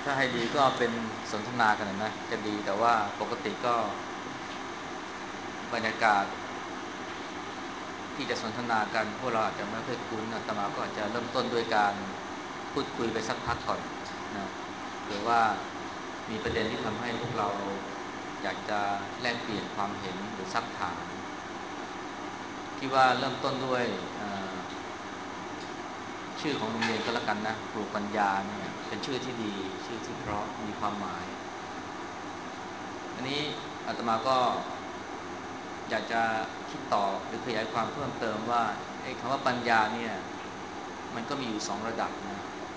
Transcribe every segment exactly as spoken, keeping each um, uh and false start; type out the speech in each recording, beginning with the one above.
ถ้าให้ดีก็เป็นสนทนากันนะจะดีแต่ว่าปกติก็บรรยากาศที่จะสนทนากันพวกเราอาจจะไม่ค่อยคุ้นอาตมาก็อาจจะเริ่มต้นด้วยการพูดคุยไปสักพักก่อนนะหรือว่ามีประเด็นที่ทำให้พวกเราอยากจะแลกเปลี่ยนความเห็นหรือซักถามที่ว่าเริ่มต้นด้วยชื่อของโรงเรียนก็แล้วกันนะปลูกปัญญาเนี่ยเป็นชื่อที่ดีชื่อที่เพราะมีความหมายอันนี้อาตมาก็อยากจะคิดต่อหรือขยายความเพิ่มเติมว่าไอ้คำว่าปัญญาเนี่ยมันก็มีอยู่สองระดับนะ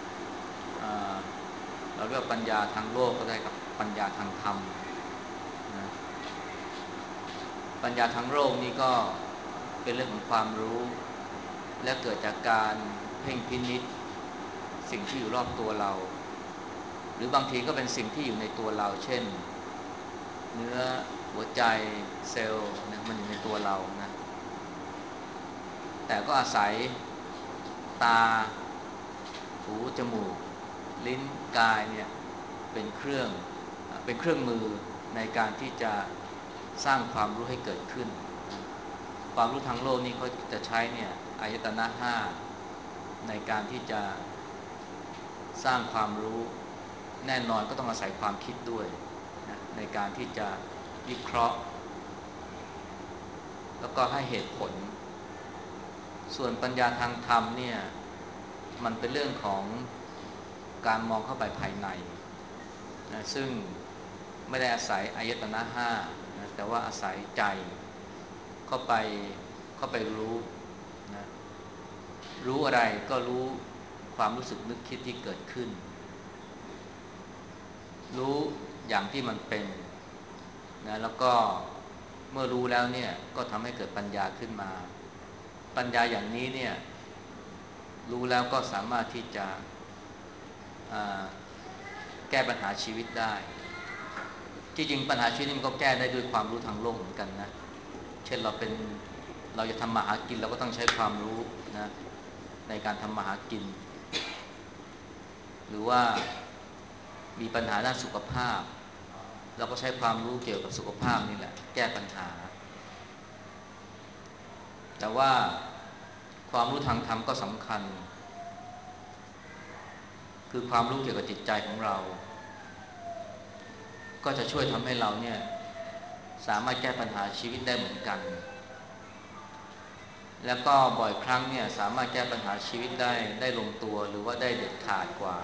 เราเรียกว่าปัญญาทางโลกก็ได้กับปัญญาทางธรรมนะปัญญาทางโลกนี่ก็เป็นเรื่องของความรู้และเกิดจากการเพ่งพินิจสิ่งที่อยู่รอบตัวเราหรือบางทีก็เป็นสิ่งที่อยู่ในตัวเราเช่นเนื้อหัวใจเซลล์นะมันอยู่ในตัวเรานะแต่ก็อาศัยตาหูจมูกลิ้นกายเนี่ยเป็นเครื่องเป็นเครื่องมือในการที่จะสร้างความรู้ให้เกิดขึ้นความรู้ทางโลกนี่เขาจะใช้เนี่ยอายตนะห้าในการที่จะสร้างความรู้แน่นอนก็ต้องอาศัยความคิดด้วยนะในการที่จะวิเคราะห์แล้วก็ให้เหตุผลส่วนปัญญาทางธรรมเนี่ยมันเป็นเรื่องของการมองเข้าไปภายในนะซึ่งไม่ได้อาศัยอายตนะห้านะแต่ว่าอาศัยใจเข้าไปเข้าไปรู้นะรู้อะไรก็รู้ความรู้สึกนึกคิดที่เกิดขึ้นรู้อย่างที่มันเป็นนะแล้วก็เมื่อรู้แล้วเนี่ยก็ทำให้เกิดปัญญาขึ้นมาปัญญาอย่างนี้เนี่ยรู้แล้วก็สามารถที่จะแก้ปัญหาชีวิตได้ที่จริงปัญหาชีวิตนี่มันก็แก้ได้ด้วยความรู้ทางโลกเหมือนกันนะเช่นเราเป็นเราจะทำมาหากินเราก็ต้องใช้ความรู้นะในการทำมาหากินหรือว่ามีปัญหาด้านสุขภาพเราก็ใช้ความรู้เกี่ยวกับสุขภาพนี่แหละแก้ปัญหาแต่ว่าความรู้ทางธรรมก็สำคัญคือความรู้เกี่ยวกับจิตใจของเราก็จะช่วยทำให้เราเนี่ยสามารถแก้ปัญหาชีวิตได้เหมือนกันแล้วก็บ่อยครั้งเนี่ยสามารถแก้ปัญหาชีวิตได้ได้ลงตัวหรือว่าได้เด็ดขาดกว่า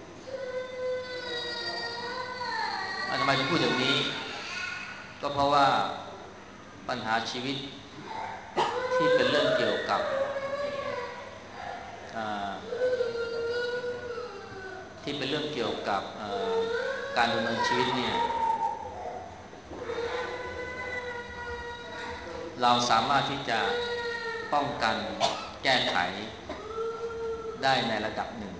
ทำไมถึงพูดอย่างนี้ก็เพราะว่าปัญหาชีวิตที่เป็นเรื่องเกี่ยวกับที่เป็นเรื่องเกี่ยวกับการดำเนินชีวิตเนี่ยเราสามารถที่จะป้องกันแก้ไขได้ในระดับหนึ่ง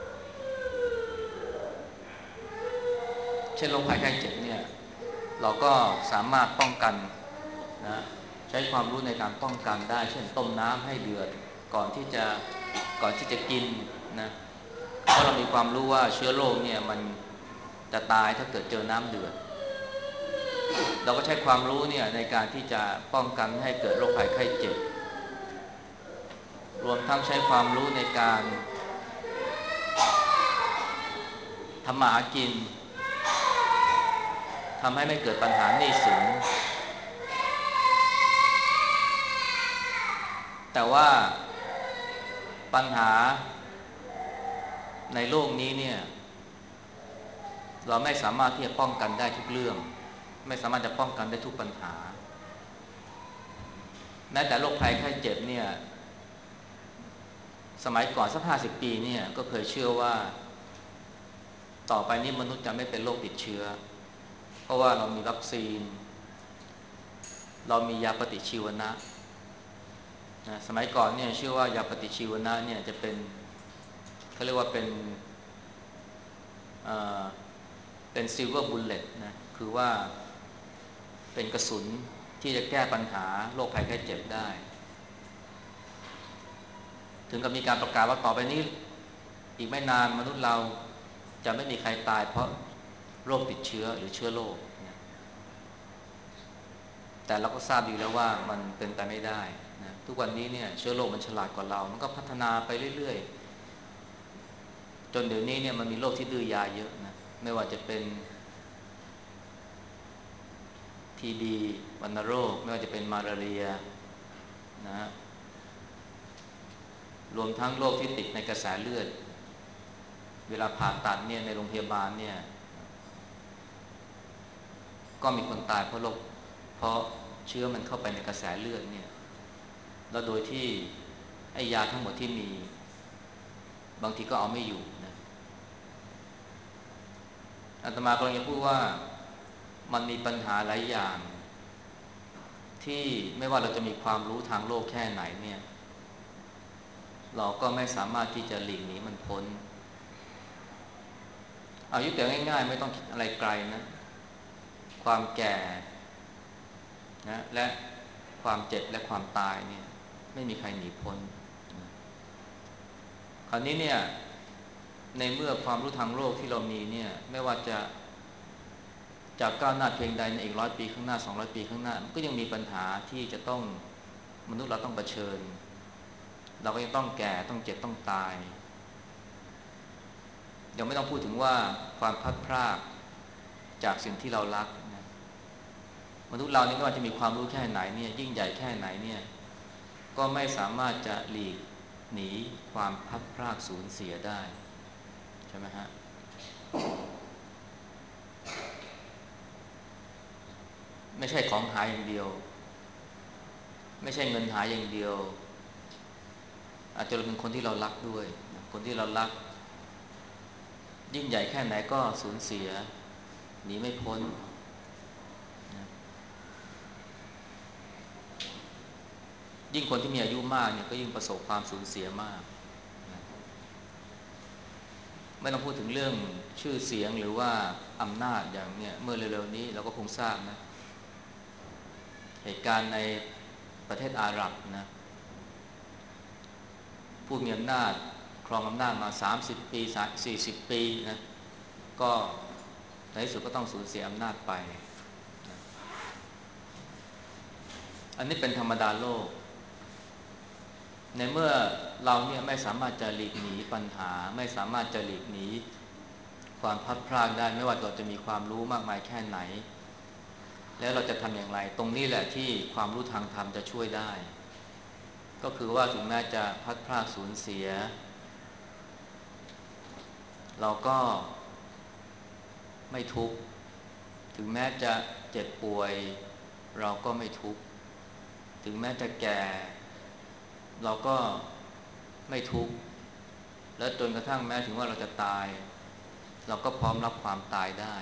เช่นโรคภัยไข้เจ็บเนี่ยเราก็สามารถป้องกันนะใช้ความรู้ในการป้องกันได้เช่นต้มน้ำให้เดือดก่อนที่จะก่อนที่จะกินนะเพราะเรามีความรู้ว่าเชื้อโรคเนี่ยมันจะตายถ้าเกิดเจอน้ำเดือดเราก็ใช้ความรู้เนี่ยในการที่จะป้องกันไม่ให้เกิดโรคภัยไข้เจ็บรวมทั้งใช้ความรู้ในการทำมาหากินทำให้ไม่เกิดปัญหาหนี้สินแต่ว่าปัญหาในโลกนี้เนี่ยเราไม่สามารถที่จะป้องกันได้ทุกเรื่องไม่สามารถจะป้องกันได้ทุกปัญหาแม้แต่โรคภัยไข้เจ็บเนี่ยสมัยก่อนสักห้าสิบปีเนี่ยก็เคยเชื่อว่าต่อไปนี้มนุษย์จะไม่เป็นโรคติดเชื้อเพราะว่าเรามีวัคซีนเรามียาปฏิชีวนะนะสมัยก่อนเนี่ยเชื่อว่ายาปฏิชีวนะเนี่ยจะเป็นเขาเรียกว่าเป็นเอ่อเป็นซิลเวอร์บุลเลตนะคือว่าเป็นกระสุนที่จะแก้ปัญหาโรคภัยไข้เจ็บได้ถึงกับมีการประกาศว่าต่อไปนี้อีกไม่นานมนุษย์เราจะไม่มีใครตายเพราะโรคติดเชื้อหรือเชื้อโรคนะแต่เราก็ทราบอยู่แล้วว่ามันเป็นไปไม่ได้นะทุกวันนี้เนี่ยเชื้อโรคมันฉลาดกว่าเรามันก็พัฒนาไปเรื่อยๆจนเดี๋ยวนี้เนี่ยมันมีโรคที่ดื้อยาเยอะนะไม่ว่าจะเป็นทีบีวัณโรคไม่ว่าจะเป็นมาลาเรียนะรวมทั้งโรคที่ติดในกระแสเลือดเวลาผ่าตัดเนี่ยในโรงพยาบาลเนี่ยก็มีคนตายเพราะโรคเพราะเชื้อมันเข้าไปในกระแสเลือดเนี่ยแล้วโดยที่ไอ้ยาทั้งหมดที่มีบางทีก็เอาไม่อยู่นะอาตมากำลังจะพูดว่ามันมีปัญหาหลายอย่างที่ไม่ว่าเราจะมีความรู้ทางโลกแค่ไหนเนี่ยเราก็ไม่สามารถที่จะหลีกหนีมันพ้นเอายกตัวอย่างง่ายๆไม่ต้องคิดอะไรไกลนะความแก่นะและความเจ็บและความตายเนี่ยไม่มีใครหนีพ้นนะคราวนี้เนี่ยในเมื่อความรู้ทางโลกที่เรามีเนี่ยไม่ว่าจะจากก้าวหน้าเพียงใดในอีกร้อยปีข้างหน้าสองร้อยปีข้างหน้ามันก็ยังมีปัญหาที่จะต้องมนุษย์เราต้องเผชิญเราก็ยังต้องแก่ต้องเจ็บต้องตายยังไม่ต้องพูดถึงว่าความพลัดพรากจากสิ่งที่เรารักนะมนุษย์เรานี่ไม่ว่าจะมีความรู้แค่ไหนเนี่ยยิ่งใหญ่แค่ไหนเนี่ยก็ไม่สามารถจะหลีกหนีความพลัดพรากสูญเสียได้ใช่ไหมฮะไม่ใช่ของหายอย่างเดียวไม่ใช่เงินหายอย่างเดียวอาจจะเป็นคนที่เรารักด้วยคนที่เรารักยิ่งใหญ่แค่ไหนก็สูญเสียหนีไม่พ้นนะยิ่งคนที่มีอายุมากเนี่ยก็ยิ่งประสบความสูญเสียมากนะไม่ต้องพูดถึงเรื่องชื่อเสียงหรือว่าอำนาจอย่างเนี่ยเมื่อเร็วๆนี้เราก็คงทราบนะเหตุการณ์ในประเทศอาหรับนะผู้มีอำนาจครองอำนาจมาสามสิบปีสี่สิบปีนะก็ในที่สุดก็ต้องสูญเสียอำนาจไปนะอันนี้เป็นธรรมดาโลกในเมื่อเราเนี่ยไม่สามารถจะหลีกหนีปัญหาไม่สามารถจะหลีกหนีความพลัดพรากได้ไม่ว่าเราจะมีความรู้มากมายแค่ไหนแล้วเราจะทำอย่างไรตรงนี้แหละที่ความรู้ทางธรรมจะช่วยได้ก็คือว่าถึงแม้จะพลัดพรากสูญเสียเราก็ไม่ทุกข์ถึงแม้จะเจ็บป่วยเราก็ไม่ทุกข์ถึงแม้จะแก่เราก็ไม่ทุกข์และจนกระทั่งแม้ถึงว่าเราจะตายเราก็พร้อมรับความตายได้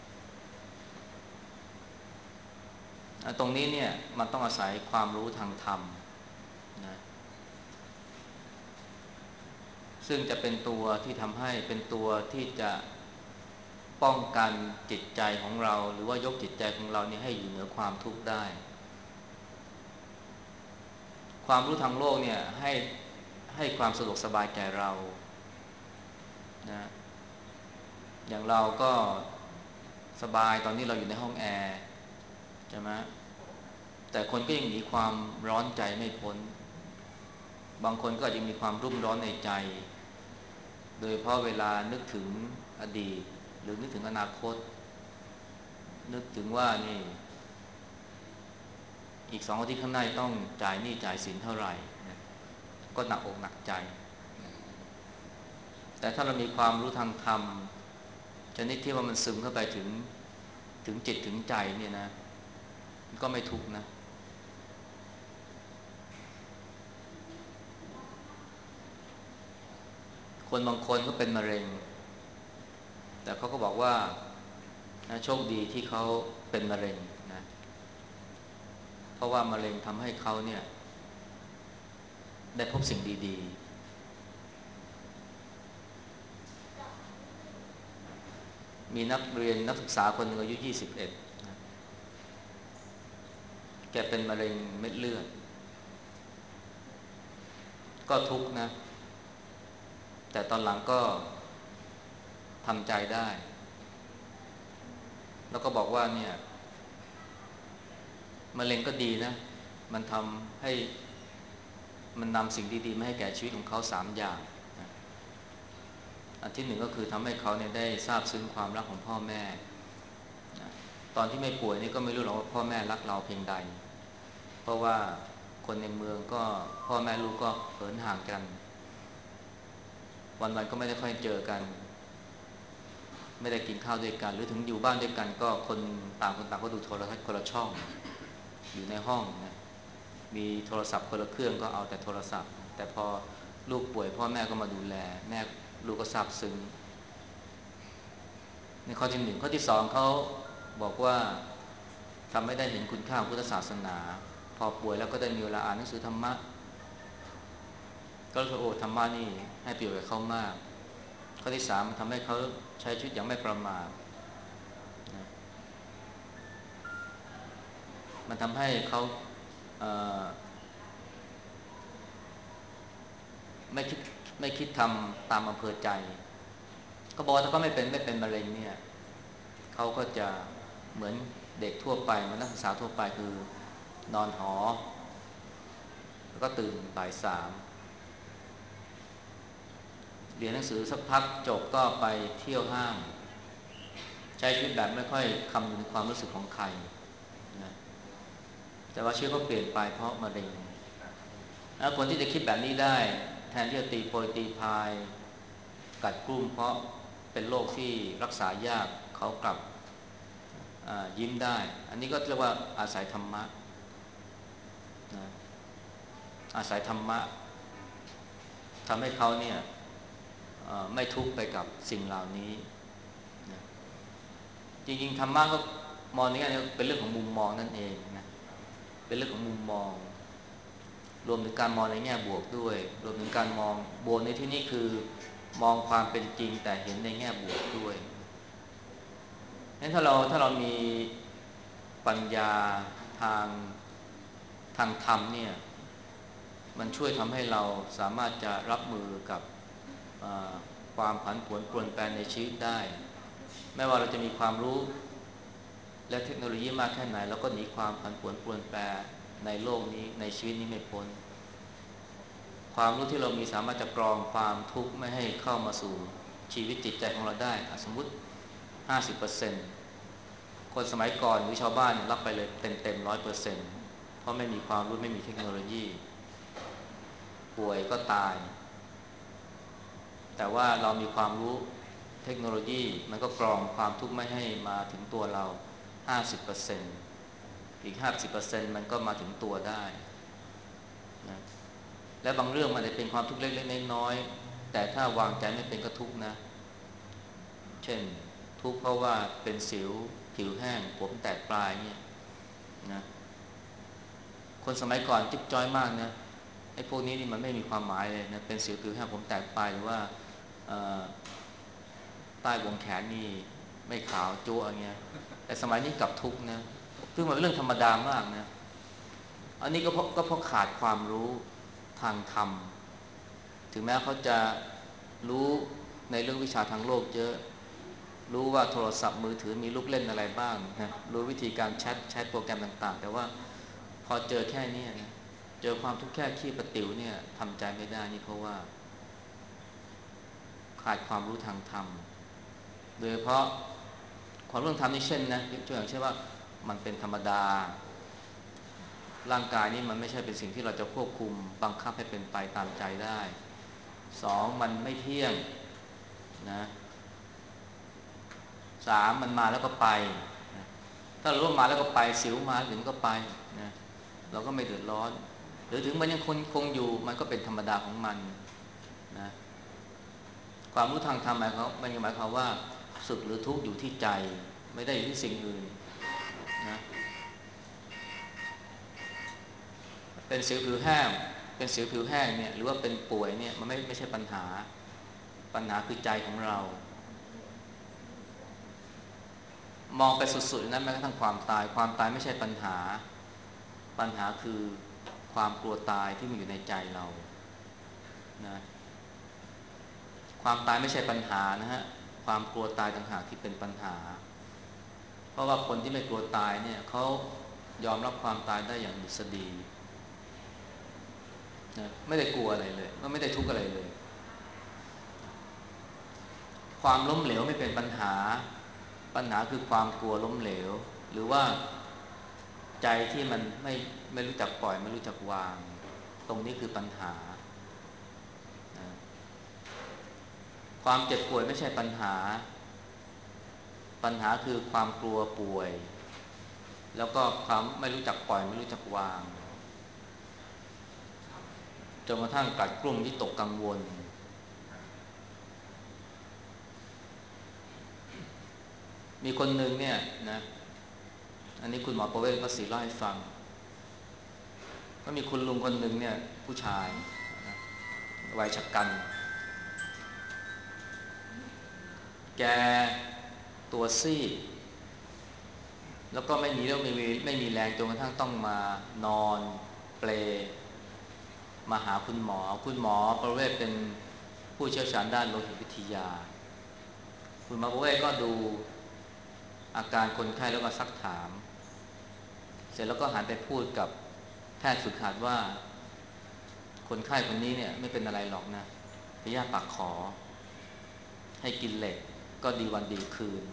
ตรงนี้เนี่ยมันต้องอาศัยความรู้ทางธรรมนะซึ่งจะเป็นตัวที่ทำให้เป็นตัวที่จะป้องกันจิตใจของเราหรือว่ายกจิตใจของเราเนี่ยให้อยู่เหนือความทุกข์ได้ความรู้ทางโลกเนี่ยให้ให้ความสะดวกสบายแก่เรานะอย่างเราก็สบายตอนนี้เราอยู่ในห้องแอร์ใช่ไหมแต่คนก็ยังหนีความร้อนใจไม่พ้นบางคนก็อาจจะมีความรุ่มร้อนในใจโดยเพราะเวลานึกถึงอดีตหรือนึกถึงอนาคตนึกถึงว่านี่อีกสองอาทิตย์ข้างหน้าต้องจ่ายหนี้จ่ายสินเท่าไหร่นะก็หนักอกหนักใจแต่ถ้าเรามีความรู้ทางธรรมชนิดที่ว่ามันซึมเข้าไปถึงถึงจิตถึงใจเนี่ยนะก็ไม่ทุกข์นะคนบางคนก็เป็นมะเร็งแต่เขาก็บอกว่านะโชคดีที่เขาเป็นมะเร็งนะเพราะว่ามะเร็งทำให้เขาเนี่ยได้พบสิ่งดีๆมีนักเรียนนักศึกษาคนหนึ่งอายุยี่สิบเอ็ดนะแกเป็นมะเร็งเม็ดเลือดก็ทุกข์นะแต่ตอนหลังก็ททำใจได้แล้วก็บอกว่าเนี่ยมะเร็งก็ดีนะมันทำให้มันนำสิ่งดีๆมาให้แก่ชีวิตของเขาสามอย่างนะอันที่หนึ่งก็คือทำให้เขาเนี่ยได้ทราบซึ้งความรักของพ่อแม่นะตอนที่ไม่ป่วยนี่ก็ไม่รู้หรอกว่าพ่อแม่รักเราเพียงใดเพราะว่าคนในเมืองก็พ่อแม่ลูกก็เหินห่างกันวันๆก็ไม่ได้ค่อยเจอกันไม่ได้กินข้าวด้วยกันหรือถึงอยู่บ้านด้วยกันก็คนต่างคนต่างก็ดูโทรทัศน์คนละช่องอยู่ในห้องนะมีโทรศัพท์คนละเครื่องก็เอาแต่โทรศัพท์แต่พอลูกป่วยพ่อแม่ก็มาดูแลแม่ลูกก็ซาบซึ้งในข้อที่หนึ่งข้อที่สองเขาบอกว่าทำให้ได้เห็นคุณค่าของพุทธศาสนาพอป่วยแล้วก็ได้มีเวลาอ่านหนังสือธรรมะก็รู้สึกโอ้ธรรมะนี่ให้ประโยชน์กับเขามากข้อที่สามมันทำให้เขาใช้ชีวิตอย่างไม่ประมาทนะมันทำให้เขาเอ่อไม่คิดไม่คิดทำตามอำเภอใจก็บอกว่าถ้าเขาไม่เป็นไม่เป็นมะเร็งเนี่ยเขาก็จะเหมือนเด็กทั่วไปเหมือนนักศึกษาทั่วไปคือนอนหอแล้วก็ตื่นบ่ายสามเรียนหนังสือสักพักจบก็ไปเที่ยวห้างใช้ชีวิตแบบไม่ค่อยคำนึงถึงความรู้สึกของใครนะแต่ว่าชีวิตเขาเปลี่ยนไปเพราะมะเร็งแล้วคนที่จะคิดแบบนี้ได้แทนที่จะตีโพยตีพายกัดกลุ้มเพราะเป็นโรคที่รักษายากเขากลับยิ้มได้อันนี้ก็เรียกว่าอาศัยธรรมะนะอาศัยธรรมะทำให้เขาเนี่ยไม่ทุกข์ไปกับสิ่งเหล่านี้นะจริงๆธรรมะก็มองนี้เป็นเรื่องของมุมมองนั่นเองนะเป็นเรื่องของมุมมองรวมถึงการมองในแง่บวกด้วยรวมถึงการมองบวกในที่นี้คือมองความเป็นจริงแต่เห็นในแง่บวกด้วยงั้นถ้าเราถ้าเรามีปัญญาทางทางธรรมเนี่ยมันช่วยทำให้เราสามารถจะรับมือกับความผันผวนเปลี่ยนแปลงในชีวิตได้ไม่ว่าเราจะมีความรู้และเทคโนโลยีมากแค่ไหนเราก็หนีความผันผวนเปลี่ยนแปลงในโลกนี้ในชีวิตนี้ไม่พ้นความรู้ที่เรามีสามารถจะกรองความทุกข์ไม่ให้เข้ามาสู่ชีวิตจิตใจของเราได้สมมุติ ห้าสิบเปอร์เซ็นต์ คนสมัยก่อนหรือชาวบ้านรับไปเลยเต็มๆ หนึ่งร้อยเปอร์เซ็นต์ เพราะไม่มีความรู้ไม่มีเทคโนโลยีป่วยก็ตายแต่ว่าเรามีความรู้เทคโนโลยีมันก็กรองความทุกข์ไม่ให้มาถึงตัวเรา ห้าสิบเปอร์เซ็นต์ อีก ห้าสิบเปอร์เซ็นต์ มันก็มาถึงตัวได้นะและบางเรื่องมันจะเป็นความทุกข์เล็กๆน้อยๆแต่ถ้าวางใจไม่เป็นก็ทุกข์นะเช่นทุกข์เพราะว่าเป็นสิวผิวแห้งผมแตกปลายเนี่ยนะคนสมัยก่อนจิ๊บจ้อยมากนะไอ้พวกนี้นี่มันไม่มีความหมายเลยนะเป็นสิวผิวแห้งผมแตกปลายหรือว่าใต้วงแขนนี่ไม่ขาวจั๊วอย่างเงี้ยแต่สมัยนี้กลับทุกข์นะซึ่งมันเป็นเรื่องธรรมดามากนะอันนี้ก็เพราะก็เพราะขาดความรู้ทางธรรมถึงแม้เขาจะรู้ในเรื่องวิชาทางโลกเยอะรู้ว่าโทรศัพท์มือถือมีลูกเล่นอะไรบ้างนะรู้วิธีการแชทแชทโปรแกรมต่างๆแต่ว่าพอเจอแค่นี้นะเจอความทุกข์แค่ขี้ประติ๋วเนี่ยทำใจไม่ได้นี่เพราะว่าขาดความรู้ทางธรรมโดยเฉพาะความรู้ทางธรรมนี่เช่นนะยกตัวอย่างเช่นว่ามันเป็นธรรมดาร่างกายนี้มันไม่ใช่เป็นสิ่งที่เราจะควบคุมบังคับให้เป็นไปตามใจได้สองมันไม่เที่ยงนะสามมันมาแล้วก็ไปนะถ้ารู้ว่ามาแล้วก็ไปสิวมาถึงก็ไปนะเราก็ไม่เดือดร้อนหรือถึงมันยังคงคงอยู่มันก็เป็นธรรมดาของมันนะความรู้ทางธรรมหมายความมันหมายความว่าสุขหรือทุกข์อยู่ที่ใจไม่ได้อยู่ที่สิ่งอื่นนะเป็นสิวผิวแห้งเป็นสิวผิวแห้งเนี่ยหรือว่าเป็นป่วยเนี่ยมันไม่ไม่ใช่ปัญหาปัญหาคือใจของเรามองไปสุดๆนั้นแม้กระทั่งความตายความตายไม่ใช่ปัญหาปัญหาคือความกลัวตายที่มันอยู่ในใจเรานะความตายไม่ใช่ปัญหานะฮะคความกลัวตายต่างหากที่เป็นปัญหาเพราะว่าคนที่ไม่กลัวตายเนี่ยเขายอมรับความตายได้อย่างดุษฎีนะไม่ได้กลัวอะไรเลยก็ไม่ได้ทุกข์อะไรเลยความล้มเหลวไม่เป็นปัญหาปัญหาคือความกลัวล้มเหลวหรือว่าใจที่มันไม่ไม่รู้จักปล่อยไม่รู้จักวางตรงนี้คือปัญหานะความเจ็บป่วยไม่ใช่ปัญหาปัญหาคือความกลัวป่วยแล้วก็ความไม่รู้จักปล่อยไม่รู้จักวางจนกระทั่งกัดกลุ่มวิตกกังวลมีคนหนึ่งเนี่ยนะอันนี้คุณหมอประเวศประสิทธิ์เล่าให้ฟังก็มีคุณลุงคนหนึ่งเนี่ยผู้ชายนะวัยชกันแกตัวซีดแล้วก็ไม่มีเรี่ยวไม่มีไม่มีแรงจนกระทั่งต้องมานอนเปลมาหาคุณหมอคุณหมอประเวศเป็นผู้เชี่ยวชาญด้านโลหิตวิทยาคุณหมอประเวศก็ดูอาการคนไข้แล้วก็ซักถามเสร็จแล้วก็หันไปพูดกับแพทย์ฝึกหัดว่าคนไข้คนนี้เนี่ยไม่เป็นอะไรหรอกนะพยาธิปากขอให้กินเหล็กก็ดีวันดีคืน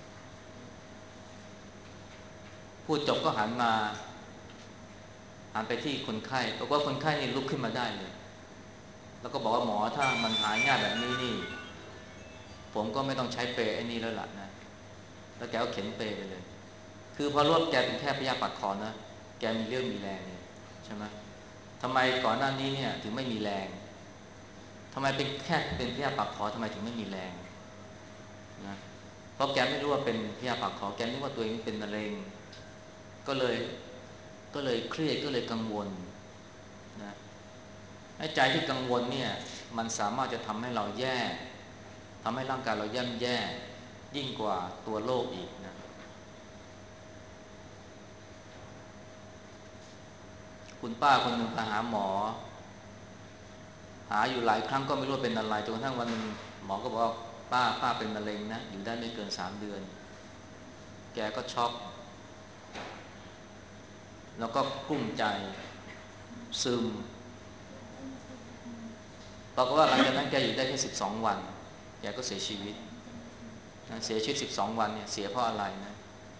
พูดจบก็หันมาหันไปที่คนไข้บอกว่าคนไข้นี่ลุกขึ้นมาได้เลยแล้วก็บอกว่าหมอถ้ามันหายง่ายแบบนี้นี่ผมก็ไม่ต้องใช้เปรย์ไอ้นี่แล้วล่ะนะแล้วแกก็เข็นเปรย์ไปเลยคือพอรู้ว่าแกเป็นแค่พยาธิปากคอนะแกมีเรื่องมีแรงเนี่ยใช่ไหมทำไมก่อนหน้านี้เนี่ยถึงไม่มีแรงทำไมเป็นแค่เป็นพยาธิปากคอทำไมถึงไม่มีแรงนะเพราะแกไม่รู้ว่าเป็นพยาธิปากคอแกนึกว่าตัวเองเป็นมะเร็งก็เลยก็เลยเครียดก็เลยกังวลนะไอ้ใจที่กังวลเนี่ยมันสามารถจะทำให้เราแย่ทำให้ร่างกายเราย่ำแย่ยิ่งกว่าตัวโรคอีกนะคุณป้าคนหนึ่งไปหาหมอหาอยู่หลายครั้งก็ไม่รู้เป็นอะไรจนกระทั่งวันนึงหมอก็บอกว่าป้าป้าเป็นมะเร็งนะอยู่ได้ไม่เกินสามเดือนแกก็ช็อกแล้วก็กลุ้มใจซึมบอกว่าหลังจากนั้นแกอยู่ได้แค่สิบสองวันแกก็เสียชีวิตนะเสียชีวิตสิบสองวันเนี่ยเสียเพราะอะไรนะ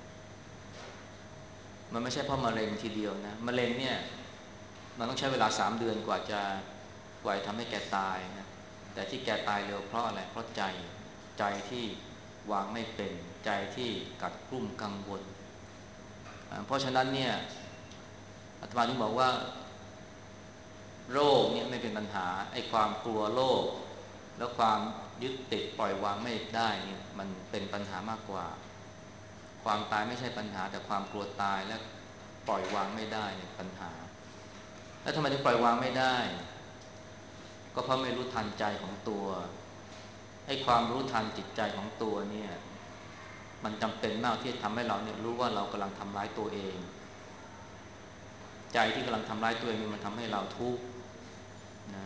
มันไม่ใช่เพราะมะเร็งทีเดียวนะมะเร็งเนี่ยมันต้องใช้เวลาสามเดือนกว่าจะกว่าจะทำให้แกตายนะแต่ที่แกตายเร็วเพราะอะไรเพราะใจใจที่วางไม่เป็นใจที่กัดกลุ้มกังวลเพราะฉะนั้นเนี่ยอาตมาถึงบอกว่าโรคเนี่ยไม่เป็นปัญหาไอ้ความกลัวโรคแล้วความยึดติดปล่อยวางไม่ได้เนี่ยมันเป็นปัญหามากกว่าความตายไม่ใช่ปัญหาแต่ความกลัวตายและปล่อยวางไม่ได้เนี่ยปัญหาแล้วทำไมถึงปล่อยวางไม่ได้ก็เพราะไม่รู้ทันใจของตัวไอ้ความรู้ทันจิตใจของตัวเนี่ยมันจำเป็นมากที่จะทำให้เราเนี่ยรู้ว่าเรากำลังทำร้ายตัวเองใจที่กำลังทำร้ายตัวเองมันทำให้เราทุกข์นะ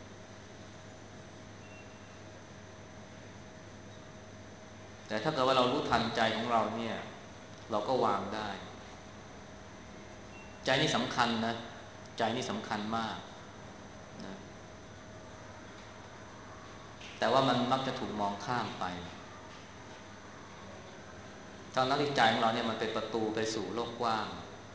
แต่ถ้าเกิดว่าเรารู้ทันใจของเราเนี่ยเราก็วางได้ใจนี่สำคัญนะใจนี่สำคัญมากนะแต่ว่ามันมักจะถูกมองข้ามไปตอนนั้นที่ใจของเราเนี่ยมันเป็นประตูไปสู่โลกกว้าง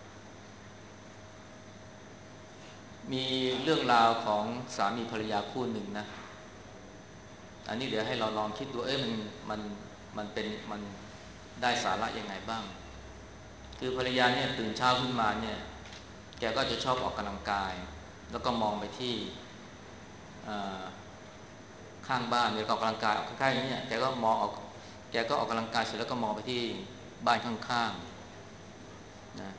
มีเรื่องราวของสามีภรรยาคู่หนึ่งนะอันนี้เดี๋ยวให้เราลองคิดดูเอ้ยมันมันมันเป็นมันได้สาระยังไงบ้างคือภรรยาเนี่ยตื่นเช้าขึ้นมาเนี่ยแกก็จะชอบออกกำลังกายแล้วก็มองไปที่ข้างบ้านเนี่ยออกกำลังกายใกล้ๆนี้เนี่ยแกก็มองออกแกก็ออกกำลังกายเสร็จแล้วก็มองไปที่บ้านข้างๆนะ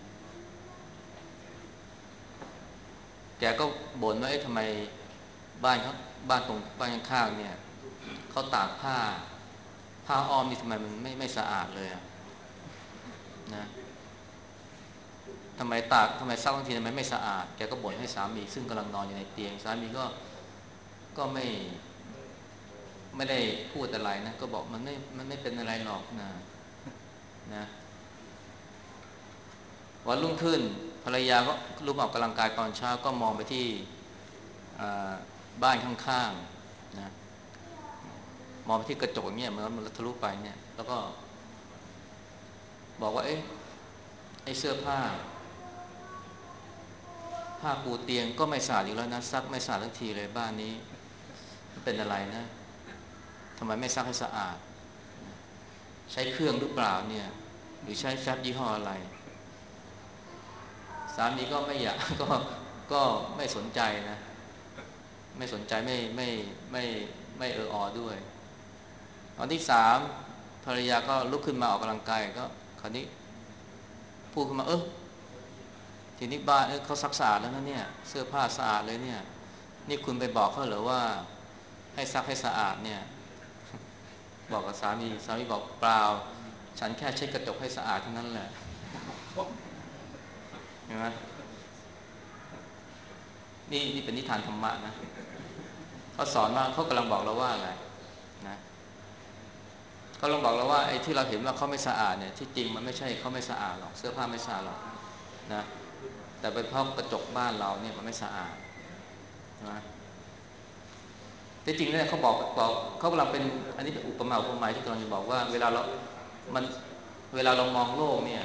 แกก็บ่นว่าเอ๊ะทำไมบ้านเขาบ้านตรงบ้านข้างๆเนี่ยเขาตากผ้าผ้าอ้อมนี่ทำไมมันไม่ไม่สะอาดเลยนะทำไมตากทำไมซักบางทีทำไมไม่สะอาดแกก็บ่นให้สามีซึ่งกำลังนอนอยู่ในเตียงสามีก็ก็ไม่ไม่ได้พูดอะไรนะก็บอกมันไม่มันไม่เป็นอะไรหรอกนะนะวันรุ่งขึ้นภรรยาก็ลุกออกกำลังกายตอนเช้าก็มองไปที่บ้านข้างๆนะมองไปที่กระจกเนี่ยเหมือนมันทะลุไปเนี่ยแล้วก็บอกว่าเอ๊ะไอ้เสื้อผ้าผ้าปูเตียงก็ไม่สะอาดอีกแล้วนะซักไม่สะอาดทันทีเลยบ้านนี้มันเป็นอะไรนะทำไมไม่ซักให้สะอาดใช้เครื่องหรือเปล่าเนี่ยหรือใช้แฟบยี่ห้ออะไรสามีก็ไม่อยากก็ก็ไม่สนใจนะไม่สนใจไม่ไม่ไม่ไม่เอออด้วยตอนที่สามภรรยาก็ลุกขึ้นมาออกกำลังกายก็คราวนี้พูดขึ้นมาเออทีนี้บ้านเออเขาซักสะอาดแล้วนะเนี่ยเสื้อผ้าสะอาดเลยเนี่ยนี่คุณไปบอกเขาเหรอว่าให้ซักให้สะอาดเนี่ยบอกกับสามีสามีบอกเปล่าฉันแค่เช็ดกระจกให้สะอาดเท่านั้นแหละเห็นไหมนี่นี่เป็นนิทานธรรมะนะเขาสอนว่าเขากำลังบอกเราว่าอะไรนะเขาลองบอกเราว่าไอ้ที่เราเห็นว่าเขาไม่สะอาดเนี่ยที่จริงมันไม่ใช่เขาไม่สะอาดหรอกเสื้อผ้าไม่สะอาดหรอกนะแต่เป็นเพราะกระจกบ้านเราเนี่ยมันไม่สะอาดนะที่จริงเนี่ยเขาบอกบอกเขากำลังเป็นอันนี้เป็นอุปมาอุปไมยที่กำลังจะบอกว่าเวลาเรามันเวลาเรามองโลกเนี่ย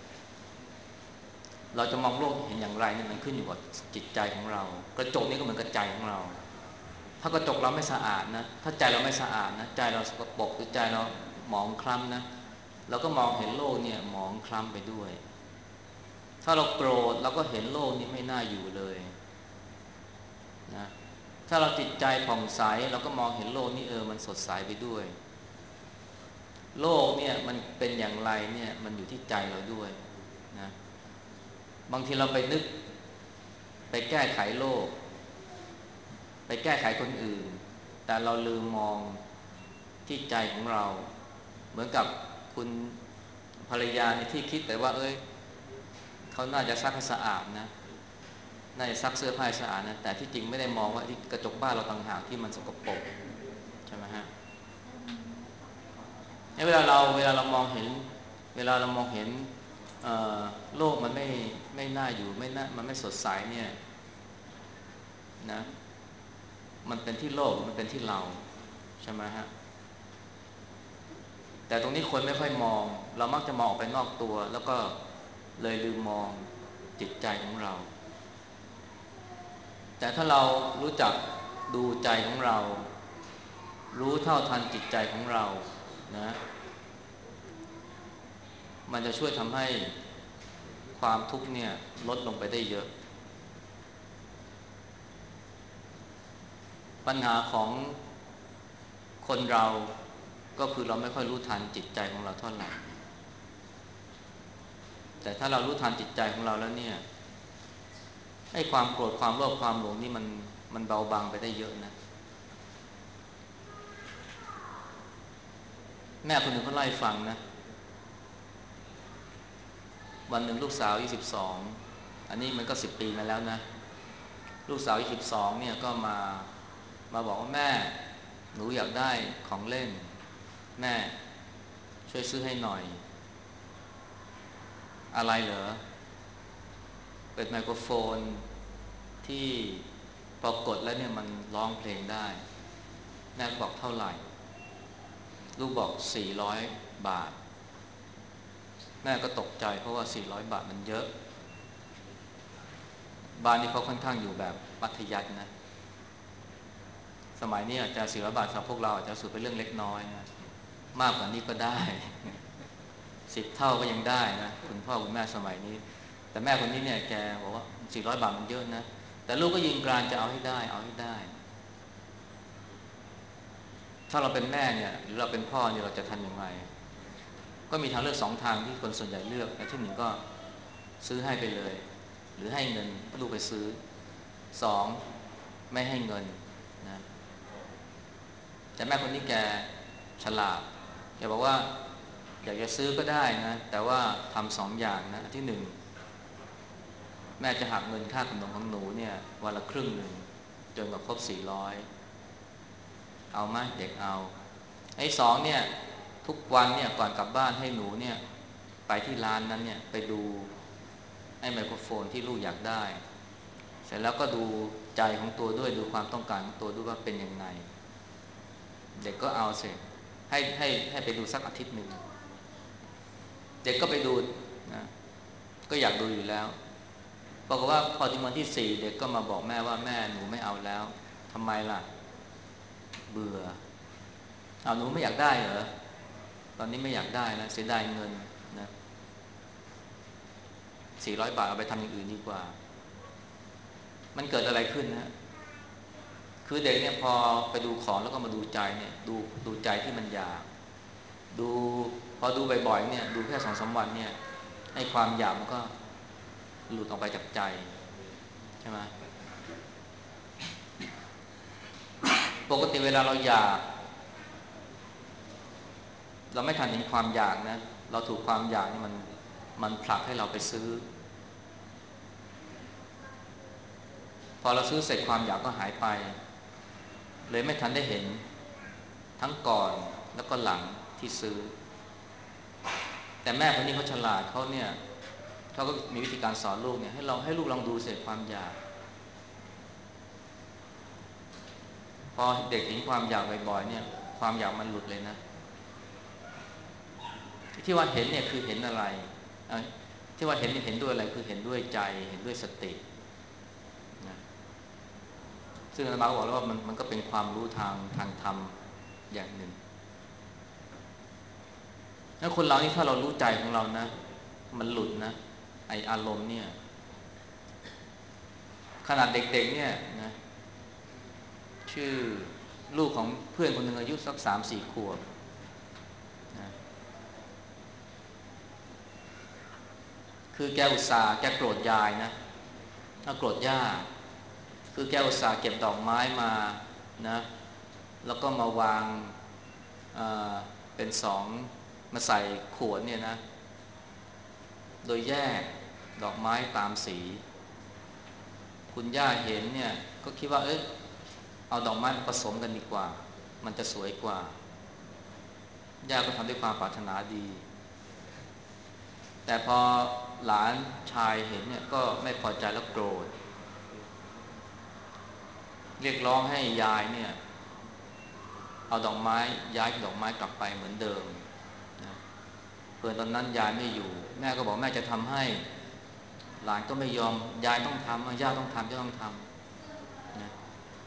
เราจะมองโลกเห็นอย่างไรเนี่ยมันขึ้นอยู่กับจิตใจของเรากระจกนี่ก็เหมือนกับใจของเราถ้ากระจกเราไม่สะอาดนะถ้าใจเราไม่สะอาดนะใจเราสกปรกหรือใจเราหมองคล้ำนะเราก็มองเห็นโลกเนี่ยหมองคล้ำไปด้วยถ้าเราโกรธเราก็เห็นโลกนี้ไม่น่าอยู่เลยนะถ้าเราจิตใจผ่องใสเราก็มองเห็นโลกนี้เออมันสดใสไปด้วยโลกเนี่ยมันเป็นอย่างไรเนี่ยมันอยู่ที่ใจเราด้วยนะบางทีเราไปนึกไปแก้ไขโลกไปแก้ไขคนอื่นแต่เราลืมมองที่ใจของเราเหมือนกับคุณภรรยาในที่คิดแต่ว่าเอ้ยเขาน่าจะซักให้สะอาดนะน่าจะซักเสื้อผ้าสะอาดนะแต่ที่จริงไม่ได้มองว่าที่กระจกบ้านเราต่างหากที่มันสกปรกใช่ไหมฮะเวลาเราเวลาเรามองเห็นเวลาเรามองเห็นโลกมันไม่ไม่น่าอยู่ไม่น่ามันไม่สดใสเนี่ยนะมันเป็นที่โลกมันเป็นที่เราใช่ไหมฮะแต่ตรงนี้คนไม่ค่อยมองเรามักจะมองออกไปนอกตัวแล้วก็เลยลืมมองจิตใจของเราแต่ถ้าเรารู้จักดูใจของเรารู้เท่าทันจิตใจของเรานะมันจะช่วยทำให้ความทุกข์เนี่ยลดลงไปได้เยอะปัญหาของคนเราก็คือเราไม่ค่อยรู้ทันจิตใจของเราเท่าไหร่แต่ถ้าเรารู้ทันจิตใจของเราแล้วเนี่ยให้ความโกรธความโลภความหลงนี่มันมันเบาบางไปได้เยอะนะแม่คนหนึ่งเขาเล่าให้ฟังนะวันหนึ่งลูกสาวอายุสิบสองอันนี้มันก็สิบปีมาแล้วนะลูกสาวอายุสิบสองเนี่ยก็มามาบอกว่าแม่หนูอยากได้ของเล่นแม่ช่วยซื้อให้หน่อยอะไรเหรอเป็นไมโครโฟนที่พอกดแล้วเนี่ยมันร้องเพลงได้แม่บอกเท่าไหร่ลูกบอกสี่ร้อยบาทแม่ก็ตกใจเพราะว่าสี่ร้อยบาทมันเยอะบ้านนี้เขาค่อนข้างอยู่แบบมัธยัสถ์นะสมัยนี้อาจจะสี่ร้อยบาทสำหรับพวกเราอาจจะสูญเป็นเรื่องเล็กน้อยนะมากกว่านี้ก็ได้สิบเท่าก็ยังได้นะคุณพ่อคุณแม่สมัยนี้แต่แม่คนนี้เนี่ยแกบอกว่าสี่ร้อยบาทมันเยอะนะแต่ลูกก็ยืนกรานจะเอาให้ได้เอาให้ได้ถ้าเราเป็นแม่เนี่ยหรือเราเป็นพ่อเนี่ยเราจะทำอย่างไรก็มีทางเลือกสองทางที่คนส่วนใหญ่เลือกที่หนึ่งก็ซื้อให้ไปเลยหรือให้เงินลูกไปซื้อสองไม่ให้เงินนะแต่แม่คนนี้แกฉลาดแกบอกว่าอยากจะซื้อก็ได้นะแต่ว่าทำสองอย่างนะที่หนึ่งแม่จะหักเงินค่าขนมของหนูเนี่ยวันละครึ่งหนึ่งจนกว่าครบสี่ร้อยเอาไหมเด็กเอาไอ้สองเนี่ยทุกวันเนี่ยก่อนกลับบ้านให้หนูเนี่ยไปที่ร้านนั้นเนี่ยไปดูไอ้ไมโครโฟนที่ลูกอยากได้เสร็จแล้วก็ดูใจของตัวด้วยดูความต้องการของตัวด้วยว่าเป็นยังไงเด็กก็เอาเสร็จให้ให้ให้ไปดูสักอาทิตย์หนึ่งเด็กก็ไปดูนะก็อยากดูอยู่แล้วบอกว่าพอถึงวันที่สี่เด็กก็มาบอกแม่ว่าแม่หนูไม่เอาแล้วทำไมล่ะเบื่อเอาหนูไม่อยากได้เหรอตอนนี้ไม่อยากได้แล้วเสียดายเงินนะสี่ร้อยบาทเอาไปทำอย่างอื่นดีกว่ามันเกิดอะไรขึ้นนะคือเด็กเนี่ยพอไปดูของแล้วก็มาดูใจเนี่ยดูดูใจที่มันอยากดูพอดูบ่อยๆเนี่ยดูแค่สองสามวันเนี่ยให้ความอยากมันก็หลุดออกไปจากใจใช่ไหมปกติเวลาเราอยากเราไม่ทันเห็นความอยากนะเราถูกความอยากนี่มันมันผลักให้เราไปซื้อพอเราซื้อเสร็จความอยากก็หายไปเลยไม่ทันได้เห็นทั้งก่อนแล้วก็หลังที่ซื้อแต่แม่คนนี้เขาฉลาดเขาเนี่ยเขาก็มีวิธีการสอนลูกเนี่ยให้ลองให้ลูกลองดูเสร็จความอยากพอเด็กเห็นความอยากบ่อยๆเนี่ยความอยากมันหลุดเลยนะที่ว่าเห็นเนี่ยคือเห็นอะไรที่ว่าเห็นเห็นด้วยอะไรคือเห็นด้วยใจเห็นด้วยสตินะซึ่งอาจารย์บอกแล้วว่ามันมันก็เป็นความรู้ทางทางธรรมอย่างหนึ่งถ้าคนเรานี่ถ้าเรารู้ใจของเรานะมันหลุดนะไออารมณ์เนี่ยขนาดเด็กๆเนี่ยนะชื่อลูกของเพื่อนคนหนึ่งอายุสักสามสี่ขวบนะคือแกอุตส่าห์แกโกรธยายนะถ้าโกรธย่าคือแกอุตส่าห์เก็บดอกไม้มานะแล้วก็มาวางเป็นสองมาใส่ขวดเนี่ยนะโดยแยกดอกไม้ตามสีคุณย่าเห็นเนี่ยก็คิดว่าเอ้ยเอาดอกไม้มาผสมกันดีกว่ามันจะสวยกว่าย่าก็ทำด้วยความปรารถนาดีแต่พอหลานชายเห็นเนี่ยก็ไม่พอใจแล้วโกรธเรียกร้องให้ยายเนี่ยเอาดอกไม้ย้ายดอกไม้กลับไปเหมือนเดิมนะเพื่อนตอนนั้นยายไม่อยู่แม่ก็บอกแม่จะทำให้หลานก็ไม่ยอมยายต้องทำย่าต้องทำย่าต้องทำนะ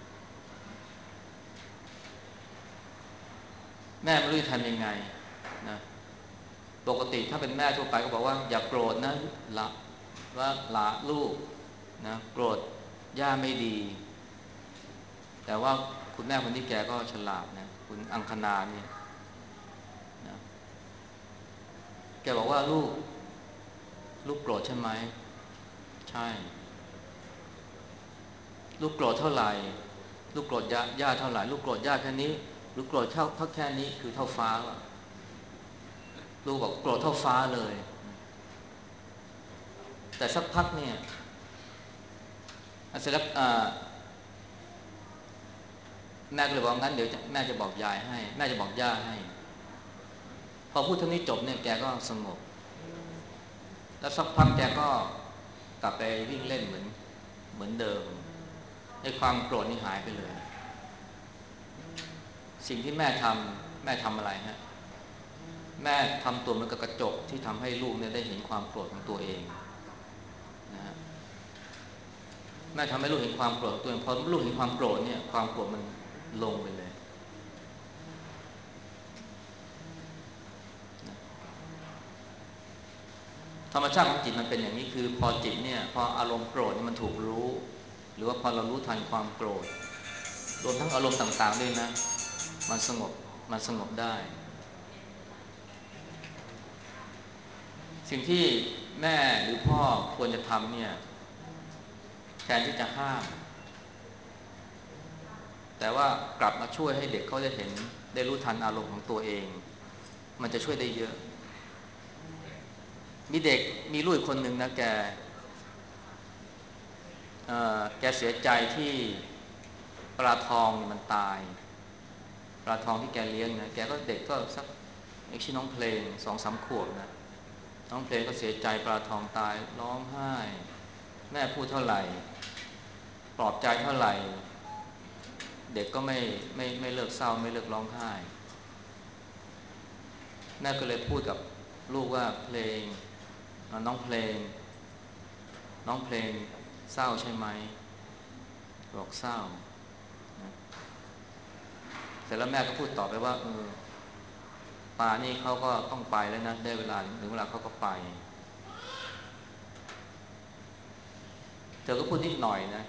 แม่ไม่รู้จะทำยังไงนะปกติถ้าเป็นแม่ทั่วไปก็บอกว่าอย่าโกรธนะละว่าหลาลูกนะโกรธย่าไม่ดีแต่ว่าคุณแม่คนนี้แกก็ฉลาดนะคุณอังคณาเนี่ยนะแกบอกว่าลูกลูกโกรธใช่ไหมใช่ลูกโกรธเท่าไหร่ลูกโกรธย่าย่าเท่าไหร่ลูกโกรธย่าแค่นี้ลูกโกรธเท่าเท่าแค่นี้คือเท่าฟ้าลูกบอกโกรธเท่าฟ้าเลยแต่สักพักเนี่ยเสร็จแล้วแม่ก็เลยบอกงั้นเดี๋ยวแม่จะบอกยายให้แม่จะบอกย่าให้พอพูดเท่านี้จบเนี่ยแกก็สงบแล้วสักพักแกก็กลับไปวิ่งเล่นเหมือนเหมือนเดิมไอ้ความโกรธนี่หายไปเลยสิ่งที่แม่ทำแม่ทำอะไรฮะแม่ทำตัวเหมือนกับกระจกที่ทำให้ลูกเนี่ยได้เห็นความโกรธของตัวเองนะฮะแม่ทำให้ลูกเห็นความโกรธตัวเองพอลูกเห็นความโกรธเนี่ยความโกรธมันลงไปเลยธรรมชาติของจิตมันเป็นอย่างนี้คือพอจิตเนี่ยพออารมณ์โกรธมันถูกรู้หรือว่าพอเรารู้ทันความโกรธรวมทั้งอารมณ์ต่างๆด้วยนะมันสงบมันสงบได้สิ่งที่แม่หรือพ่อควรจะทำเนี่ยแทนที่จะห้ามแต่ว่ากลับมาช่วยให้เด็กเขาได้เห็นได้รู้ทันอารมณ์ของตัวเองมันจะช่วยได้เยอะมีเด็กมีลูกคนหนึ่งนะแกแกเสียใจที่ปลาทองมันตายลาทองที่แกเลี้ยงนะแกก็เด็กก็สักไอ้ชื่อน้องเพลงสองสามขวบนะน้องเพลงก็เสียใจปลาทองตายร้องไห้แม่พูดเท่าไหร่ปลอบใจเท่าไหร่เด็กก็ไม่ไม่ไม่เลิกเศร้าไม่เลิกร้องไห้แม่ก็เลยพูดกับลูกว่าเพลงน้องเพลงน้องเพลงเศร้าใช่ไหมบอกเศร้านะเสร็จแล้วแม่ก็พูดต่อไปว่าเออป่านี่เขาก็ต้องไปแล้วนะได้เวลาถึงเวลาเขาก็ไปเธอก็พูดนิดหน่อยนะ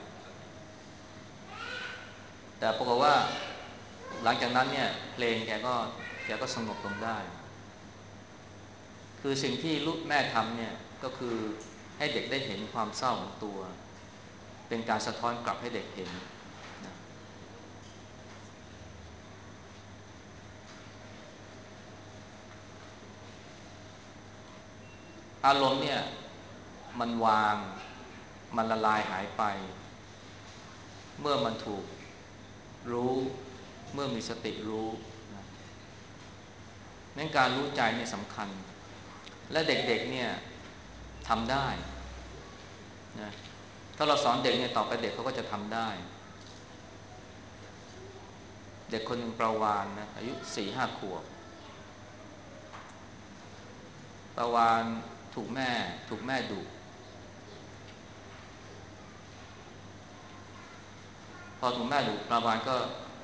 แต่ปรากฏว่าหลังจากนั้นเนี่ยเพลงแกก็แกก็สงบลงได้คือสิ่งที่ลูกแม่ทำเนี่ยก็คือให้เด็กได้เห็นความเศร้าของตัวเป็นการสะท้อนกลับให้เด็กเห็นนะอารมณ์เนี่ยมันวางมันละลายหายไปเมื่อมันถูกรู้เมื่อมีสติรู้นะงั้นการรู้ใจเนี่ยสำคัญและเด็กๆเนี่ยทำได้นะถ้าเราสอนเด็กเนี่ยต่อไปเด็กเขาก็จะทำได้เด็กคนหนึ่งประวานนะอายุสี่ห้าขวบประวานถูกแม่ถูกแม่ดุพอถูกแม่ดุประวานก็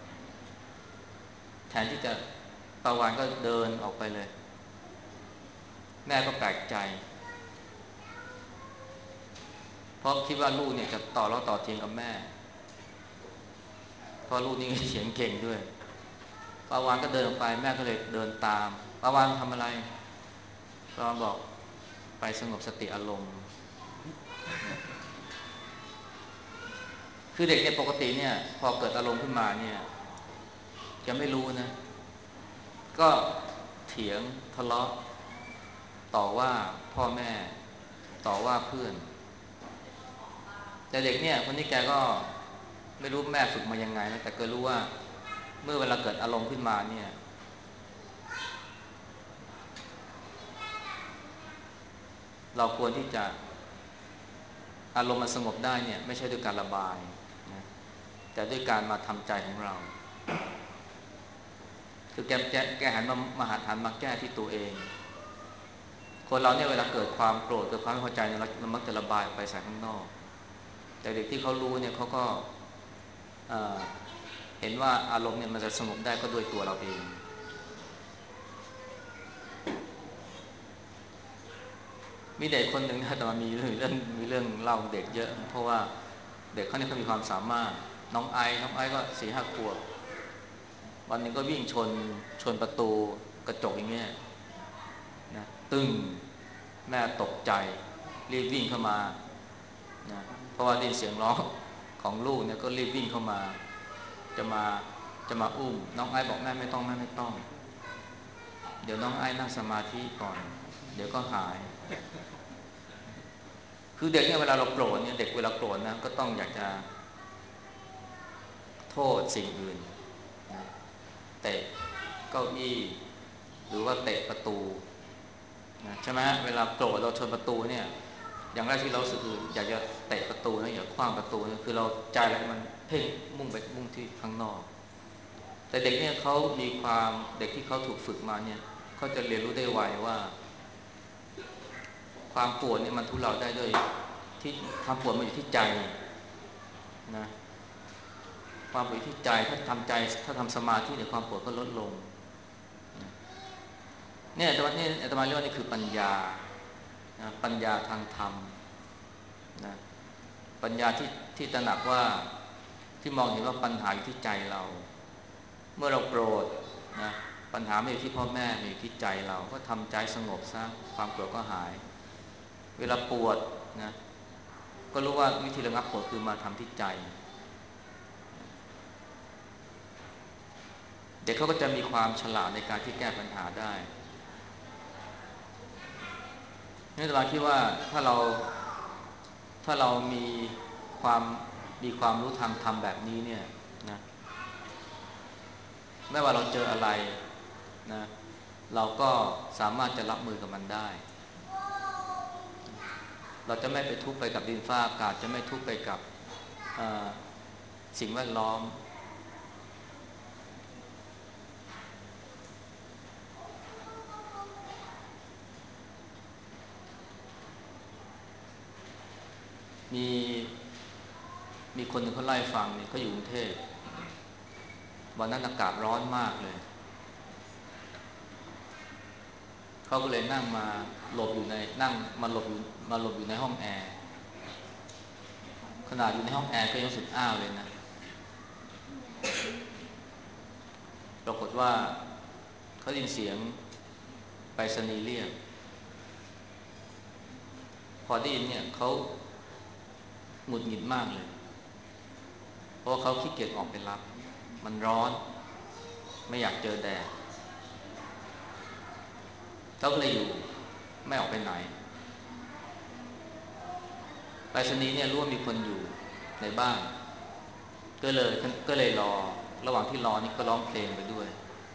แทนที่จะประวานก็เดินออกไปเลยแม่ก็แปลกใจเพราะคิดว่าลูกเนี่ยจะต่อล้อต่อเถียงกับแม่เพราะลูกนี่เถียงเก่งด้วยปาวานก็เดินออกไปแม่ก็เลยเดินตามปาวานทำอะไรปาวานบอกไปสงบสติอารมณ์คือเด็กเนี่ยปกติเนี่ยพอเกิดอารมณ์ขึ้นมาเนี่ยจะไม่รู้นะก็เถียงทะเลาะต่อว่าพ่อแม่ต่อว่าเพื่อนแต่เด็กเนี่ยคนนี้แกก็ไม่รู้แม่ฝึกมายังไงนะแต่ก็รู้ว่าเมื่อเวลาเกิดอารมณ์ขึ้นมาเนี่ยเราควรที่จะอารมณ์มันสงบได้เนี่ยไม่ใช่ด้วยการระบายนะแต่ด้วยการมาทำใจของเราคือแกแกแกหันมามาหันหันมาแก้ที่ตัวเองคนเราเนี่ยเวลาเกิดความโกรธเกิดความไม่พอใจเนี่ยเรามักจะระบายไปใส่ข้างนอกแต่เด็กที่เขารู้เนี่ยเขาก็เเห็นว่าอารมณ์เนี่ยมันจะสงบได้ก็ด้วยตัวเราเองมีเด็กคนหนึ่งนะแต่มันมีเรื่องมีเรื่องเล่าเด็กเยอะเพราะว่าเด็กเขาเนี่ยเขามีความสามารถน้องไอน้องไอก็สี่ห้าขวบวันหนึ่งก็วิ่งชนชนประตูกระจกอย่างเงี้ยนะตึ้งแม่ตกใจรีบวิ่งเข้ามานะเพราะว่าได้ยินเสียงร้องของลูกเนี่ยก็รีบวิ่งเข้ามาจะมาจะมาอุ้มน้องไอบอกแม่ไม่ต้องแม่ไม่ต้องเดี๋ยวน้องไอนั่งสมาธิก่อนเดี๋ยวก็หายคือเด็กเนี่ยเวลาเราโกรธเนี่ยเด็กเวลาโกรธนะก็ต้องอยากจะโทษสิ่งอื่นนะเตะเก้าอี้หรือว่าเตะประตูนะใช่ไหมเวลาโกรธเราชนประตูเนี่ยอย่างแรกที่เราสึกคืออยากจะเตะประตูนะอยากขว้างประตูนะคือเราใจอะไรมันเพ่งมุ่งไปมุ่งที่ข้างนอกแต่เด็กเนี่ยเขามีความเด็กที่เขาถูกฝึกมาเนี่ยเขาจะเรียนรู้ได้ไวว่าความปวดเนี่ยมันทุเลาได้ด้วยที่ความปวดมันอยู่ที่ใจนะความปวดที่ใจถ้าทำใจถ้าทำสมาธิเนี่ยความปวดก็ลดลงนะเนี่ยแต่ว่านี่อาตมาเรียกว่านี่คือปัญญานะปัญญาทางธรรมนะปัญญาที่ที่ตระหนักว่าที่มองเห็นว่าปัญหาอยู่ที่ใจเราเมื่อเราโกรธนะปัญหาไม่อยู่ที่พ่อแม่ไม่อยู่ที่ใจเราก็ทำใจสงบซะความโกรธก็หายเวลาปวดนะก็รู้ว่าวิธีระงับปวดคือมาทำที่ใจเด็กเขาก็จะมีความฉลาดในการที่แก้ปัญหาได้นี่อาตมาคิดว่าถ้าเราถ้าเรามีความมีความรู้ทางธรรมแบบนี้เนี่ยนะไม่ว่าเราเจออะไรนะเราก็สามารถจะรับมือกับมันได้เราจะไม่ไปทุกข์ไปกับดินฟ้าอากาศจะไม่ทุกข์ไปกับสิ่งแวดล้อมมีมีคนหนึ่งเขาไล่ฟังเนี่ยเขาอยู่กรุงเทพวันนั้นอากาศร้อนมากเลยเขาก็เลยนั่งมาหลบอยู่ในนั่งมาหลบอยู่มาหลบอยู่ในห้องแอร์ขนาดอยู่ในห้องแอร์ก็ยังสุดอ้าวเลยนะปรากฏว่าเขาได้ยินเสียงไปรษณีย์เรียกพอได้ยินเนี่ยเขาหงุดหงิดมากเลยเพราะเขาขี้เกียจออกไปรับมันร้อนไม่อยากเจอแดดเขาก็เลยอยู่ไม่ออกไปไหนไปรษณีย์เนี่ยรู้ว่ามีคนอยู่ในบ้านก็เลยก็เลยรอระหว่างที่รอนี่ก็ร้องเพลงไปด้วย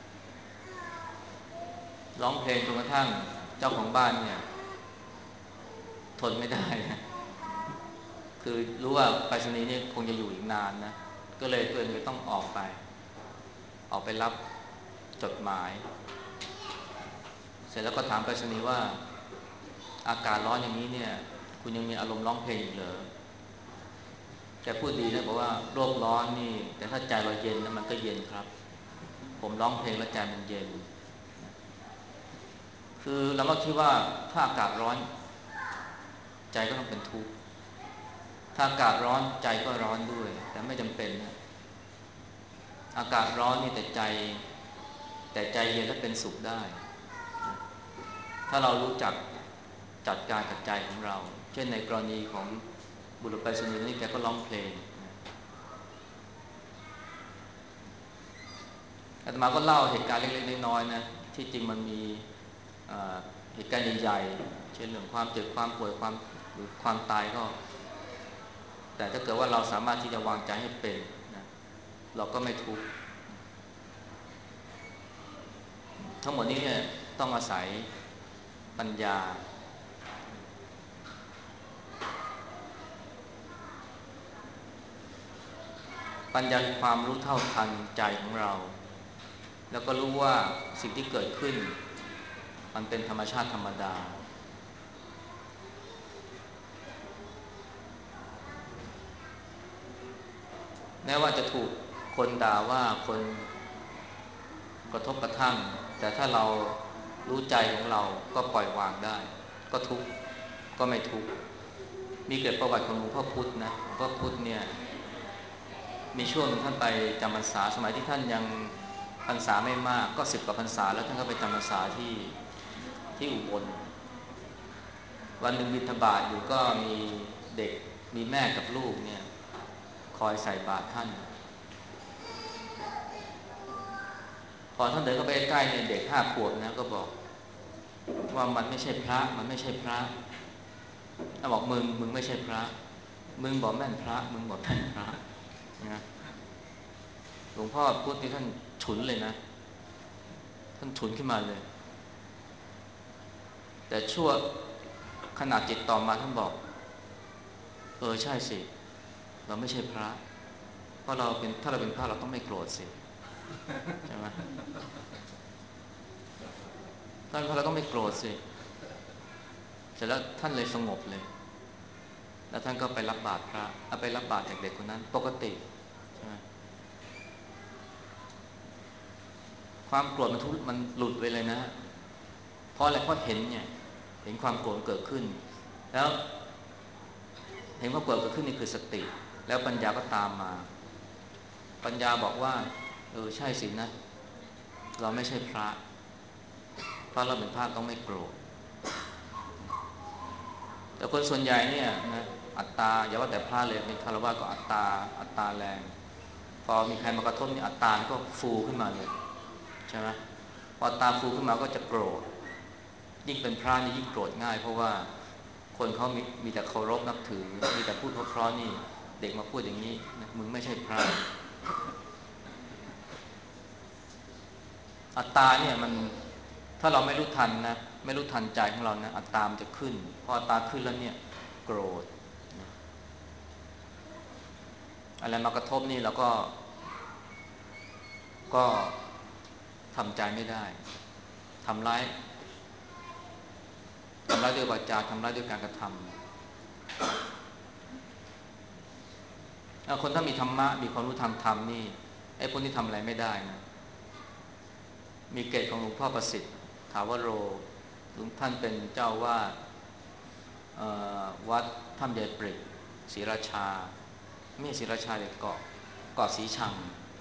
ร้องเพลงจนกระทั่งเจ้าของบ้านเนี่ยทนไม่ได้นะคือรู้ว่าไปรษณีย์นี่คงจะอยู่อีกนานนะก็เลยตัวเองเลยต้องออกไปออกไปรับจดหมายเสร็จแล้วก็ถามไปรษณีย์ว่าอากาศร้อนอย่างนี้เนี่ยคุณยังมีอารมณ์ร้องเพลงอีกเหรอแกพูดดีนะบอกว่าโลกร้อนนี่แต่ถ้าใจเราเย็นนะมันก็เย็นครับผมร้องเพลงแล้วใจมันเย็นคือเราก็คิดว่าถ้าอากาศร้อนใจก็ต้องเป็นทุกข์ถ้าอากาศร้อนใจก็ร้อนด้วยแต่ไม่จำเป็นนะอากาศร้อนนี่แต่ใจแต่ใจเย็นและเป็นสุขได้ถ้าเรารู้จักจัดการกับใจของเราเช่นในกรณีของบุรุษไปรษณีย์นี่แกก็ร้องเพลงอาตมาก็เล่าเหตุการณ์เล็กๆน้อยๆนะที่จริงมันมีเหตุการณ์ใหญ่ๆเช่นเรื่องความเจ็บความป่วยความหรือความตายก็แต่ถ้าเกิดว่าเราสามารถที่จะวางใจให้เป็นนะเราก็ไม่ทุกข์ทั้งหมดนี้เนี่ยต้องอาศัยปัญญาปัญญาคือความรู้เท่าทันใจของเราแล้วก็รู้ว่าสิ่งที่เกิดขึ้นมันเป็นธรรมชาติธรรมดาแม้ว่าจะถูกคนด่าว่าคนกระทบกระทั่งแต่ถ้าเรารู้ใจของเราก็ปล่อยวางได้ก็ทุกข์ก็ไม่ทุกข์มีเกิดประวัติของหลวงพ่อพุธนะหลวงพ่อพุธเนี่ยมีช่วงท่านไปจำพรรษาสมัยที่ท่านยังพรรษาไม่มากก็สิบกว่าพรรษาแล้วท่านก็ไปจำพรรษาที่ที่อุบลวันหนึ่งบิณฑบาตอยู่ก็มีเด็กมีแม่กับลูกเนี่ยคอยใส่บาตรท่านพอท่านเดินเข้าไปใกล้เนี่ยเด็กห้าขวบนะก็บอกว่ามันไม่ใช่พระมันไม่ใช่พระท่านบอกมึงมึงไม่ใช่พระมึงบอกแม่นพระมึงบอกแม่นพระนะหลวงพ่อพุธนี่ท่านฉุนเลยนะท่านฉุนขึ้นมาเลยแต่ชั่วขณะจิตต่อมาท่านบอกเออใช่สิเราไม่ใช่พระเพราะเราเป็นถ้าเราเป็นพระเราต้องไม่โกรธสิใช่ไหมท่านพระเราต้องไม่โกรธสิเสร็จแล้วท่านเลยสงบเลยแล้วท่านก็ไปรับบาตรพระเอาไปรับบาตรจากเด็กคนนั้นปกติใช่ไหมความโกรธมันทุมันหลุดไปเลยนะเพราะอะไรเพราะเห็นเนี่ยเห็นความโกรธเกิดขึ้นแล้วเห็นความโกรธเกิดขึ้นนี่คือสติแล้วปัญญาก็ตามมาปัญญาบอกว่าเออใช่สินะเราไม่ใช่พระเพราะเราเป็นพระต้องไม่โกรธแต่คนส่วนใหญ่เนี่ยนะอัตตาอย่าว่าแต่พระเลยเป็นคฤหัสถ์ก็อัตตาอัตตาแรงพอมีใครมากระทบนี่อัตตาก็ฟูขึ้นมาเลยใช่ไหมพออัตตาฟูขึ้นมาก็จะโกรธยิ่งเป็นพระนี่ยิ่งโกรธง่ายเพราะว่าคนเขามีมีแต่เคารพนับถือมีแต่พูดเพราะๆนี่เด็กมาพูดอย่างนี้นะมึงไม่ใช่พระอัตตาเนี่ยมันถ้าเราไม่รู้ทันนะไม่รู้ทันใจของเรานะอัตตามันจะขึ้นพออัตตาขึ้นแล้วเนี่ยโกรธนะอะไรมากระทบนี่เราก็ก็ทำใจไม่ได้ทำร้ายทำร้ายด้วยวาจาทำร้ายด้วยการกระทำคนถ้ามีธรรมะมีความรู้ทางธรรมนี่ไอ้พวกนี้ทำอะไรไม่ได้นะมีเกตของหลวงพ่อประสิทธิ์ถาวโรหลวงท่านเป็นเจ้าวาดวัดถ้ำใหญ่ปริกศรีราชาไม่ใช่ศรีราชาเด็กเกาะเกาะสีชัง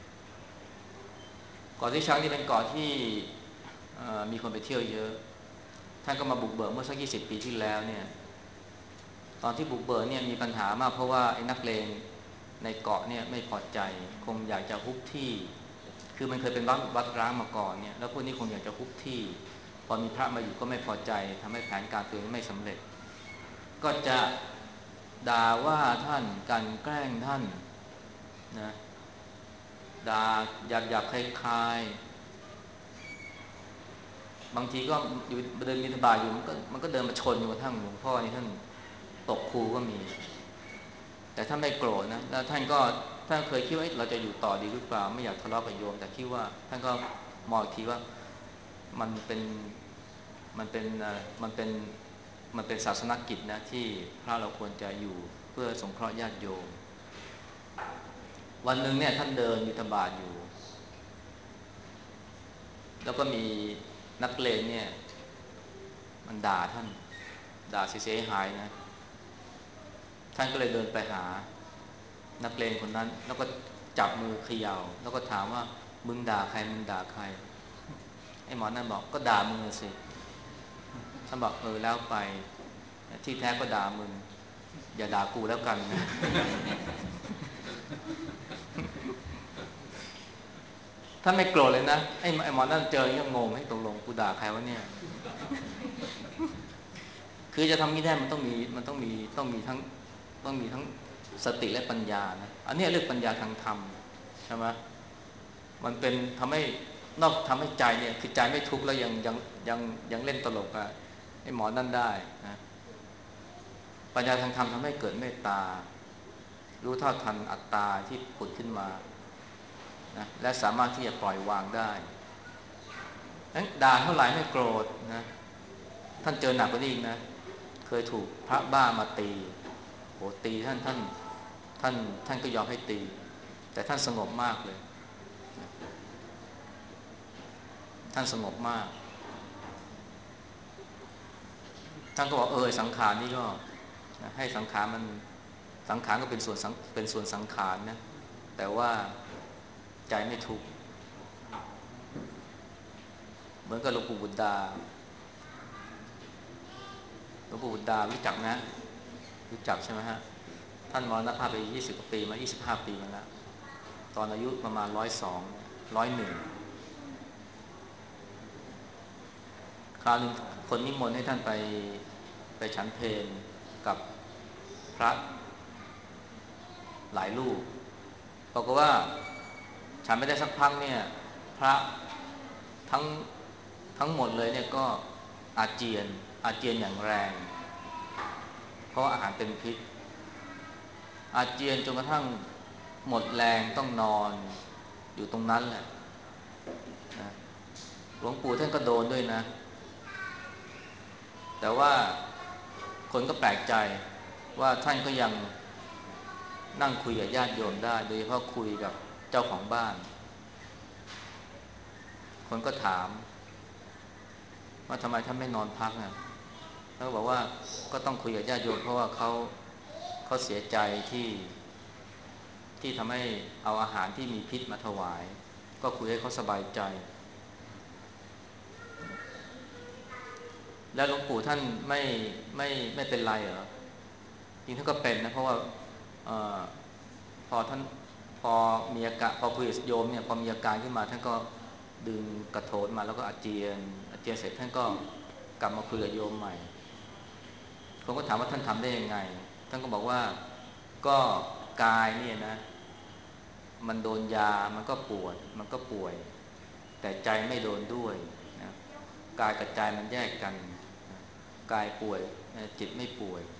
เกาะสีชังนี่เป็นเกาะที่มีคนไปเที่ยวเยอะท่านก็มาบุกเบิกเมื่อสักยี่สิบปีที่แล้วเนี่ยตอนที่บุกเบิกเนี่ยมีปัญหามากเพราะว่าไอ้นักเลงในเกาะเนี่ยไม่พอใจคงอยากจะฮุบที่คือมันเคยเป็นวัดวัดร้างมาก่อนเนี่ยแล้วพวกนี้คงอยากจะฮุบที่พอมีพระมาอยู่ก็ไม่พอใจทำให้แผนการตัวเองไม่สำเร็จก็จะด่าว่าท่านกันแกล้งท่านนะด่าหยาบหยาบคล้ายๆบางทีก็อยู่เดินบิณฑบาตอยู่มันก็มันก็เดินมาชนอยู่กับท่านหลวงพ่อนี่ท่านตกครูก็มีแต่ท่านไม่โกรธนะแล้วท่านก็ท่านเคยคิดว่าเราจะอยู่ต่อดีหรือเปล่าไม่อยากทะเลาะกับโยมแต่คิดว่าท่านก็มองอีกทีว่ามันเป็นมันเป็นมันเป็นมันเป็นศาสนกิจนะที่พระเราควรจะอยู่เพื่อสงเคราะห์ญาติโยมวันหนึ่งเนี่ยท่านเดินบิณฑบาตอยู่แล้วก็มีนักเลงเนี่ยมันด่าท่านด่าเสียหายนะท่านก็เลยเดินไปหานักเลงคนนั้นแล้วก็จับมือเขย่าแล้วก็ถามว่ามึงด่าใครมึงด่าใครไอ้หมอนั่นบอกก็ด่ามึงสิท่านบอกเออแล้วไปที่แท้ก็ด่ามึงอย่าด่ากูแล้วกันนะท่านไม่โกรธเลยนะไอ้ไอ้หมอนั่นเจอยังงงให้ตกลงกูด่าใครวะเนี่ยคือจะทำนี้ได้มันต้องมีมันต้องมีต้องมีทั้งต้องมีทั้งสติและปัญญานะอันนี้เรื่องปัญญาทางธรรมใช่ไหมมันเป็นทำให้นอกทำให้ใจเนี่ยคือใจไม่ทุกข์แล้วยังยังยังยังเล่นตลกอะไอ้หมอนั่นได้นะปัญญาทางธรรมทำให้เกิดเมตตารู้เท่าทันอัตตาที่ผุดขึ้นมานะและสามารถที่จะปล่อยวางได้นั้นด่าเท่าไหร่ไม่โกรธนะท่านเจอหนักกว่านี้อีกนะเคยถูกพระบ้ามาตีโหตีท่านท่านท่านท่านก็ยอมให้ตีแต่ท่านสงบมากเลยท่านสงบมากท่านก็บอกเออสังขารนี่ก็ให้สังขารมันสังขารก็เป็นส่วนเป็นส่วนสังขารนะแต่ว่าใจไม่ทุกข์เหมือนกับหลวงปู่บุตรดาหลวงปู่บุตรดารู้จักนะรู้จักใช่ไหมฮะท่านมรณภาพไปยี่สิบกว่าปีมายี่สิบห้าปีมาแล้วตอนอายุประมาณร้อยสองร้อยหนึ่งคราวนึงคนนิมนต์ให้ท่านไปไปฉันเพลกับพระหลายรูปบอกว่าฉันไม่ได้สักพักเนี่ยพระทั้งทั้งหมดเลยเนี่ยก็อาเจียนอาเจียนอย่างแรงเพราะอาหารเป็นพิษอาเจียนจนกระทั่งหมดแรงต้องนอนอยู่ตรงนั้นแหละนะหลวงปู่ท่านก็โดนด้วยนะแต่ว่าคนก็แปลกใจว่าท่านก็ยังนั่งคุยกับญาติโยมได้โดยเฉพาะคุยกับเจ้าของบ้านคนก็ถามว่าทำไมท่านไม่นอนพักอ่ะเขาบอกว่าก็ต้องคุยกับญาติโยมเพราะว่าเขาเขาเสียใจที่ที่ทำให้เอาอาหารที่มีพิษมาถวายก็คุยให้เขาสบายใจแล้วหลวงปู่ท่านไม่ไม่ไม่เป็นไรเหรอจริงท่านก็เป็นนะเพราะว่าอพอท่านพอมีอาการพอคุยกับโยมเนี่ยพอมีอาการขึ้นมาท่านก็ดึงกระโถนมาแล้วก็อาเจียนอาเจียนเสร็จท่านก็กลับมาคุยกับโยมใหม่คนก็ถามว่าท่านทำได้ยังไงท่านก็บอกว่าก็กายเนี่ยนะมันโดนยามันก็ปวดมันก็ป่วยแต่ใจไม่โดนด้วยนะกายกับใจมันแยกกันนะกายป่วยนะจิตไม่ป่วย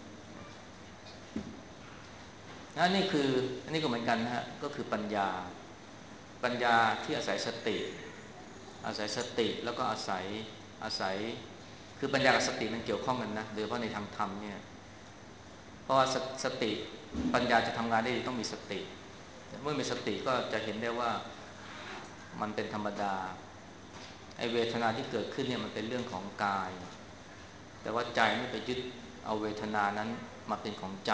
นะนี่คืออันนี้ก็เหมือนกันนะฮะก็คือปัญญาปัญญาที่อาศัยสติอาศัยสติแล้วก็อาศัยอาศัยคือปัญญากับสติมันเกี่ยวข้องกันนะโดยเฉพาะในทางธรรมเนี่ยเพราะว่าสสติปัญญาจะทำงานได้ดีต้องมีสติเมื่อมีสติก็จะเห็นได้ว่ามันเป็นธรรมดาไอเวทนาที่เกิดขึ้นเนี่ยมันเป็นเรื่องของกายแต่ว่าใจไม่ไปยึดเอาเวทนานั้นมาเป็นของใจ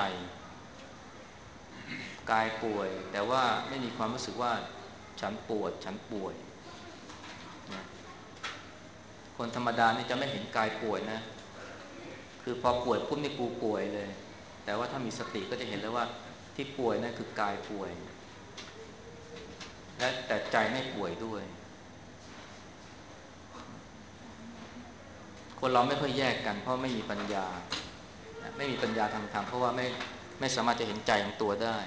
กายป่วยแต่ว่าไม่มีความรู้สึกว่าฉันปวดฉันป่วยนะคนธรรมดานี่จะไม่เห็นกายป่วยนะคือพอป่วยปุ๊บนี่กูป่วยเลยแต่ว่าถ้ามีสติก็จะเห็นแล้วว่าที่ป่วยนั่นคือกายป่วยและแต่ใจไม่ป่วยด้วยคนเราไม่ค่อยแยกกันเพราะไม่มีปัญญาไม่มีปัญญาทางธรรมเพราะว่าไม่ไม่สามารถจะเห็นใจของตัวได้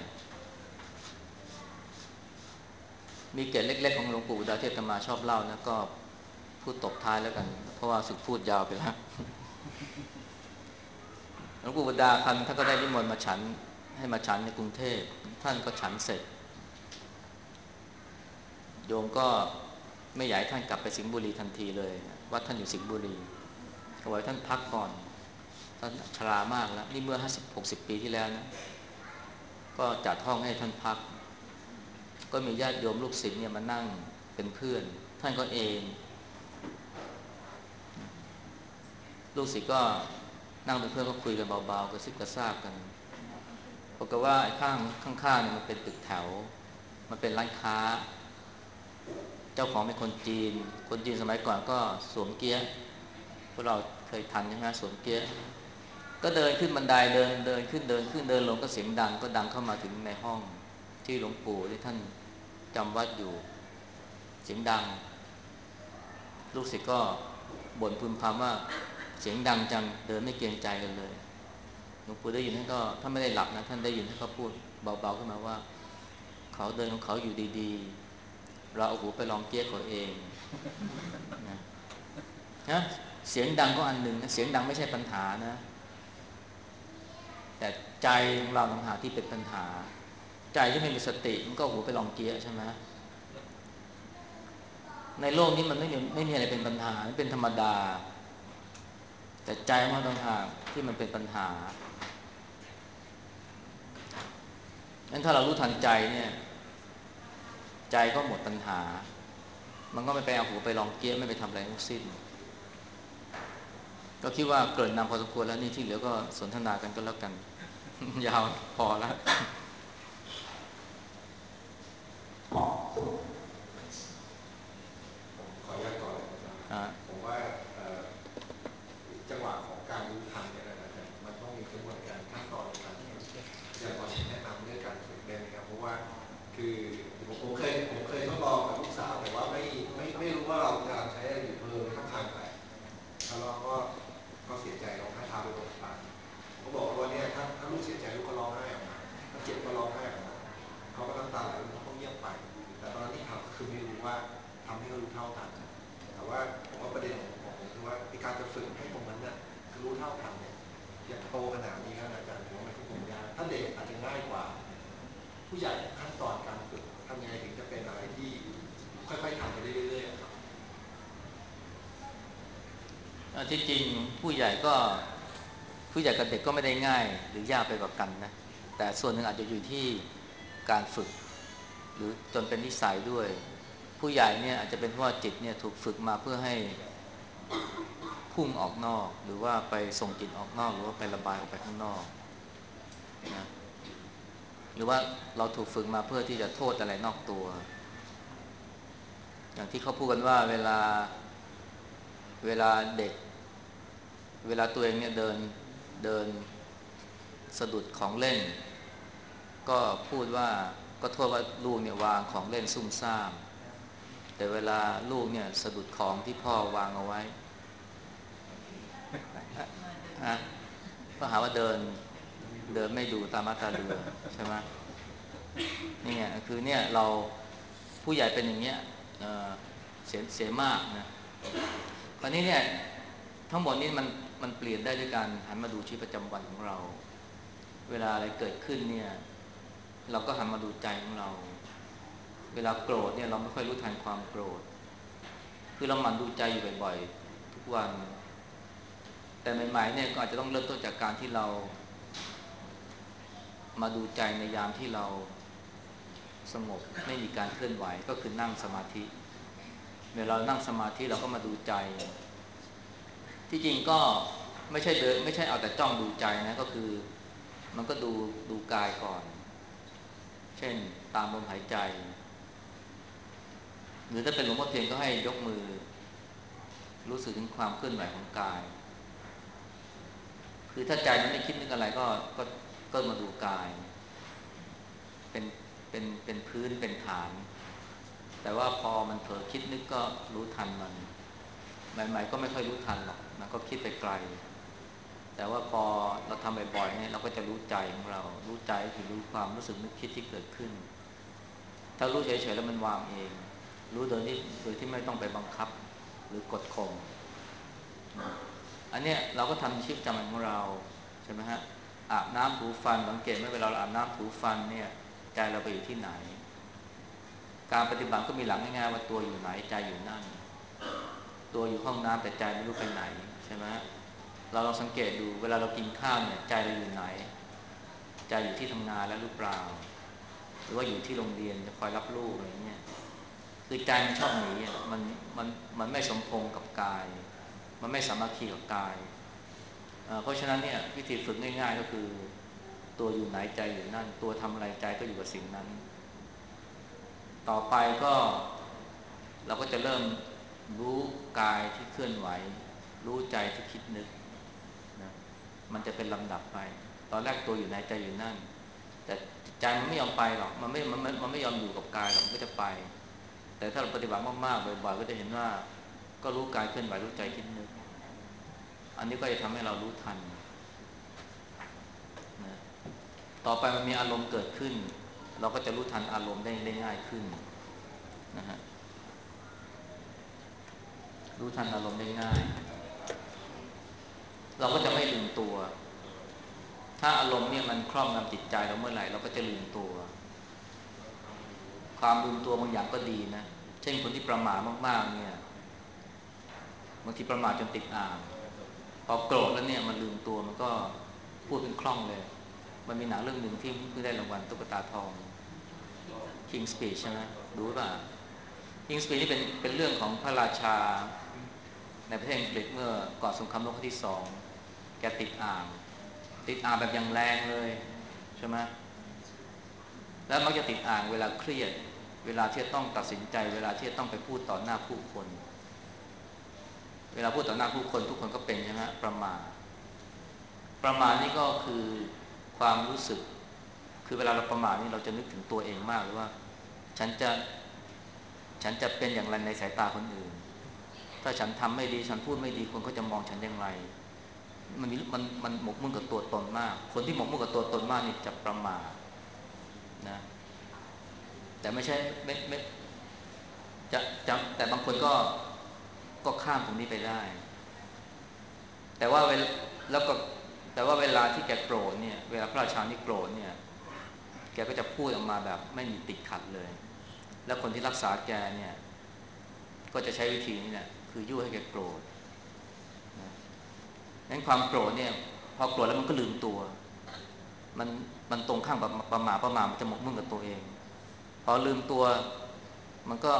มีเกร็ดเล็กๆของหลวงปู่ดาเทพธรรมาชอบเล่านะก็พูดตบท้ายแล้วกันเพราะว่าสุดพูดยาวไปแล้วหลวงปู่บุดาคันท่านก็ได้นิมนต์มาฉันให้มาฉันในกรุงเทพท่านก็ฉันเสร็จโยมก็ไม่อยากให้ท่านกลับไปสิงห์บุรีทันทีเลยว่าท่านอยู่สิงห์บุรีเอาไว้ท่านพักก่อนท่านชรามากแล้วนี่เมื่อห้าสิบ หกสิบปีที่แล้วนะก็จัดห้องให้ท่านพักก็มีญาติโยมลูกศิษย์เนี่ยมานั่งเป็นเพื่อนท่านก็เองลูกศิษย์ก็นั่งเป็นเพื่อนก็คุยกันเบาๆกระซิบกระซาบกันปรากฏว่าไอ้ข้างข้างๆเนี่ยมันเป็นตึกแถวมันเป็นร้านค้าเจ้าของเป็นคนจีนคนจีนสมัยก่อนก็สวมเกี๊ยะพวกเราเคยทันใช่ไหมสวมเกี๊ยะก็เดินขึ้นบันไดเดินเดินขึ้นเดินขึ้นเดินลงก็เสียงดังก็ดังเข้ามาถึงในห้องที่หลวงปู่ที่ท่านจำวัดอยู่เสียงดังลูกศิษย์ก็บ่นพึมพำว่าเสียงดังจังเดินไม่เกรงใจกันเลยหลวงปู่ได้ยินท่านก็ท่านไม่ได้หลับนะท่านได้ยินท่านก็พูดเบาๆขึ้นมาว่าเขาเดินของเขาอยู่ดีๆเราเอาหูไปลองเกี้ยเขาเองนะนะเสียงดังก็อันหนึ่งนะเสียงดังไม่ใช่ปัญหานะแต่ใจของเราต่างหากที่เป็นปัญหาใจที่ไม่มีสติมันก็หูไปลองเกี้ยใช่ไหมในโลกนี้มันไม่มีไม่มีอะไรเป็นปัญหาเป็นธรรมดาแต่ใจมันต่างหากที่มันเป็นปัญหางั้นถ้าเรารู้ทันใจเนี่ยใจก็หมดปัญหามันก็ไม่ไปเอาหูไปลองเกี้ยไม่ไปทำอะไรทั้งสิ้นก็คิดว่าเกิดนำพอสมควรแล้วนี่ที่เหลือก็สนทนากันก็แล้วกันยาวพอแล้วขออนุญาตก่อนเลยนะครับผมว่าจังหวะของการรู้ทันเนี่ยนะครับมันต้องมีกระบวนการขั้นตอนในการฝึกอยากขอแนะนำเรื่องการฝึกได้ไหมครับเพราะว่าคือผมผมเคยผมเคยทดลองกับลูกสาวแต่ว่าไม่ไม่ไม่รู้ว่าเรากำลังใช้อะไรอยู่เพิ่มไม่ต้องทานไปแล้วเราก็ก็เสียใจร้องไห้พาไปโรงพยาบาลเขาบอกว่าเนี่ยถ้าถ้าลูกเสียใจลูกก็ร้องไห้ออกมาถ้าเจ็บก็ร้องไห้ออกมาเขาก็น้ำตาไหลแล้วเขาเงียบไปแต่ตอนนั้นที่ทำก็คือไม่รู้ว่าทำให้เขารู้เท่าทันแต่ว่าผมว่าประเด็นของผมคือว่าการจะฝึกให้ตรงนั้นเนี่ยรู้เท่าทันเนี่ยอย่างโตขนาดนี้แล้วอาจารย์ถือว่ามันก็คงยากถ้าเด็กอาจจะง่ายกว่าผู้ใหญ่ขั้นตอนการฝึกทำยังไงถึงจะเป็นอะไรที่ค่อยๆทำไปเรื่อยๆครับที่จริงผู้ใหญ่ก็ผู้ใหญ่กับเด็กก็ไม่ได้ง่ายหรือยากไปกว่ากันนะแต่ส่วนหนึ่งอาจจะอยู่ที่การฝึกหรือจนเป็นนิสัยด้วยผู้ใหญ่เนี่ยอาจจะเป็นเพราะว่าจิตเนี่ยถูกฝึกมาเพื่อให้พุ่งออกนอกหรือว่าไปส่งจิตออกนอกหรือว่าไประบายออกไปข้างนอกนะหรือว่าเราถูกฝึกมาเพื่อที่จะโทษอะไรนอกตัวอย่างที่เขาพูดกันว่าเวลาเวลาเด็กเวลาตัวเองเนี่ยเดินเดินสะดุดของเล่นก็พูดว่าก็โทษว่าลูกเนี่ยวางของเล่นซุ่มซ่ามแต่เวลาลูกเนี่ยสะดุดของที่พ่อวางเอาไว้อะก็หาว่าเดินเดินไม่ดูตามมาตาเรือใช่ไหมนี่ไงคือเนี่ยเราผู้ใหญ่เป็นอย่างเงี้ยเสียเสียมากนะคราวนี้เนี่ยทั้งหมดนี้มันมันเปลี่ยนได้ด้วยการหันมาดูชีวิตประจำวันของเราเวลาอะไรเกิดขึ้นเนี่ยเราก็หันมาดูใจของเราเวลาโกรธเนี่ยเราไม่ค่อยรู้ทันความโกรธคือเราหมั่นดูใจอยู่บ่อยๆทุกวันแต่ใหม่ๆเนี่ยก็อาจจะต้องเริ่มต้นจากการที่เรามาดูใจในยามที่เราสงบไม่มีการเคลื่อนไหวก็คือนั่งสมาธิเวลาเรานั่งสมาธิเราก็มาดูใจที่จริงก็ไม่ใช่เดินไม่ใช่เอาแต่จ้องดูใจนะก็คือมันก็ดูดูกายก่อนเช่นตามลมหายใจหรือถ้าเป็นหลวงพ่อเทียนก็ให้ยกมือรู้สึกถึงความเคลื่อนไหวของกายคือถ้าใจมันไม่คิดนึกอะไรก็ก็ก็มาดูกายเป็นเป็นเป็นพื้นเป็นฐานแต่ว่าพอมันเผลอคิดนึกก็รู้ทันมันใหม่ๆก็ไม่ค่อยรู้ทันหรอกนะก็คิดไปไกลแต่ว่าพอเราทำบ่อยๆเนี่ยเราก็จะรู้ใจของเรารู้ใจคือรู้ความรู้สึกนึกคิดที่เกิดขึ้นถ้ารู้เฉยๆแล้วมันวางเองรู้โดยที่โดยที่ไม่ต้องไปบังคับหรือกดข่มอันเนี้ยเราก็ทำในชีวิตประจำวันของเราใช่ไหมฮะอาบน้ำถูฟันสังเกตไหมเวลาเราอาบน้ำถูฟันเนี่ยใจเราไปอยู่ที่ไหนการปฏิบัติก็มีหลักง่ายๆว่าตัวอยู่ไหนใจอยู่นั่นตัวอยู่ห้องน้ำแต่ใจไม่รู้ไปไหนใช่ไหมเราลองสังเกตดูเวลาเรากินข้าวเนี่ยใจเราอยู่ไหนใจอยู่ที่ทำงานแล้วหรือเปล่าหรือว่าอยู่ที่โรงเรียนจะคอยรับลูกอะไรเงี้ยคือใจมันชอบหนีมันมันมันไม่สมพงกับกายมันไม่สามัคคีกับกายเพราะฉะนั้นเนี่ยวิธีฝึกง่ายๆก็คือตัวอยู่ไหนใจอยู่นั่นตัวทำอะไรใจก็อยู่กับสิ่งนั้นต่อไปก็เราก็จะเริ่มรู้กายที่เคลื่อนไหวรู้ใจที่คิดนึกนะมันจะเป็นลำดับไปตอนแรกตัวอยู่ไหนใจอยู่นั่นแต่ใจมันไม่ยอมไปหรอกมันไม่มันไม่มันไม่ยอมอยู่กับกายหรอกมันก็จะไปแต่ถ้าเราปฏิบัติมากๆบ่อยๆก็จะเห็นว่าก็รู้กายเคลื่อนไหวรู้ใจคิดนึกอันนี้ก็จะทำให้เรารู้ทันนะต่อไปมันมีอารมณ์เกิดขึ้นเราก็จะรู้ทันอารมณ์ได้ได้ง่ายขึ้นนะฮะรู้ทันอารมณ์ได้ง่ายเราก็จะไม่ลืมตัวถ้าอารมณ์เนี่ยมันครอบงำจิตใจเราเมื่อไหร่เราก็จะลืมตัวความลืมตัวบางอย่างก็ดีนะเช่นคนที่ประมาทมากๆเนี่ยบางทีประมาทจนติดอ่างพอโกรธแล้วเนี่ยมันลืมตัวมันก็พูดเป็นคล่องเลยมันมีหนังเรื่องหนึ่งที่เพิ่งได้รางวัลตุ๊กตาทอง King's Speech ใช่ไหมรู้ป่ะ King's Speech นี่เป็นเป็นเรื่องของพระราชาในประเทศอังกฤษเมื่อก่อนสงครามโลกครั้งที่สองแกติดอ่างติดอ่างแบบอย่างแรงเลยใช่ไหมแล้วมักจะติดอ่างเวลาเครียดเวลาที่จะต้องตัดสินใจเวลาที่จะต้องไปพูดต่อหน้าผู้คนเวลาพูดต่อหน้าผู้คนทุกคนก็เป็นใช่ไหมประมาทประมาทนี่ก็คือความรู้สึกคือเวลาเราประมาทนี่เราจะนึกถึงตัวเองมากเลยว่าฉันจะฉันจะเป็นอย่างไรในสายตาคนอื่นถ้าฉันทำไม่ดีฉันพูดไม่ดีคนเขาจะมองฉันอย่างไรมันมันมันหมกมุ่นกับตัวตนมากคนที่หมกมุ่นกับตัวตนมากนี่จะประมาทนะแต่ไม่ใช่ไม่ไม่จะจะแต่บางคนก็ก็ข้ามตรงนี้ไปได้แต่ว่าเวลาแล้วก็แต่ว่าเวลาที่แกโกรธเนี่ยเวลาพระราชานี่โกรธเนี่ยแกก็จะพูดออกมาแบบไม่มีติดขัดเลยแล้วคนที่รักษาแกเนี่ยก็จะใช้วิธีนี้แหละคือยั่วให้แกโกรธนะงั้นความโกรธเนี่ยพอโกรธแล้วมันก็ลืมตัวมันมันตรงข้ามกับประมาทประมาทมันจะหมกมุ่นกับตัวเองพอลืมตัวมันก็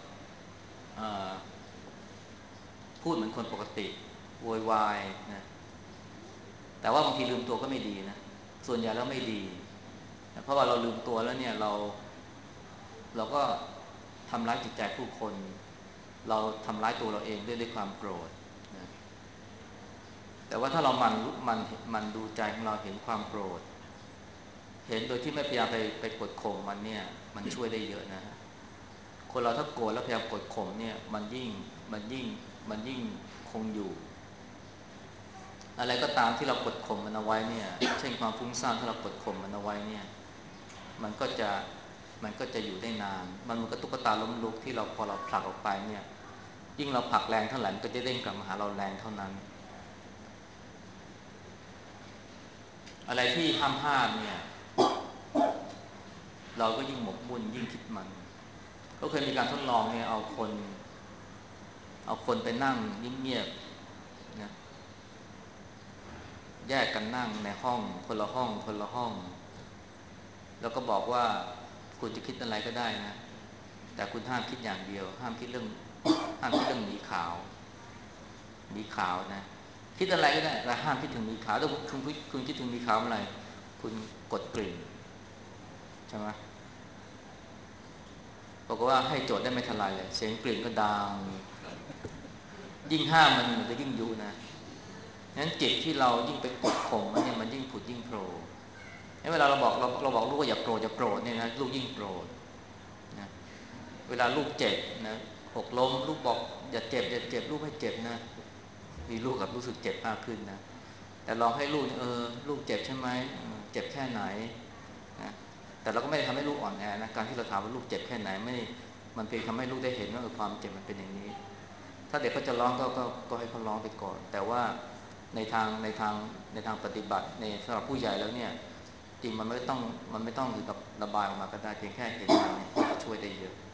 พูดเหมือนคนปกติโวยวายนะแต่ว่าบางทีลืมตัวก็ไม่ดีนะส่วนใหญ่แล้วไม่ดีนะเพราะว่าเราลืมตัวแล้วเนี่ยเราเราก็ทำร้ายจิตใจผู้คนเราทำร้ายตัวเราเองด้วยด้วยความโกรธนะแต่ว่าถ้าเรามันมันมันดูใจของเราเห็นความโกรธเห็นโดยที่ไม่พยายามไปไปกดข่มมันเนี่ยมันช่วยได้เยอะนะฮะคนเราถ้าโกรธแล้วพยายามกดข่มเนี่ยมันยิ่งมันยิ่งมันยิ่งคงอยู่อะไรก็ตามที่เรากดข่มมันเอาไว้เนี่ยเช่นความฟุ้งซ่านถ้าเรากดข่มมันเอาไว้เนี่ยมันก็จะมันก็จะอยู่ได้นานมันเหมือนกับตุ๊กตาล้มลุกที่เราพอเราผลักออกไปเนี่ยยิ่งเราผลักแรงเท่าไหร่มันก็จะเด้งกลับมาหาเราแรงเท่านั้นอะไรที่ห้ามห้ามเนี่ยเราก็ยิ่งหมกมุ่นยิ่งคิดมันก็เคยมีการทดลองเนี่ยเอาคนเอาคนไปนั่งเงียบๆนะแยกกันนั่งในห้องคนละห้องคนละห้องแล้วก็บอกว่าคุณจะคิดอะไรก็ได้นะแต่คุณห้ามคิดอย่างเดียวห้ามคิดเรื่องห้ามคิดเรื่องหมีขาวหมีขาวนะคิดอะไรก็ได้แต่ห้ามคิดถึงหมีขาวถ้าคุณคุณคิดถึงหมีขาวเมื่อไหร่คุณกดกริ่งใช่ไหมบอกว่าให้โจทย์ได้ไม่ทลายเลยเสียงกริ่งก็ดังยิ่งห้ามมันมันจะยิ่งยุนะงั้นจิตที่เรายิ่งไปกดข่มมันเนี่ยมันยิ่งผุดยิ่งโผล่เวลาเราบอกเราเราบอกลูกว่าอย่าโกรธอย่าโกรธเนี่ยนะลูกยิ่งโกรธนะเวลาลูกเจ็บนะหกล้มลูกบอกอย่าเจ็บอย่าเจ็บลูกไม่เจ็บนะมีลูกกับรู้สึกเจ็บมากขึ้นนะแต่ลองให้ลูกเออลูกเจ็บใช่ไหมเจ็บแค่ไหนนะแต่เราก็ไม่ได้ทำให้ลูกอ่อนแอนะการที่เราถามว่าลูกเจ็บแค่ไหนไม่มันเพียงทำให้ลูกได้เห็นว่าความเจ็บมันเป็นอย่างนี้ถ้าเด็กเขาจะร้องก็ก็ก็ให้เขาร้องไปก่อนแต่ว่าในทางในทางในทางปฏิบัติในสำหรับผู้ใหญ่แล้วเนี่ยจริงมันไม่ต้องมันไม่ต้องถึงกับระบายออกมาก็ได้เพียงแค่เห็นมันเนี่ยก็จะช่วยได้เยอะ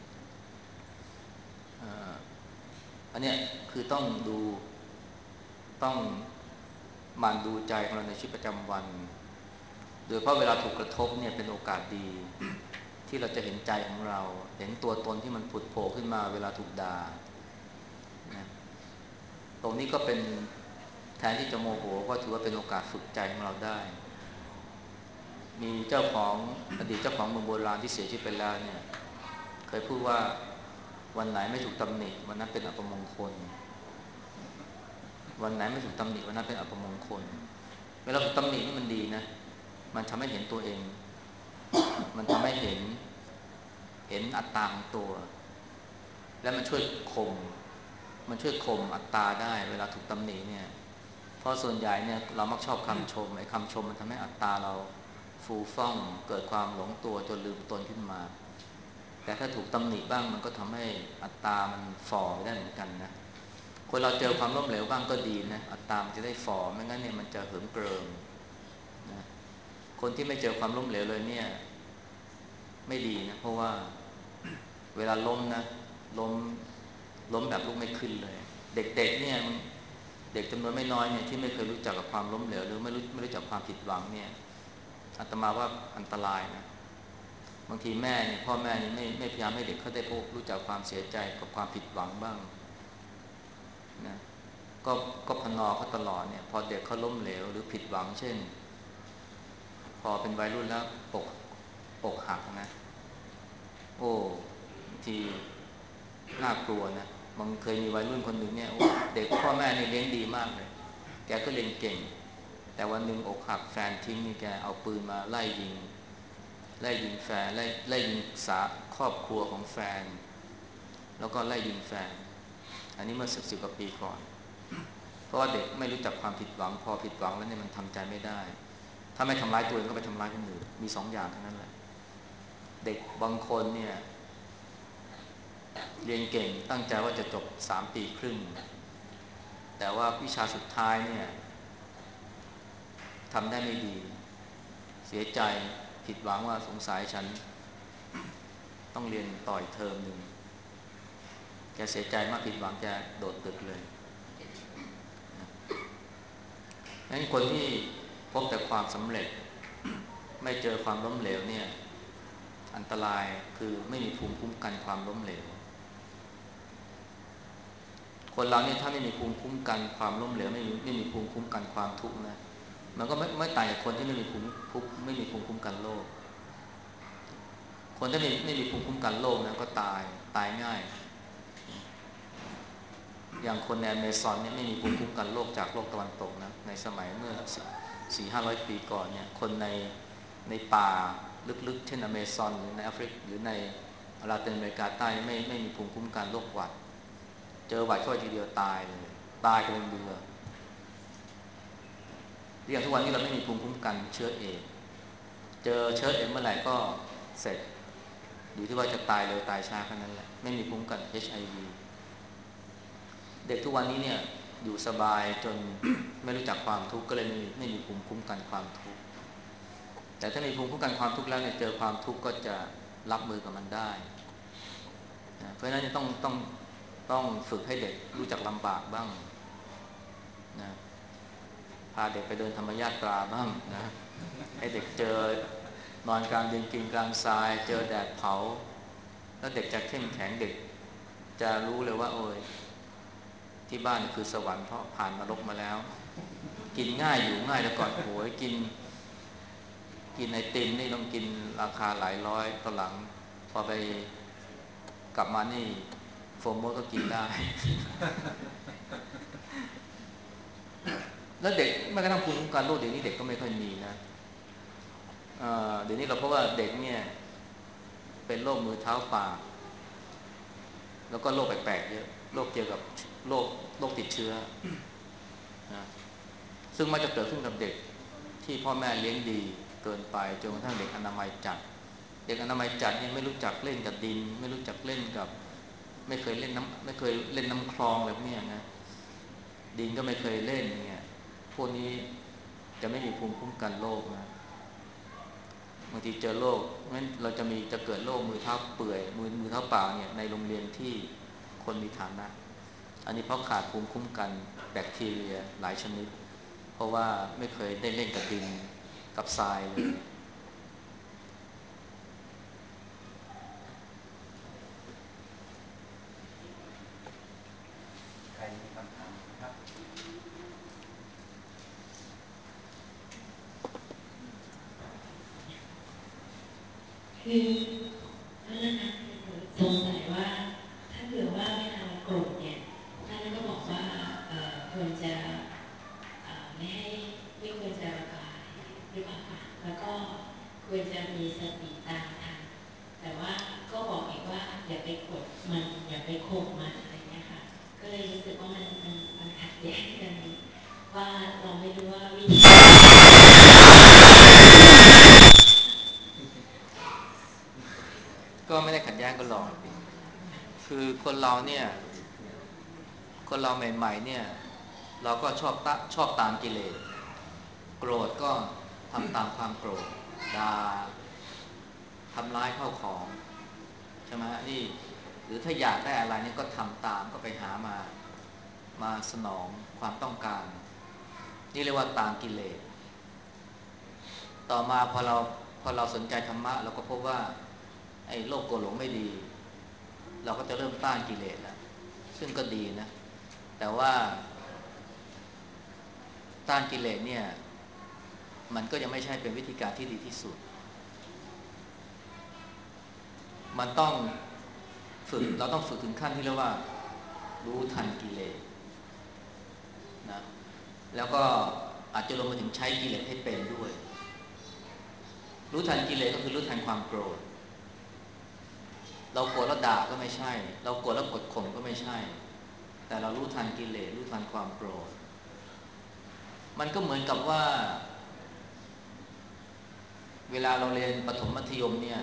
อันเนี้ยคือต้องดูต้องหมั่นดูใจของเราในชีวิตประจำวันโดยเพราะเวลาถูกกระทบเนี่ยเป็นโอกาสดีที่เราจะเห็นใจของเราเห็นตัวตนที่มันผุดโผล่ขึ้นมาเวลาถูกด่านะตรงนี้ก็เป็นแทนที่จะโมโหก็ถือว่าเป็นโอกาสฝึกใจของเราได้มีเจ้าของอดีตเจ้าของเมืองโบราณที่เสียชีวิตไปแล้วเนี่ยเคยพูดว่าวันไหนไม่ถูกตำหนิวันนั้นเป็นอัปมงคลวันไหนไม่ถูกตำหนิวันนั้นเป็นอัปมงคลเวลาถูกตำหนินี่มันดีนะมันทำให้เห็นตัวเองมันทำให้เห็นเห็นอัตตาของตัวและมันช่วยข่มมันช่วยข่มอัตตาได้เวลาถูกตำหนิเนี่ยเพราะส่วนใหญ่เนี่ยเรามักชอบคำชมไอ้คำชมมันทำให้อัตตาเราฟูฟ่องเกิดความหลงตัวจนลืมตนขึ้นมาแต่ถ้าถูกตำหนิบ้างมันก็ทำให้อัตตามันฝ่อไปได้เหมือนกันนะคนเราเจอความล้มเหลวบ้างก็ดีนะอัตตามันจะได้ฝ่อไม่งั้นเนี่ยมันจะเหิมเกริมนะคนที่ไม่เจอความล้มเหลวเลยเนี่ยไม่ดีนะเพราะว่าเวลาล้มนะล้มล้มแบบลุกไม่ขึ้นเลยเด็กๆเนี่ยเด็กจำนวนไม่น้อยเนี่ยที่ไม่เคยรู้จักกับความล้มเหลวหรือไม่รู้ไม่รู้จักความผิดหวังเนี่ยอาตมาว่าอันตรายนะบางทีแม่เนี่ยพ่อแม่นี่ไม่ไม่พยายามให้เด็กเขาได้พบรู้จักความเสียใจกับความผิดหวังบ้างนะก็ก็พนอเขาตลอดเนี่ยพอเด็กเขาล้มเหลวหรือผิดหวังเช่นพอเป็นวัยรุ่นแล้วอกอกหักนะโอ้ทีน่ากลัวนะมันเคยมีวัยรุ่นคนหนึ่งเนี่ยเด็กพ่อแม่นี่เลี้ยงดีมากเลยแกก็เรียนเก่งแต่วันหนึ่งอกหักแฟนทิ้งนี่แกเอาปืนมาไล่ยิงไล่ยิงแฟนไล่ไล่ยิงสาครอบครัวของแฟนแล้วก็ไล่ยิงแฟนอันนี้เมื่อสิบสิบกว่าปีก่อนเพราะว่าเด็กไม่รู้จักความผิดหวังพอผิดหวังแล้วเนี่ยมันทำใจไม่ได้ถ้าไม่ทำร้ายตัวเองก็ไปทำร้ายคนอื่นมีสองอย่างเท่านั้นแหละเด็กบางคนเนี่ยเรียนเก่งตั้งใจว่าจะจบสามปีครึ่งแต่ว่าวิชาสุดท้ายเนี่ยทำได้ไม่ดีเสียใจผิดหวังว่าสงสัยฉันต้องเรียนต่ออีกเทอมหนึ่งแกเสียใจมากผิดหวังแกโดดตึกเลยงั้นคนที่พบแต่ความสำเร็จไม่เจอความล้มเหลวเนี่ยอันตรายคือไม่มีภูมิคุ้มกันความล้มเหลวคนเราเนี่ยถ้าไม่มีภูมิคุ้มกันความล้มเหลวไม่มีไม่มีภูมิคุ้มกันความทุกข์นะมันก็ไม่ไม่ต่างจากคนที่ไม่มีภูมิไม่มีภูมิคุ้มกันโรคคนที่ไม่ไม่มีภูมิคุ้มกันโรคนะก็ตายตายง่ายอย่างคนในอเมซอนเนี่ยไม่มีภูมิคุ้มกันโรคจากโลกตะวันตกนะในสมัยเมื่อสี่ห้าร้อยปีก่อนเนี่ยคนในในป่าลึกๆเช่นอเมซอนหรือในแอฟริกหรือในลาตินอเมริกาใต้ไม่ไม่มีภูมิคุ้มกันโรคหวัดเจอหวัดเข้าทีเดียวตายเลยตายกันเป็นเรืออย่างทุกวันนี้เราไม่มีภูมิคุ้มกันเชื้อเอดส์เจอเชื้อเอดส์เมื่อไหร่ก็เสร็จอยู่ที่ว่าจะตายเร็วตายช้าแค่นั้นแหละไม่มีภูมิคุ้มกัน เอช ไอ วีเด็กทุกวันนี้เนี่ยอยู่สบายจนไม่รู้จักความทุกข์ก็เลยไม่ไม่มีภูมิคุ้มกันความทุกข์แต่ถ้ามีภูมิคุ้มกันความทุกข์แล้วเนี่ยเจอความทุกข์ก็จะรับมือกับมันได้นะเพราะฉะนั้นต้องต้องต้องฝึกให้เด็กรู้จักลำบากบ้างนะพาเด็กไปเดินธรรมญาตราบ้างนะให้เด็กเจอนอนกลางดินกินกลางทรายเจอแดดเผาแล้วเด็กจะเข้มแข็งเด็กจะรู้เลยว่าโอ้ยที่บ้านคือสวรรค์เพราะผ่านนรกมาแล้วกินง่ายอยู่ง่ายแต่ก่อนโหยกินกินไอติมนี่ต้องกินราคาหลายร้อยตอนหลังพอไปกลับมานี่โฟมโมก็กินได้ แล้วเด็กไม่กระทั่งภูมิคุ้มกันโรคเดี๋ยวนี้เด็กก็ไม่ค่อยมีนะเเดี๋ยวนี้เราเพราะว่าเด็กเนี่ยเป็นโรคมือเท้าปากแล้วก็โรคแปลกๆเยอะโรคเกี่ยวกับโรคโรคติดเชื้อนะซึ่งมันจะเกิดขึ้นกับเด็กที่พ่อแม่เลี้ยงดีเกินไปจนกระทั่งเด็กอนามัยจัดเด็กอนามัยจัดเนี่ยไม่รู้จักเล่นกับดินไม่รู้จักเล่นกับไม่เคยเล่นน้ำไม่เคยเล่นน้ำคลองแบบนี้นะดินก็ไม่เคยเล่นเนี่ยพวกนี้จะไม่มีภูมิคุ้มกันโรคนะบางทีเจอโรคงั้นเราจะมีจะเกิดโรคมือเท้าเปื่อยมือมือเท้าเปล่าเนี่ยในโรงเรียนที่คนมีฐานะอันนี้เพราะขาดภูมิคุ้มกันแบคทีเรียหลายชนิดเพราะว่าไม่เคยได้เล่นกับดินกับทรายเลยใครมีคำถามครับคือนั่นนะคะสงสัยว่าถ้าเกิดว่าเวลาเราโกรธเนี่ยท่านก็บอกว่าควรจะไม่ให้ไม่ควรจะระบายหรือเปล่าคะแล้วก็ควรจะมีสติตามทันแต่ว่าก็บอกอีกว่าอย่าไปกดมันอย่าไปโขกมันอะไรเงี้ยค่ะก็เลยรู้สึกว่ามันมันมันขัดแย้งกันว่าเราไม่รู้ว่าวิธีก็ไม่ได้ขัดแย้งกันหรอกคือคนเราเนี่ยคนเราใหม่ๆเนี่ยเราก็ชอบตะชอบตามกิเลสโกรธก็ทำตามความโกรธด่าทำร้ายเข้าของใช่ไหมนี่หรือถ้าอยากได้อะไรนี่ก็ทำตามก็ไปหามามาสนองความต้องการนี่เรียกว่าตามกิเลสต่อมาพอเราพอเราสนใจธรรมะเราก็พบว่าไอ้โลภโกรธหลงไม่ดีเราก็จะเริ่มต้านกิเลสแล้วซึ่งก็ดีนะแต่ว่าต้านกิเลสเนี่ยมันก็ยังไม่ใช่เป็นวิธีการที่ดีที่สุดมันต้องฝึกเราต้องฝึกถึงขั้นที่เรียกว่ารู้ทันกิเลสนะแล้วก็อาจจะลงมาถึงใช้กิเลสให้เป็นด้วยรู้ทันกิเลสก็คือรู้ทันความโกรธเราโกรธแล้วด่าก็ไม่ใช่เราโกรธแล้วกดข่มก็ไม่ใช่แต่เรารู้ทันกิเลสรู้ทันความโกรธมันก็เหมือนกับว่าเวลาเราเรียนประถมมัธยมเนี่ย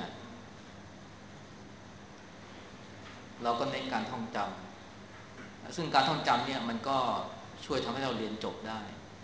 เราก็เน้นการท่องจำซึ่งการท่องจำเนี่ยมันก็ช่วยทำให้เราเรียนจบได้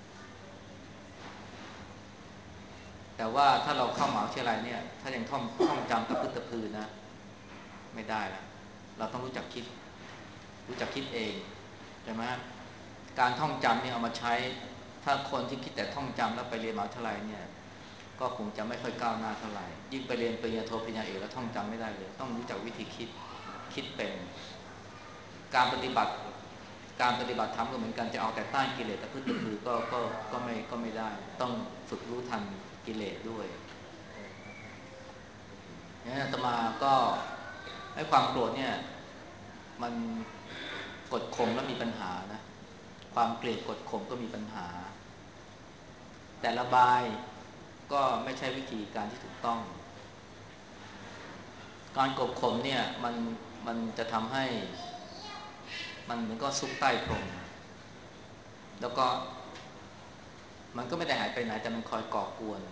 แต่ว่าถ้าเราเข้ามหาวิทยาลัยเนี่ยถ้ายังท่องท่องจำกับพื้นตะพือนะไม่ได้แล้วเราต้องรู้จักคิดรู้จักคิดเองใช่ไหมการท่องจำเนี่ยเอามาใช้ถ้าคนที่คิดแต่ท่องจำแล้วไปเรียนมหาวิทยาลัยเนี่ยก็คงจะไม่ค่อยก้าวหน้าเท่าไหร่ยิ่งไปเรียนปริญญาโทปริญญาเอกแล้วท่องจำไม่ได้เลยต้องรู้จักวิธีคิดคิดเป็นการปฏิบัติการปฏิบัติธรรมก็เหมือนกันจะเอาแต่ต้านกิเลสแต่พึ่งตะพือก็ก็ก็ไม่ก็ไม่ได้ต้องฝึกรู้ทันกิเลสด้วยเนี่ยอาตมาก็ให้ความโกรธเนี่ยมันกดข่มแล้วมีปัญหานะความเกลียดกดข่มก็มีปัญหาแต่ระบายก็ไม่ใช่วิธีการที่ถูกต้องการกดข่มเนี่ยมันมันจะทำให้มันเหมือนก็ซุกใต้พรมแล้วก็มันก็ไม่ได้หายไปไหนแต่มันคอยก่อกวน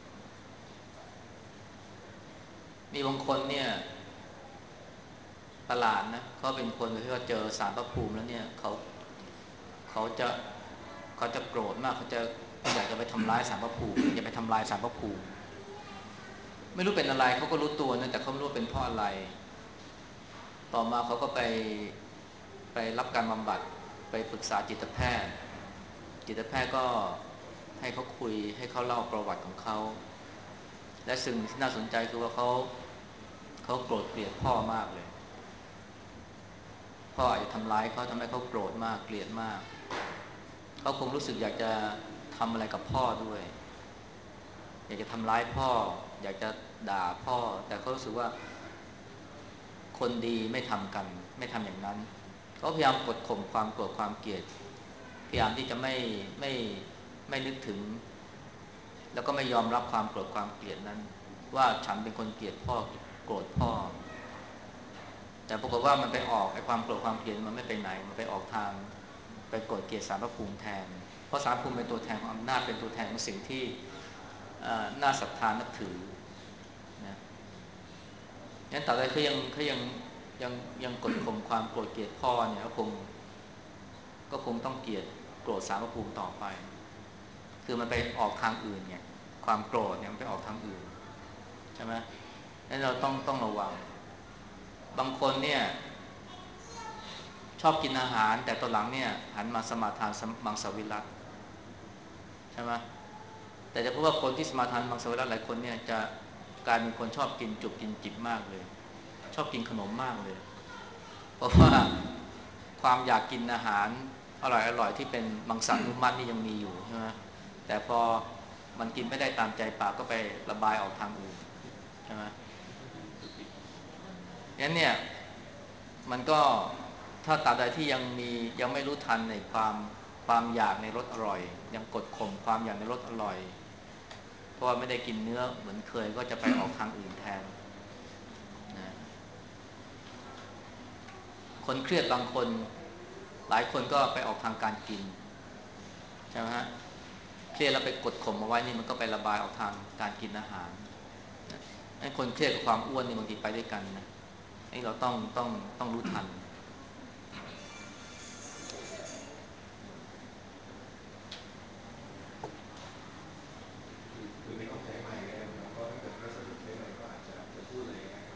มีบางคนเนี่ยปประหลาดนะเขาเป็นคนที่ว่าเจอศาลพระภูมิแล้วเนี่ยเขาเขาจะเขาจะโกรธมากเขาจะอยากจะไปทำร้ายศาลพระภูมิอยากไปทำลายศาลพระภูมิไม่รู้เป็นอะไรเขาก็รู้ตัวนะแต่เขาไม่รู้เป็นเพราะอะไรต่อมาเขาก็ไปไปรับการบำบัดไปปรึกษาจิตแพทย์จิตแพทย์ก็ให้เขาคุยให้เขาเล่าประวัติของเขาและสิ่งที่น่าสนใจคือว่าเขาเขาโกรธเกลียดพ่อมากเลยพ่ออาจจะทำร้ายเขาทำให้เขาโกรธมากเกลียดมากเขาคงรู้สึกอยากจะทำอะไรกับพ่อด้วยอยากจะทำร้ายพ่ออยากจะด่าพ่อแต่เขารู้สึกว่าคนดีไม่ทำกันไม่ทำอย่างนั้นเขาพยายามกดข่มความโกรธความเกลียดพยายามที่จะไม่ไม่ไม่นึกถึงแล้วก็ไม่ยอมรับความโกรธความเกลียดนั้นว่าฉันเป็นคนเกลียดพ่อโกรธพ่อแต่ปรากฏว่ามันไปออกไอ้ความโกรธความเกลียดมันไม่ไปไหนมันไปออกทางไปโกรธเกลียดศาลพระภูมิแทนเพราะศาลพระภูมิเป็นตัวแทนของอำนาจเป็นตัวแทนของสิ่งที่น่าศรัทธานับถือนะงั้นต่อไปเขายังเขายังยังยังกดข่มความโกรธเกลียดพ่อเนี่ยก็คงก็คงต้องเกลียดโกรธศาลพระภูมิต่อไปคือมันไปออกทางอื่นไงความโกรธเนี่ยมันไปออกทางอื่นใช่ไหมงั้นเราต้องต้องระวังบางคนเนี่ยชอบกินอาหารแต่ตอนหลังเนี่ยหันมาสมาทานมังสวิรัติใช่ไหมแต่จะพบว่าคนที่สมาทานมังสวิรัติหลายคนเนี่ยจะกลายเป็นคนชอบกินจุบกินจิบมากเลยชอบกินขนมมากเลยเพราะว่าความอยากกินอาหารอร่อยอร่อยที่เป็นมังสวิรัตินี่ยังมีอยู่ใช่ไหมแต่พอมันกินไม่ได้ตามใจปากก็ไประบายออกทางอื่นใช่ไหมงั้นเนี่ยมันก็ถ้าตราบใดที่ยังมียังไม่รู้ทันในความความอยากในรสอร่อยยังกดข่มความอยากในรสอร่อยเพราะว่าไม่ได้กินเนื้อเหมือนเคยก็จะไปออกทางอื่นแทนนะคนเครียดบางคนหลายคนก็ไปออกทางการกินใช่ไหมฮะเครียดแล้วไปกดข่มเอาไว้นี่มันก็ไประบายออกทางการกินอาหารนะไอ้คนเครียดกับความอ้วนนี่บางทีไปด้วยกันนะไอ้เราต้องต้องต้องรู้ทันคือไม่ต้องใช้ไมค์ก็ได้ครับเพราะถ้าเกิดไม่สะดวกใช้ไมค์ก็อาจจะจะพูดเลยนะครับ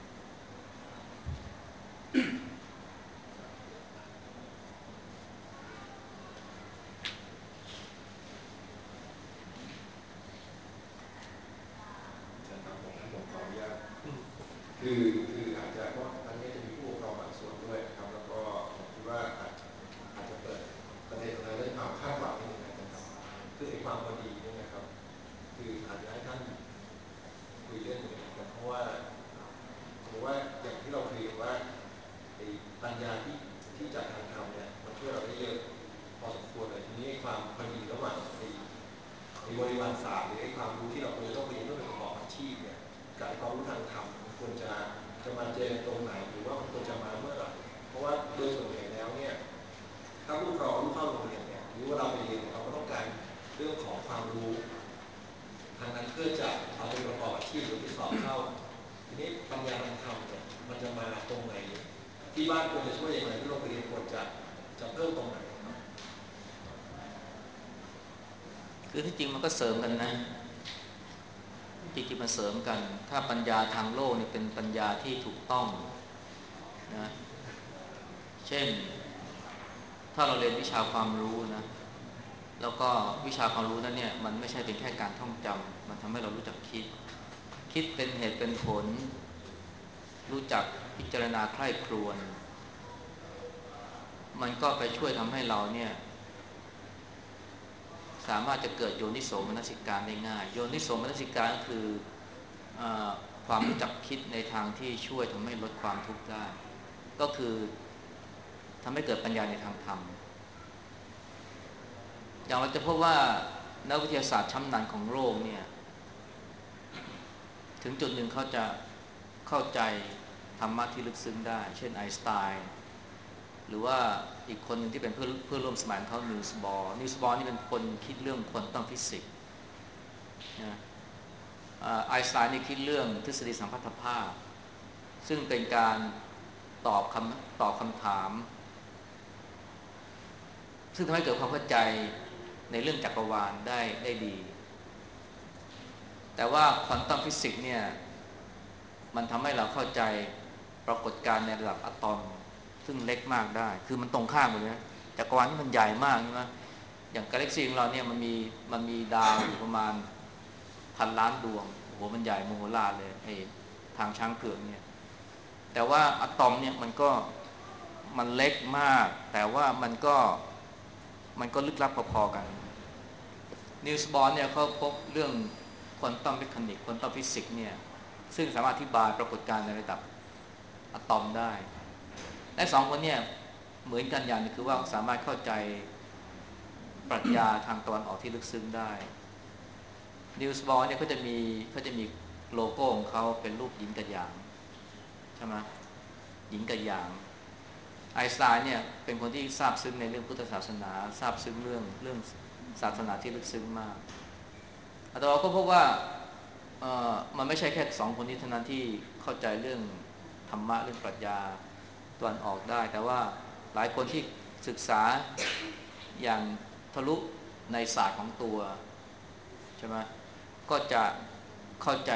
นะครับผมผมขออนุญาตคือคืออาจจะเพราะอันนี้จะมีผู้ปกครองบางส่วนด้วยนะครับแล้วก็ผมคิดว่าอาจอาจจะเปิดประเด็นอะไรเรื่องความคาดหวังนิดนึงนะครับคือไอ้ความพอดีเนี่ยนะครับคืออาจจะให้ท่านคุยเรื่องนี้กันเพราะว่าสมมติว่าอย่างที่เราคุยกันว่าไอ้ปัญญาที่ที่จากทางธรรมเนี่ยมันช่วยเราได้เยอะพอสมควรเลยทีนี้ความพอดีระหว่างไอ้ไอ้บริวารศาสตร์หรือไอ้ความรู้ที่เราควรจะต้องเรียนเพื่อเป็นประกอบอาชีพเนี่ยกับความรู้ทางธรรมมันควรจะจะมาเจอตรงไหนหรือว่ามันควรจะมาเมื่อไหร่เพราะว่าโดยส่วนใหญ่แล้วเนี่ยถ้าผู้ปกครองลูกเข้าโรงเรียนเนี่ยหรือว่าเราไปเรียนเนี่ยเราก็ต้องการเรื่องของความรู้ทางนั้นเพื่อจะเอาไปประกอบอาชีพหรือไปสอบเข้าทีนี้ปัญญาทางธรรมเนี่ยมันจะมาตรงไหนที่บ้านควรจะช่วยอย่างไรที่โรงเรียนควรจะจะเพิ่มตรงไหนครับคือที่จริงมันก็เสริมกันนะจริงๆมันเสริมกันถ้าปัญญาทางโลกเนี่ยเป็นปัญญาที่ถูกต้องนะเช่นถ้าเราเรียนวิชาความรู้นะแล้วก็วิชาความรู้นั้นเนี่ยมันไม่ใช่เป็นแค่การท่องจำมันทำให้เรารู้จักคิดคิดเป็นเหตุเป็นผลรู้จักพิจารณาใคร่ครวญมันก็ไปช่วยทำให้เราเนี่ยสามารถจะเกิดโยนิโสมนสิการได้ง่ายโยนิโสมนสิการก็คือความรู้จักคิดในทางที่ช่วยทำให้ลดความทุกข์ได้ก็คือทำให้เกิดปัญญาในทางธรรมอย่างเราจะพบว่านักวิทยาศาสตร์ชั้นนำของโลกเนี่ยถึงจุดหนึ่งเขาจะเข้าใจธรรมะที่ลึกซึ้งได้เช่นไอน์สไตน์หรือว่าอีกคนหนึ่งที่เป็นเพื่อนเพื่อนร่วมสมัยของเขานิวส์บอร์นิวส์บอร์นี่เป็นคนคิดเรื่องควอนตัมฟิสิกส์นะไอน์สไตน์นี่คิดเรื่องทฤษฎีสัมพัทธภาพซึ่งเป็นการตอบคำตอบคำถามซึ่งทำให้เกิดความเข้าใจในเรื่องจักรวาลได้ได้ดีแต่ว่าควอนตัมฟิสิกส์เนี่ยมันทำให้เราเข้าใจปรากฏการณ์ในระดับอะตอมซึ่งเล็กมากได้คือมันตรงข้ามกันเลยจักรวาลที่มันใหญ่มากใช่ไหมอย่างกาแล็กซี่ของเราเนี่ยมันมีมันมีดาวอยู่ประมาณพันล้านดวงโอ้โหมันใหญ่โมโหลารเลยไอ้ทางช้างเผือกเนี่ยแต่ว่าอะตอมเนี่ยมันก็มันเล็กมากแต่ว่ามันก็มันก็ลึกลับพอๆกันนิวส์บอร์นเนี่ยเขาพบเรื่องควอนตัมเมคานิกส์ควอนตัมฟิสิกส์เนี่ยซึ่งสามารถอธิบายปรากฏการณ์ในระดับอะตอมได้และสองคนเนี่ยเหมือนกันอย่างนึงคือว่าสามารถเข้าใจปรัชญาทางตะวันออกที่ลึกซึ้งได้นิวส์บอร์นเนี่ยเขาจะมีเขาจะมีโลโก้ของเขาเป็นรูปหญิงกับหยางใช่ไหมหญิงกับหยางไอน์สไตน์เนี่ยเป็นคนที่ทราบซึ้งในเรื่องพุทธศาสนาทราบซึ้งเรื่องเรื่องศาสนาที่ลึกซึ้งมากแต่เราก็พบว่าเอ่อมันไม่ใช่แค่สองคนนี้เท่านั้นที่เข้าใจเรื่องธรรมะเรื่องปรัชญาตะวันออกได้แต่ว่าหลายคนที่ศึกษาอย่างทะลุในศาสตร์ของตัวใช่ไหมก็จะเข้าใจ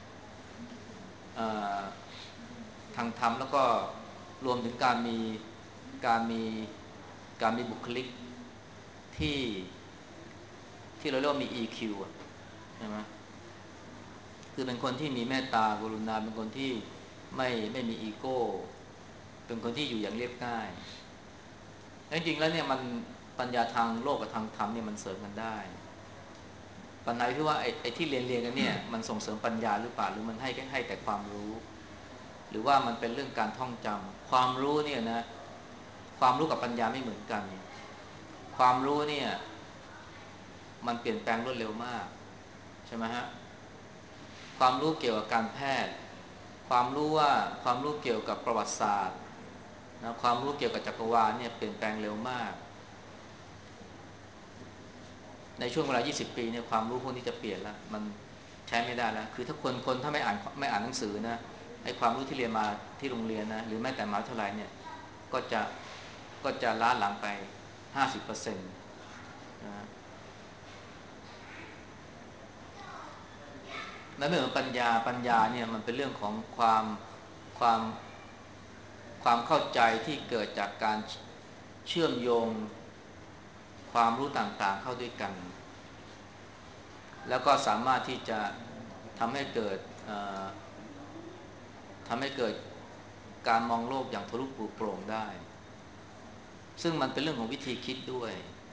ทางธรรมแล้วก็รวมถึงการมีการมีการมีบุคลิกที่ที่เราเรียกว่ามี อี คิว ใช่ไหมคือเป็นคนที่มีเมตตากรุณาเป็นคนที่ไม่ไม่มีอีโก้เป็นคนที่อยู่อย่างเรียบง่ายจริงๆแล้วเนี่ยมันปัญญาทางโลกกับทางธรรมเนี่ยมันเสริมกันได้ปัญหาที่ว่าไอ้ไอ้ที่เรียนเรียนกันเนี่ยมันส่งเสริมปัญญาหรือเปล่าหรือมันให้ให้แต่ความรู้หรือว่ามันเป็นเรื่องการท่องจำความรู้เนี่ยนะความรู้กับปัญญาไม่เหมือนกันความรู้เนี่ยมันเปลี่ยนแปลงรวดเร็วมากใช่ไหมฮะความรู้เกี่ยวกับการแพทย์ความรู้ว่าความรู้เกี่ยวกับประวัติศาสตร์นะความรู้เกี่ยวกับจักรวาลเนี่ยเปลี่ยนแปลงเร็วมากในช่วงเวลายี่สิบปีเนี่ยความรู้พวกนี้จะเปลี่ยนแล้วมันใช้ไม่ได้แล้วคือถ้าคนคนถ้าไม่อ่านไม่อ่านหนังสือนะไอ้ความรู้ที่เรียนมาที่โรงเรียนนะหรือแม้แต่มหาวิทยาลัยเนี่ยก็จะก็จะล้าหลังไป ห้าสิบเปอร์เซ็นต์ นะและเรื่องของปัญญาปัญญาเนี่ยมันเป็นเรื่องของความความความเข้าใจที่เกิดจากการเชื่อมโยงความรู้ต่างๆเข้าด้วยกันแล้วก็สามารถที่จะทำให้เกิดทำให้เกิดการมองโลกอย่างทะลุปลุกโปร่งได้ซึ่งมันเป็นเรื่องของวิธีคิดด้วย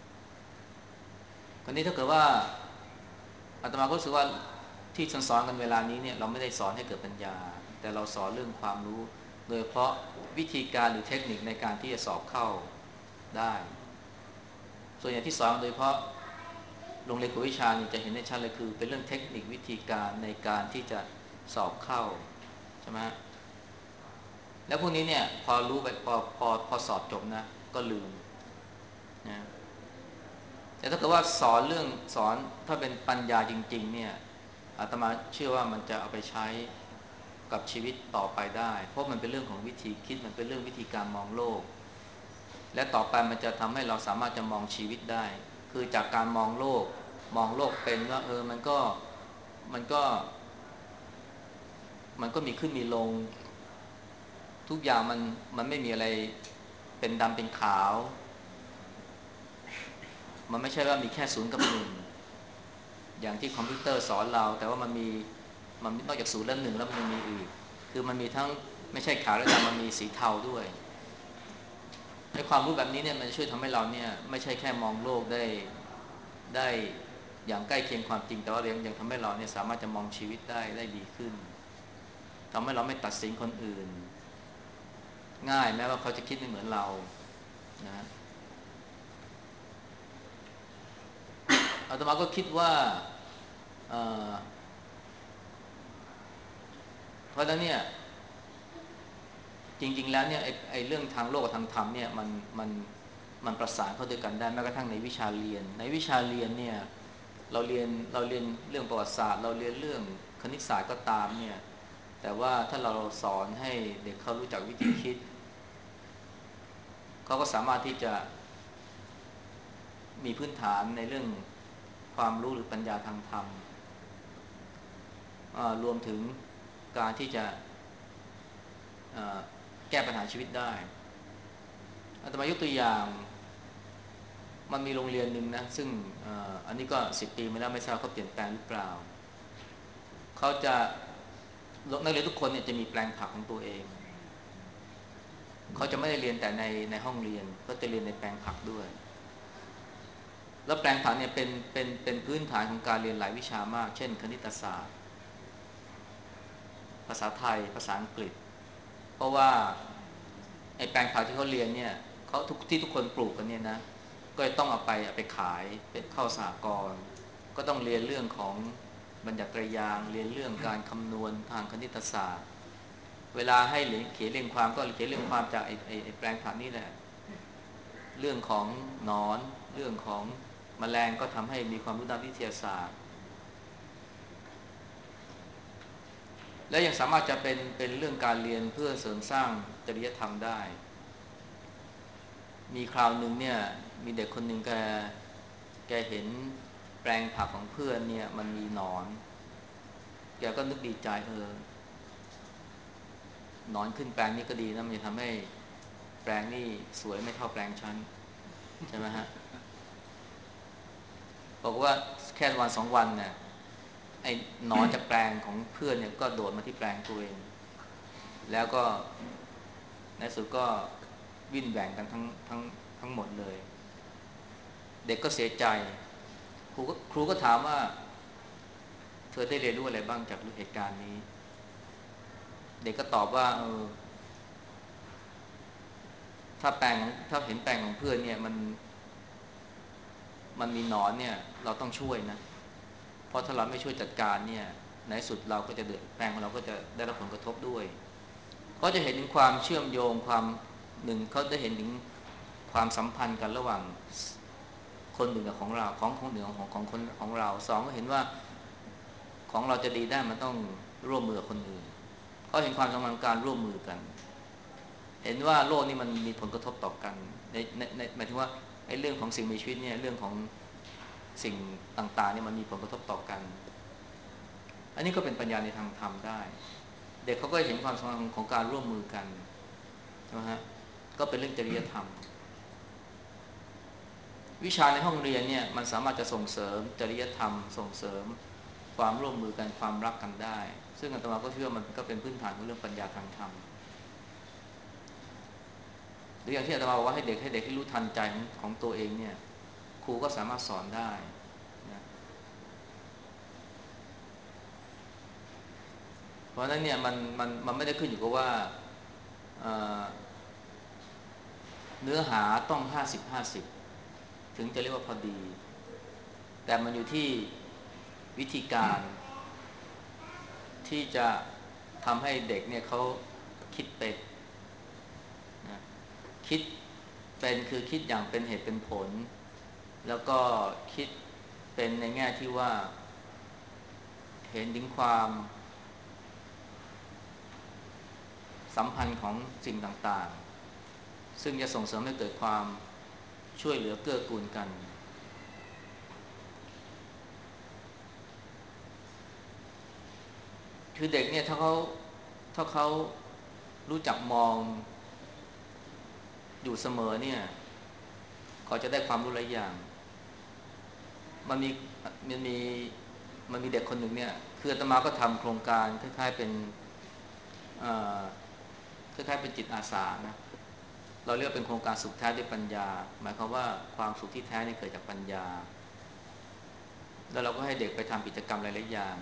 คราวนี้ถ้าเกิดว่าอาตมาก็รู้สึกว่าที่สอนกันเวลานี้เนี่ยเราไม่ได้สอนให้เกิดปัญญาแต่เราสอนเรื่องความรู้โดยเฉพาะวิธีการหรือเทคนิคในการที่จะสอบเข้าได้ส่วนใหญ่ที่สอนโดยเฉพาะโรงเรียนกวดวิชานี่จะเห็นได้ชัดเลยคือเป็นเรื่องเทคนิควิธีการในการที่จะสอบเข้าใช่ไหมแล้วพวกนี้เนี่ยพอรู้ไปพอพอพอสอบจบนะก็ลืมนะแต่ถ้าเกิดว่าสอนเรื่องสอนถ้าเป็นปัญญาจริงๆเนี่ยอาตมาเชื่อว่ามันจะเอาไปใช้กับชีวิตต่อไปได้เพราะมันเป็นเรื่องของวิธีคิดมันเป็นเรื่องวิธีการมองโลกและต่อไปมันจะทำให้เราสามารถจะมองชีวิตได้คือจากการมองโลกมองโลกเป็นว่าเออมันก็มันก็มันก็มีขึ้นมีลงทุกอย่างมันมันไม่มีอะไรเป็นดำเป็นขาวมันไม่ใช่ว่ามีแค่ศูนย์กับหนึ่งอย่างที่คอมพิวเตอร์สอนเราแต่ว่ามันมีมันนอกจากศูนย์และหนึ่งแล้วมันมีอีกคือมันมีทั้งไม่ใช่ขาวและดำมันมีสีเทาด้วยในความรู้แบบนี้เนี่ยมันช่วยทำให้เราเนี่ยไม่ใช่แค่มองโลกได้ได้อย่างใกล้เคียงความจริงแต่ว่ายังยังทำให้เราเนี่ยสามารถจะมองชีวิตได้ได้ดีขึ้นทำให้เราไม่ตัดสินคนอื่นง่ายแม้ว่าเขาจะคิดไม่เหมือนเรานะอาตมาก็คิดว่าเอ่อเพราะฉะนั้นเนี่ยจริงๆแล้วเนี่ยไอ้ไอ้เรื่องทางโลกกับทางธรรมเนี่ยมันมันมันประสานเข้าด้วยกันได้แม้กระทั่งในวิชาเรียนในวิชาเรียนเนี่ยเราเรียนเราเรียนเรื่องประวัติศาสตร์เราเรียนเรื่องคณิตศาสตร์ก็ตามเนี่ยแต่ว่าถ้าเราสอนให้เด็กเขารู้จักวิธีคิดเขาก็สามารถที่จะมีพื้นฐานในเรื่องความรู้หรือปัญญาทางธรรมรวมถึงการที่จะแก้ปัญหาชีวิตได้อาตมายกตัวอย่างมันมีโรงเรียนหนึ่งนะซึ่ง อ, อันนี้ก็สิบปีมาแล้วไม่ทราบเขาเปลี่ยนแปลงหรือเปล่าเขาจะนักเรียนทุกคนเนี่ยจะมีแปลงผักของตัวเองเขาจะไม่ได้เรียนแต่ในในห้องเรียนก็จะเรียนในแปลงผักด้วยแล้วแปลงผักเนี่ยเป็นเป็นเป็นพื้นฐานของการเรียนหลายวิชามากเช่นคณิตศาสตร์ภาษาไทยภาษาอังกฤษเพราะว่าไอ้แปลงผักที่เขาเรียนเนี่ยเขาทุกที่ทุกคนปลูกกันเนี่ยนะก็ต้องเอาไปเอาไปขายเป็นเข้าสหกรณ์ก็ต้องเรียนเรื่องของบัญญัติไตรยางค์เรียนเรื่องการคำนวณทางคณิตศาสตร์เวลาให้เขียนเรียงความก็เขียนเรียงความจากไอ้ไอ้ไอ้แปลงผักนี่แหละเรื่องของหนอนเรื่องของแมลงก็ทำให้มีความรู้ด้านวิทยาศาสตร์และยังสามารถจะเป็นเป็นเรื่องการเรียนเพื่อเสริมสร้างจริยธรรมได้มีคราวหนึ่งเนี่ยมีเด็กคนหนึ่งแกแกเห็นแปลงผักของเพื่อนเนี่ยมันมีหนอนแกก็นึกดีใจเออหนอนขึ้นแปลงนี้ก็ดีนะมันจะทำให้แปลงนี่สวยไม่เท่าแปลงฉันใช่ไหมฮะบอกว่าแค่วันสองวันเนี่ยไอ้หนอนจากแปลงของเพื่อนเนี่ยก็โดดมาที่แปลงตัวเองแล้วก็ในสุดก็วิ่งแหว่งกันทั้งทั้งทั้งหมดเลยเด็กก็เสียใจครูก็ครูก็ถามว่าเธอได้เรียนรู้อะไรบ้างจากเหตุการณ์นี้เด็กก็ตอบว่าเออถ้าแปลงถ้าเห็นแปลงของเพื่อนเนี่ยมันมันมีหนอนเนี่ยเราต้องช่วยนะเพราะถ้าเราไม่ช่วยจัดการเนี่ยในสุดเราก็จะเดือดแปลงของเราก็จะได้รับผลกระทบด้วยเขาจะเห็นถึงความเชื่อมโยงความหนึ่งเขาได้เห็นถึงความสัมพันธ์กันระหว่างคนหนึ่งกับของเราของของหนึ่งของของคนของเราสองก็เห็นว่าของเราจะดีได้มันต้องร่วมมือกับคนอื่นเขาเห็นความสำคัญการร่วมมือกันเห็นว่าโลกนี้มันมีผลกระทบต่อกันในในในหมายถึงว่าไอ้เรื่องของสิ่งมีชีวิตเนี่ยเรื่องของสิ่งต่างๆเนี่ยมันมีผลกระทบต่อกันอันนี้ก็เป็นปัญญาในทางธรรมได้เด็กเขาก็เห็นความสำคัญของการร่วมมือกันใช่ไหมฮะก็เป็นเรื่องจริยธรรมวิชาในห้องเรียนเนี่ยมันสามารถจะส่งเสริมจริยธรรมส่งเสริมความร่วมมือกันความรักกันได้ซึ่งอาตมาก็เชื่อมันก็เป็นพื้นฐานของเรื่องปัญญาทางธรรมหรืออย่างที่อาตมาบอกว่าให้เด็กให้เด็กที่รู้ทันใจของตัวเองเนี่ยครูก็สามารถสอนได้นะเพราะฉะนั้นเนี่ยมันมันมันไม่ได้ขึ้นอยู่กับว่าเนื้อหาต้องห้าสิบห้าสิบถึงจะเรียกว่าพอดีแต่มันอยู่ที่วิธีการที่จะทำให้เด็กเนี่ยเขาคิดเป็นนะคิดเป็นคือคิดอย่างเป็นเหตุเป็นผลแล้วก็คิดเป็นในแง่ที่ว่าเห็นถึงความสัมพันธ์ของสิ่งต่างๆซึ่งจะส่งเสริมให้เกิดความช่วยเหลือเกื้อกูลกันคือเด็กเนี่ยถ้าเขาถ้าเขารู้จักมองอยู่เสมอเนี่ยเขาจะได้ความรู้หลายอย่างมันมีมันมีมันมีเด็กคนหนึ่งเนี่ยคืออาตมาก็ทำโครงการคล้ายๆเป็นคล้ายๆเป็นจิตอาสานะเราเรียกเป็นโครงการสุขแท้ด้วยปัญญาหมายความว่าความสุขที่แท้นี่เกิดจากปัญญาแล้วเราก็ให้เด็กไปทำกิจกรรมหลายๆอย่าง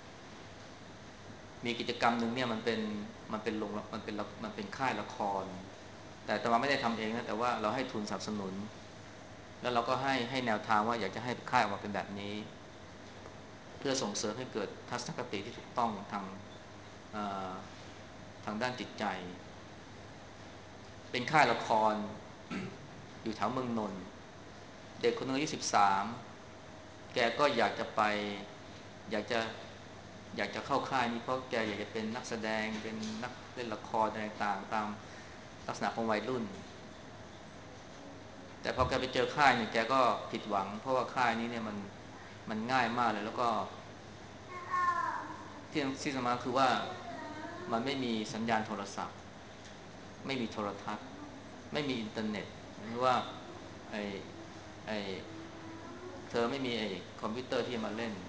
มีกิจกรรมหนึ่งเนี่ยมันเป็นมันเป็นโรงมันเป็นมันเป็นค่ายละครแต่อาตมาไม่ได้ทำเองนะแต่ว่าเราให้ทุนสนับสนุนแล้วเราก็ให้ให้แนวทางว่าอยากจะให้ค่ายออกมาเป็นแบบนี้เพื่อส่งเสริมให้เกิดทัศนคติที่ถูกต้องทางทางด้านจิตใจเป็นค่ายละคร อยู่แถวเมืองนนท์เด็กคนนึงอายุสิบสามแกก็อยากจะไปอยากจะอยากจะเข้าค่ายนี้เพราะแกอยากจะเป็นนักแสดงเป็นนักเล่นละครอะไรต่างตามลักษณะของวัยรุ่นแต่พอแกไปเจอค่ายเนี่ยแกก็ผิดหวังเพราะว่าค่ายนี้เนี่ยมันมันง่ายมากเลยแล้วก็ที่ที่สำคัญคือว่ามันไม่มีสัญญาณโทรศัพท์ไม่มีโทรทัศน์ไม่มีอินเทอร์เน็ตหรือว่าไอไอเธอไม่มีไอคอมพิวเตอร์ที่มาเล่น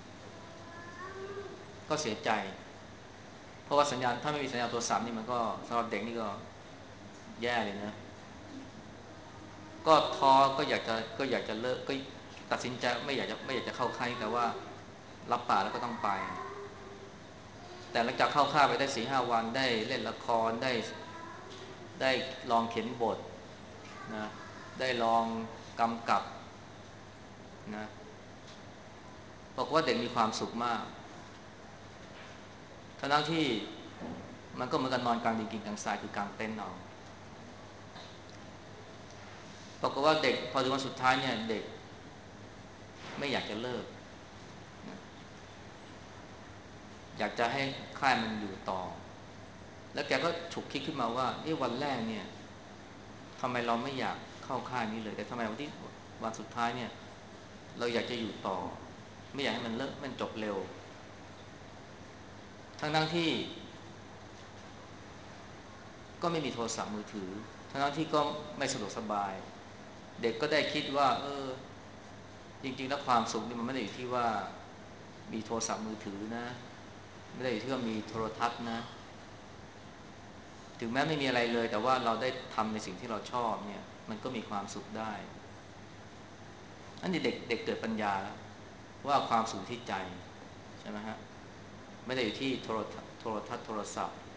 ก็เสียใจเพราะว่าสัญญาณถ้าไม่มีสัญญาณโทรศัพท์นี่มันก็สำหรับเด็กนี่ก็แย่เลยนะก็ท้อก็อยากจะก็อยากจะเลิกก็ตัดสินใจไม่อยากจะไม่อยากจะเข้าค่ายแต่ว่ารับปากแล้วก็ต้องไปแต่หลังจากเข้าค่ายไปได้สี่ห้าวันได้เล่นละครได้ได้ลองเขียนบทนะได้ลองกำกับนะบอกว่าเด็กมีความสุขมากทั้งที่มันก็เหมือนกันนอนกลางดินกินกลางทรายคือกลางเต็นท์เอาบอกว่าเด็กพอถึงวันสุดท้ายเนี่ยเด็กไม่อยากจะเลิกนะอยากจะให้ค่ายมันอยู่ต่อแล้วแกก็ฉุกคิดขึ้นมาว่านี่วันแรกเนี่ยทำไมเราไม่อยากเข้าค่ายนี้เลยแต่ทำไมวันที่วันสุดท้ายเนี่ยเราอยากจะอยู่ต่อไม่อยากให้มันเลิกมันจบเร็วทั้งทั้งที่ก็ไม่มีโทรศัพท์มือถือทั้งทั้งที่ก็ไม่สะดวกสบายเด็กก็ได้คิดว่าเออจริงๆแล้วความสุขนี่มันไม่ได้อยู่ที่ว่ามีโทรศัพท์มือถือนะไม่ได้อยู่ที่ว่ามีโทรทัศน์นะถึงแม้ไม่มีอะไรเลยแต่ว่าเราได้ทำในสิ่งที่เราชอบเนี่ยมันก็มีความสุขได้อันนี้เด็กเด็กเกิดปัญญาแล้วว่าความสุขที่ใจใช่ไหมฮะไม่ได้อยู่ที่โทรโทรทัศน์โทรศัพท์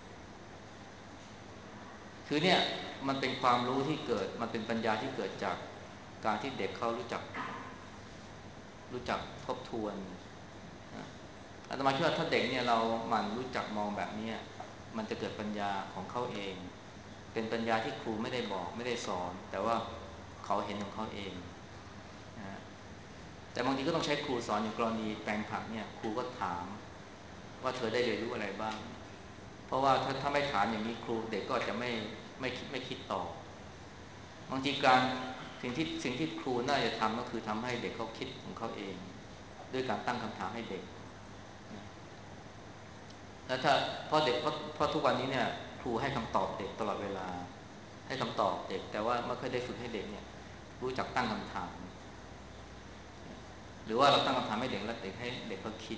คือเนี่ยมันเป็นความรู้ที่เกิดมันเป็นปัญญาที่เกิดจากการที่เด็กเขารู้จักรู้จักทบทวนนะอาตมาคิดว่าถ้าเด็กเนี่ยเราหมั่นรู้จักมองแบบนี้มันจะเกิดปัญญาของเขาเองเป็นปัญญาที่ครูไม่ได้บอกไม่ได้สอนแต่ว่าเขาเห็นของเขาเองนะแต่บางทีก็ต้องใช้ครูสอนอย่างกรณีแปลงผักเนี่ยครูก็ถามว่าเธอได้เรียนรู้อะไรบ้างเพราะว่าถ้าถ้าไม่ถามอย่างนี้ครูเด็กก็จะไม่ไม่คิดไม่คิดต่อบางทีการสิ่งที่สิ่งที่ครูน่าจะทำก็คือทำให้เด็กเขาคิดของเขาเองด้วยการตั้งคำถามให้เด็กแล้วถ้าเพราะเด็กเพราะเพราะทุกวันนี้เนี่ยครูให้คำตอบเด็กตลอดเวลาให้คำตอบเด็กแต่ว่าไม่เคยได้ฝึกให้เด็กเนี่ยรู้จักตั้งคำถามหรือว่าเราตั้งคำถามให้เด็กแล้วเด็กให้เด็กเขาคิด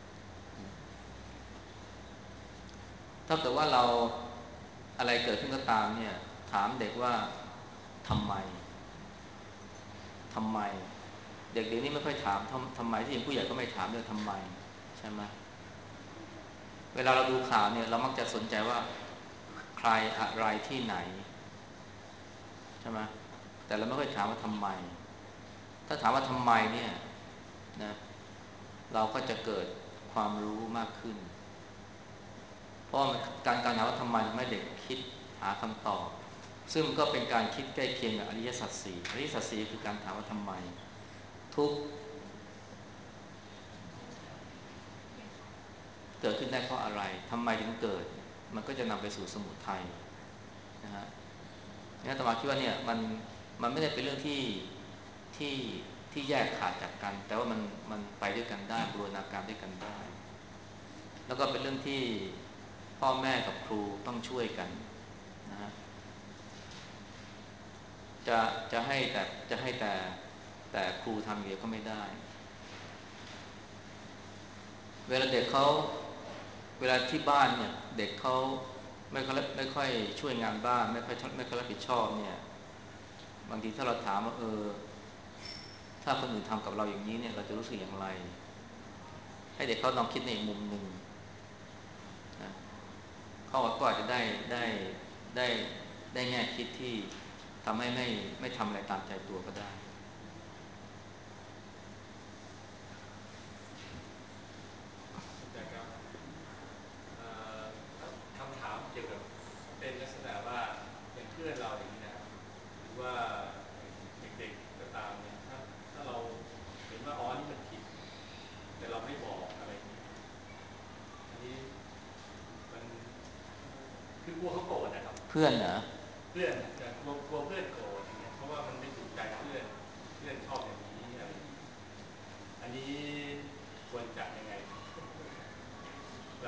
ถ้าเกิดว่าเราอะไรเกิดขึ้นก็ตามเนี่ยถามเด็กว่าทำไมทำไมเด็กเดี๋ยวนี้ไม่ค่อยถามทำทำไมที่จริงผู้ใหญ่ก็ไม่ถามเรื่องทำไมใช่ไหมเวลาเราดูข่าวเนี่ยเรามักจะสนใจว่าใครอะไรที่ไหนใช่ไหมแต่เราไม่ค่อยถามว่าทำไมถ้าถามว่าทำไมเนี่ยนะเราก็จะเกิดความรู้มากขึ้นเพราะการการถามว่าทำไมทำให้เด็กคิดหาคำตอบซึ่งก็เป็นการคิดใกล้เคียงกับอริยสัจสี่อริยสัจสี่คือการถามว่าทำไมทุกเกิดขึ้นได้เพราะอะไรทำไมถึงเกิดมันก็จะนำไปสู่สมุทัยนะฮะนี่อาตมาคิดว่าเนี่ยมันมันไม่ได้เป็นเรื่องที่ที่ที่แยกขาดจากกันแต่ว่ามันมันไปด้วยกันได้บูรณาการด้วยกันได้แล้วก็เป็นเรื่องที่พ่อแม่กับครูต้องช่วยกันนะฮะจะจะให้แต่จะให้แต่แต่ครูทำเดียวก็ไม่ได้เวลาเด็กเขาเวลาที่บ้านเนี่ยเด็กเขาไม่ค่อยไม่ค่อยช่วยงานบ้านไม่ค่อยไม่ค่อยรับผิดชอบเนี่ยบางทีถ้าเราถามว่าเออถ้าคนอื่นทำกับเราอย่างนี้เนี่ยเราจะรู้สึกอย่างไรให้เด็กเขาลองคิดในอีกมุมหนึ่งนะเขาก็อาจจะได้ได้ได้ได้แง่คิดที่ทำให้ไม่ไม่ทำอะไรตามใจตัวก็ได้คำถามเกี่ยวกับเป็นลักษณะว่าเป็นเพื่อนเราอย่างนี้นะครับหรือว่าเด็กๆก็ตามเนี่ยถ้าถ้าเราเห็นว่าอ๋อนี่มันผิดแต่เราไม่บอกอะไรอย่างนี้อันนี้มันคือกลัวเขาโกรธนะครับเพื่อนเหรอเพื่อนกลัวกลัวเพื่อนโกรธอย่างเงี้ยเพราะว่ามัน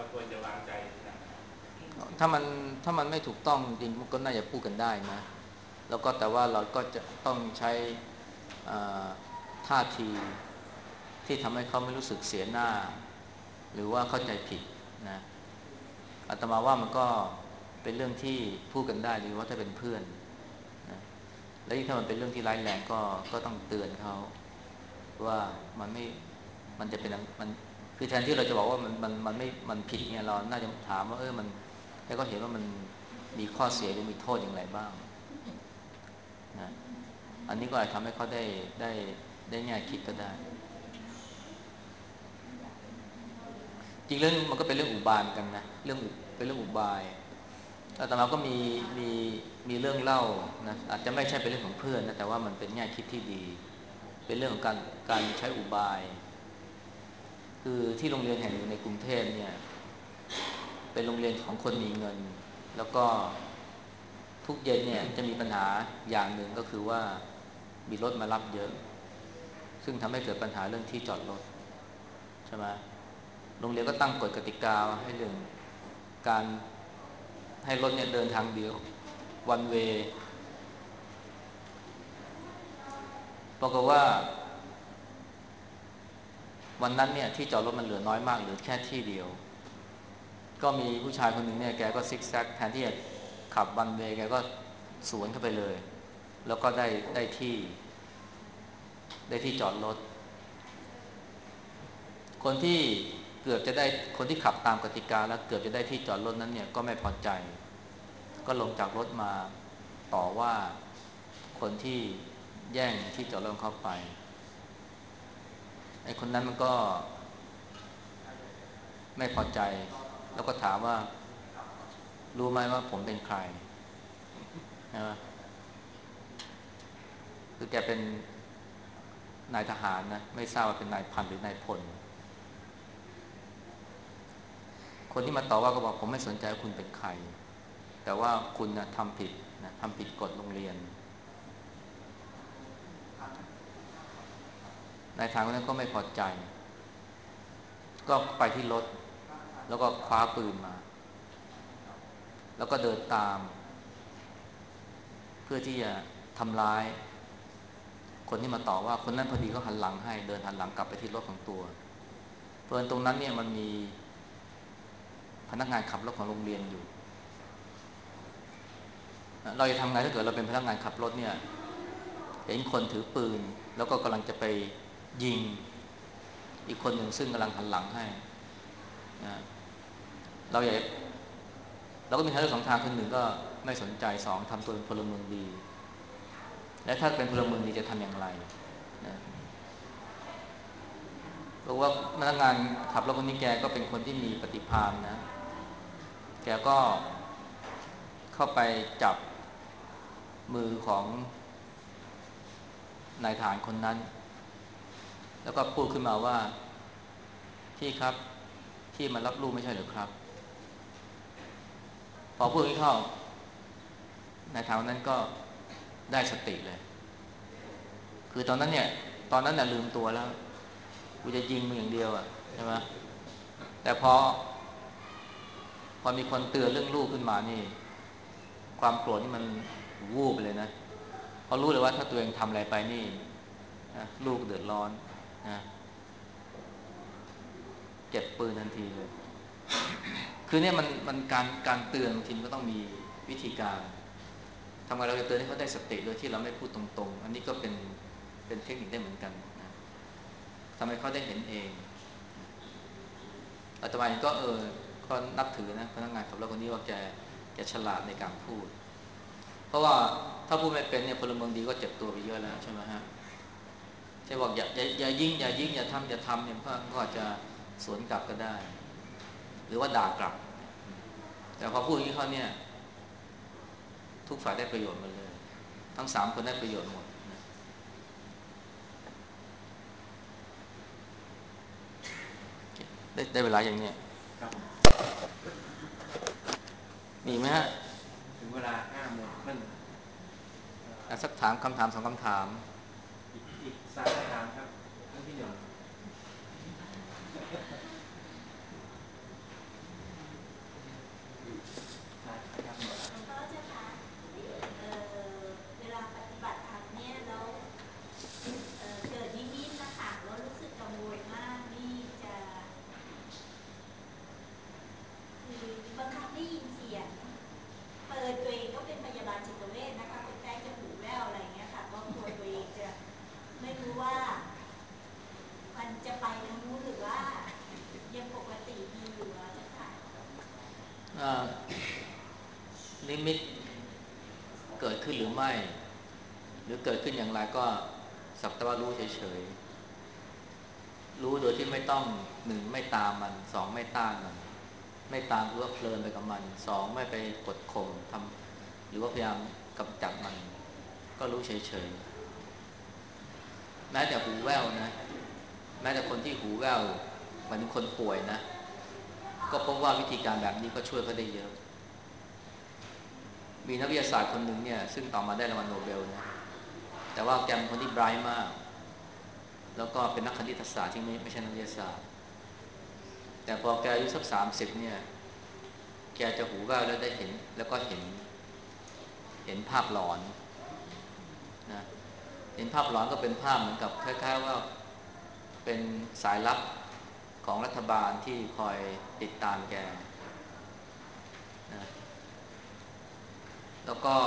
ควรจะวางใจนะถ้ามันถ้ามันไม่ถูกต้องจริงมันก็น่าจะพูดกันได้นะแล้วก็แต่ว่าเราก็จะต้องใช้ท่าทีที่ทำให้เขาไม่รู้สึกเสียหน้าหรือว่าเข้าใจผิดนะอาตมาว่ามันก็เป็นเรื่องที่พูดกันได้หรือว่าถ้าเป็นเพื่อนนะและยิ่งถ้ามันเป็นเรื่องที่ร้ายแรงก็ก็ต้องเตือนเขาว่ามันไม่มันจะเป็นมันคือแทนที่เราจะบอกว่ามันมันมันไม่มันผิดเนี่ยเราน่าจะถามว่าเออมันให้เขาเห็นว่ามันมีข้อเสียหรือมีโทษอย่างไรบ้างนะอันนี้ก็อาจทำให้เขาได้ได้ได้แง่คิดก็ได้จริงเรื่องมันก็เป็นเรื่องอุบายกันนะเรื่องเป็นเรื่องอุบายแต่เราก็มีมีมีเรื่องเล่านะอาจจะไม่ใช่เป็นเรื่องของเพื่อนนะแต่ว่ามันเป็นแง่คิดที่ดีเป็นเรื่องของการการใช้อุบายคือที่โรงเรียนแห่งหนึ่งในกรุงเทพเนี่ยเป็นโรงเรียนของคนมีเงินแล้วก็ทุกเย็นเนี่ยจะมีปัญหาอย่างหนึ่งก็คือว่ามีรถมารับเยอะซึ่งทำให้เกิดปัญหาเรื่องที่จอดรถใช่ไหมโรงเรียนก็ตั้งกฎกติกาให้เรื่องการให้รถเนี่ยเดินทางเดียว one way ปรากฏว่าวันนั้นเนี่ยที่จอดรถมันเหลือน้อยมากเหลือแค่ที่เดียวก็มีผู้ชายคนหนึ่งเนี่ยแกก็ซิกแซกแทนที่จะขับ one way แกก็สวนเข้าไปเลยแล้วก็ได้ได้ที่ได้ที่จอดรถคนที่เกือบจะได้คนที่ขับตามกติกาแล้วเกือบจะได้ที่จอดรถนั้นเนี่ยก็ไม่พอใจก็ลงจากรถมาต่อว่าคนที่แย่งที่จอดรถเข้าไปไอ้คนนั้นมันก็ไม่พอใจแล้วก็ถามว่ารู้ไหมว่าผมเป็นใครนะคือแกเป็นนายทหารนะไม่ทราบว่าเป็นนายพันหรือนายพลคนที่มาต่อว่าก็บอกผมไม่สนใจว่าคุณเป็นใครแต่ว่าคุณนะทำผิดนะทำผิดกฎโรงเรียนนายทหารคนนั้นก็ไม่พอใจก็ไปที่รถแล้วก็คว้าปืนมาแล้วก็เดินตามเพื่อที่จะทำร้ายคนที่มาต่อว่าคนนั้นพอดีก็หันหลังให้เดินหันหลังกลับไปที่รถของตัวเพราะตรงนั้นเนี่ยมันมีพนักงานขับรถของโรงเรียนอยู่เราจะทำไงถ้าเกิดเราเป็นพนักงานขับรถเนี่ยเห็นคนถือปืนแล้วก็กำลังจะไปยิงอีกคนหนึ่งซึ่งกำลังหันหลังให้นะเราอยากเราก็มีทางเลือกสองทางคือหนึ่งก็ไม่สนใจสองทำตัวเป็นพลเมืองดีและถ้าเป็นพลเมืองดีจะทำอย่างไรนะบอกว่าพนักงานขับรถคนนี้แกก็เป็นคนที่มีปฏิภาณนะแกก็เข้าไปจับมือของนายทหารคนนั้นแล้วก็พูดขึ้นมาว่าพี่ครับพี่มารับลูกไม่ใช่หรือครับพอพูดนี้เข้านายทหารคนนั้นก็ได้สติเลยคือตอนนั้นเนี่ยตอนนั้นน่ะลืมตัวแล้วกูจะยิงมึงอย่างเดียวอ่ะใช่ไหมแต่พอพอมีคนเตือนเรื่องลูกขึ้นมานี่ความโกรธนี่มันวูบไปเลยนะเพราะรู้เลยว่าถ้าตัวเองทำอะไรไปนี่นะลูกเดือดร้อนนะเก็บปืนทันทีเลยคือเนี่ยมันมันการการเตือนบางทีก็ต้องมีวิธีการทำไงเราจะเตือนให้เขาได้สติโดยที่เราไม่พูดตรงๆอันนี้ก็เป็นเป็นเทคนิคได้เหมือนกันนะทำให้เขาได้เห็นเองอาตมาเองก็เออก็นับถือนะพนักงานขับรถคนนี้ว่าแกแกฉลาดในการพูดเพราะว่าถ้าพูดไม่เป็นเนี่ยพลเมืองดีก็เจ็บตัวไปเยอะแล้วใช่ไหมฮะใช่บอกอย่าอย่าอย่ายิงอย่ายิงอย่าทำอย่าทำเนี่ยก็อาจจะสวนกลับก็ได้หรือว่าด่ากลับแต่พอพูดอย่างนี้เขาเนี่ยทุกฝ่ายได้ประโยชน์หมดเลยทั้งสามคนได้ประโยชน์หมดนะได้ได้เวลาอย่างเนี้ยมีไหมฮะถึงเวลาห้าโมงครึ่งสักถามคำถามสองคำถามอีกอีกสามคำถามครับเรื่องที่หนึ่งนิมิตเกิดขึ้นหรือไม่หรือเกิดขึ้นอย่างไรก็สักแต่ว่ารู้เฉยๆรู้โดยที่ไม่ต้องหนึ่งไม่ตามมันสองไม่ต้านมันไม่ตามหรือว่าเพลินไปกับมันสองไม่ไปกดข่มทำหรือว่าพยายามกำจัดมันก็รู้เฉยๆแม้แต่หูแว่วนะแม้แต่คนที่หูแว่วหมายถึงคนป่วยนะก็พบว่าวิธีการแบบนี้ก็ช่วยเขาได้เยอะมีนักวิทยาศาสตร์คนหนึ่งเนี่ยซึ่งต่อมาได้รางวัลโนเบลนะแต่ว่าแกเป็นคนที่ไบรท์มากแล้วก็เป็นนักคณิตศาสตร์ที่ไม่ไม่ใช่นักวิทยาศาสตร์แต่พอแกอายุสักสามสิบเนี่ยแกจะหูแว่วแล้วได้เห็นแล้วก็เห็นเห็นภาพหลอนนะเห็นภาพหลอนก็เป็นภาพเหมือนกับคล้ายๆว่าเป็นสายลับของรัฐบาลที่คอยติดตามแกนะแล้วก็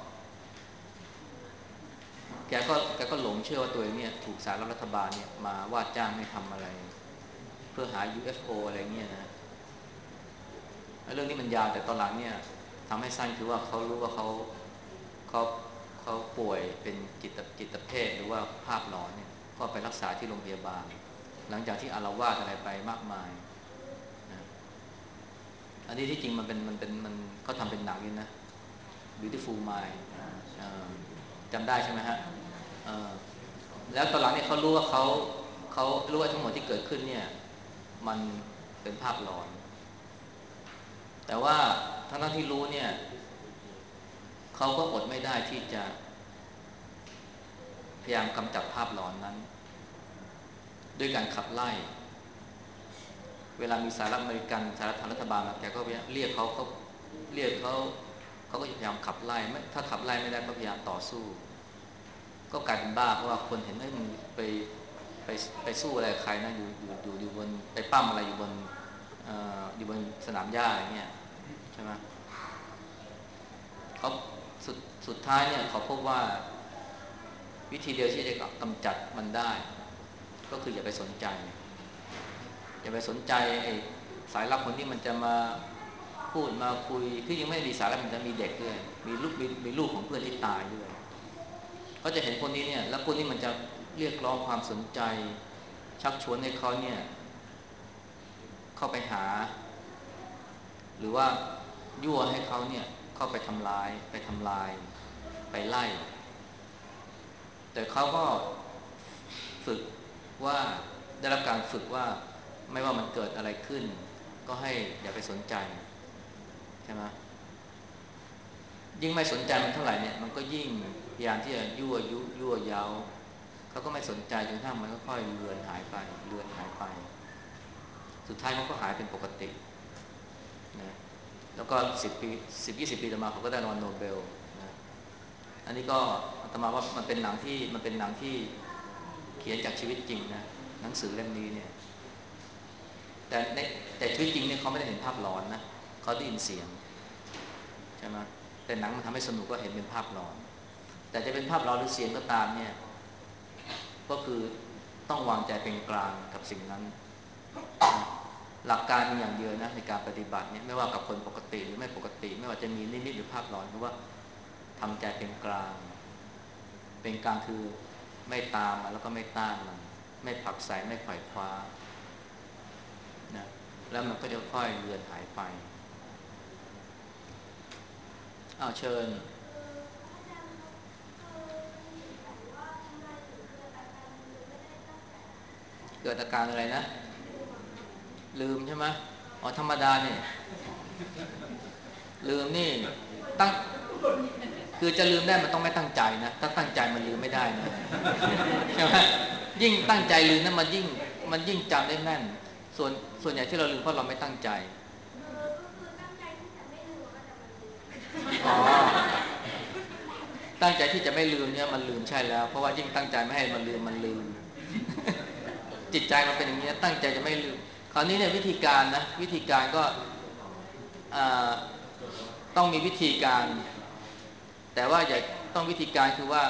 แกก็แกก็หลงเชื่อว่าตัวเองเนี่ยถูกสายลับรัฐบาลเนี่ยมาว่าจ้างให้ทำอะไรเพื่อหา ยู เอฟ โอ อะไรเงี้ยนะเรื่องนี้มันยาวแต่ตอนหลังเนี่ยทำให้สั้นคือว่าเขารู้ว่าเขาเขาเขาป่วยเป็นจิตจิตเภทหรือว่าภาพหลอนเนี่ยก็ไปรักษาที่โรงพยาบาลหลังจากที่อาละวาดอะไรไปมากมายนะอันนี้ที่จริงมันเป็นมันเป็นมันก็ทำเป็นหนังนี่นะ Beautiful Mind จำได้ใช่ไหมฮะแล้วตอนหลังเนี่ยเขารู้ว่าเขาเขารู้ว่าทั้งหมดที่เกิดขึ้นเนี่ยมันเป็นภาพหลอนแต่ว่าทั้งที่รู้เนี่ยเขาก็อดไม่ได้ที่จะพยายามกำจัดภาพหลอนนั้นด้วยการขับไล่เวลามีสหรัฐอเมริกันสหรัฐรัฐบาลมาแกก็เรียกเขาเขาเรียกเขาเขาก็พยายามขับไล่ถ้าขับไล่ไม่ได้ก็พยายามต่อสู้ก็กลายเป็นบ้าเพราะว่าคนเห็นให้มึงไปไปไปสู้อะไรใครนะอยู่อยู่อยู่อยู่บนไปปั้มอะไรอยู่บนเอ่ออยู่บนสนามหญ้าอะไรเงี้ยใช่ไหมเขาสุดสุดท้ายเนี่ยเขาพบว่าวิธีเดียวที่จะกำจัดมันได้ก็คืออย่าไปสนใจอย่าไปสนใจไอ้สายลับคนที่มันจะมาพูดมาคุยที่ยังไม่มีสายลับมันจะมีเด็กด้วยมีลูกมีมีลูกของเพื่อนที่ตายด้วยเขาจะเห็นคนนี้เนี่ยแล้วคนนี้มันจะเรียกร้องความสนใจชักชวนให้เขาเนี่ยเข้าไปหาหรือว่ายั่วให้เขาเนี่ยเข้าไปทำร้ายไปทำลายไปไล่แต่เขาก็ฝึกว่าได้รับการฝึกว่าไม่ว่ามันเกิดอะไรขึ้นก็ให้อย่าไปสนใจใช่ไหมยิ่งไม่สนใจมันเท่าไหร่เนี่ยมันก็ยิ่งพยายามที่จะยั่วยุยั่วเย้าเขาก็ไม่สนใจจนกระทั่งมันก็ค่อยเลือนหายไปเลือนหายไปสุดท้ายมันก็หายเป็นปกตินะแล้วก็สิบปีสิบยี่สิบปีต่อมาเขาก็ได้รางวัลโนเบลนะอันนี้ก็อาตมาว่ามันเป็นหนังที่มันเป็นหนังที่เขียนจากชีวิตจริงนะหนังสือเล่มนี้เนี่ยแต่ในแต่ชีวิตจริงเนี่ยเขาไม่ได้เห็นภาพหลอนนะเขาได้ยินเสียงใช่ไหมแต่หนังมันทำให้สนุกก็เห็นเป็นภาพหลอนแต่จะเป็นภาพหลอนหรือเสียงก็ตามเนี่ยก็คือต้องวางใจเป็นกลางกับสิ่งนั้นหลักการมีอย่างเดียวนะในการปฏิบัติเนี่ยไม่ว่ากับคนปกติหรือไม่ปกติไม่ว่าจะมีนิมิตหรือภาพหลอนคือว่าทำใจเป็นกลางเป็นกลางคือไม่ตามมันแล้วก็ไม่ต้านมันไม่ผลักไสไม่ไขว่คว้านะแล้วมันก็จะค่อยเลือนหายไปอ้าวเชิญเกิดอาการอะไรนะลืมใช่ไหมอ๋อธรรมดาเนี่ยลืมนี่ตั้งคือจะลืมได้มันต้องไม่ตั้งใจนะถ้าตั้งใจมันลืมไม่ได้นะใช่ไหมยิ่งตั้งใจลืมนั้นมันยิ่งมันยิ่งจำได้แน่นส่วนส่วนใหญ่ที่เราลืมเพราะเราไม่ตั้งใจอ๋อตั้งใจที่จะไม่ลืมเนี่ยมันลืมใช่แล้วเพราะว่ายิ่งตั้งใจไม่ให้มันลืมมันลืมจิตใจมันเป็นอย่างนี้ตั้งใจจะไม่ลืมคราวนี้เนี่ยวิธีการนะวิธีการก็ต้องมีวิธีการแต่ว่าอย่าต้องวิธีการคือว่า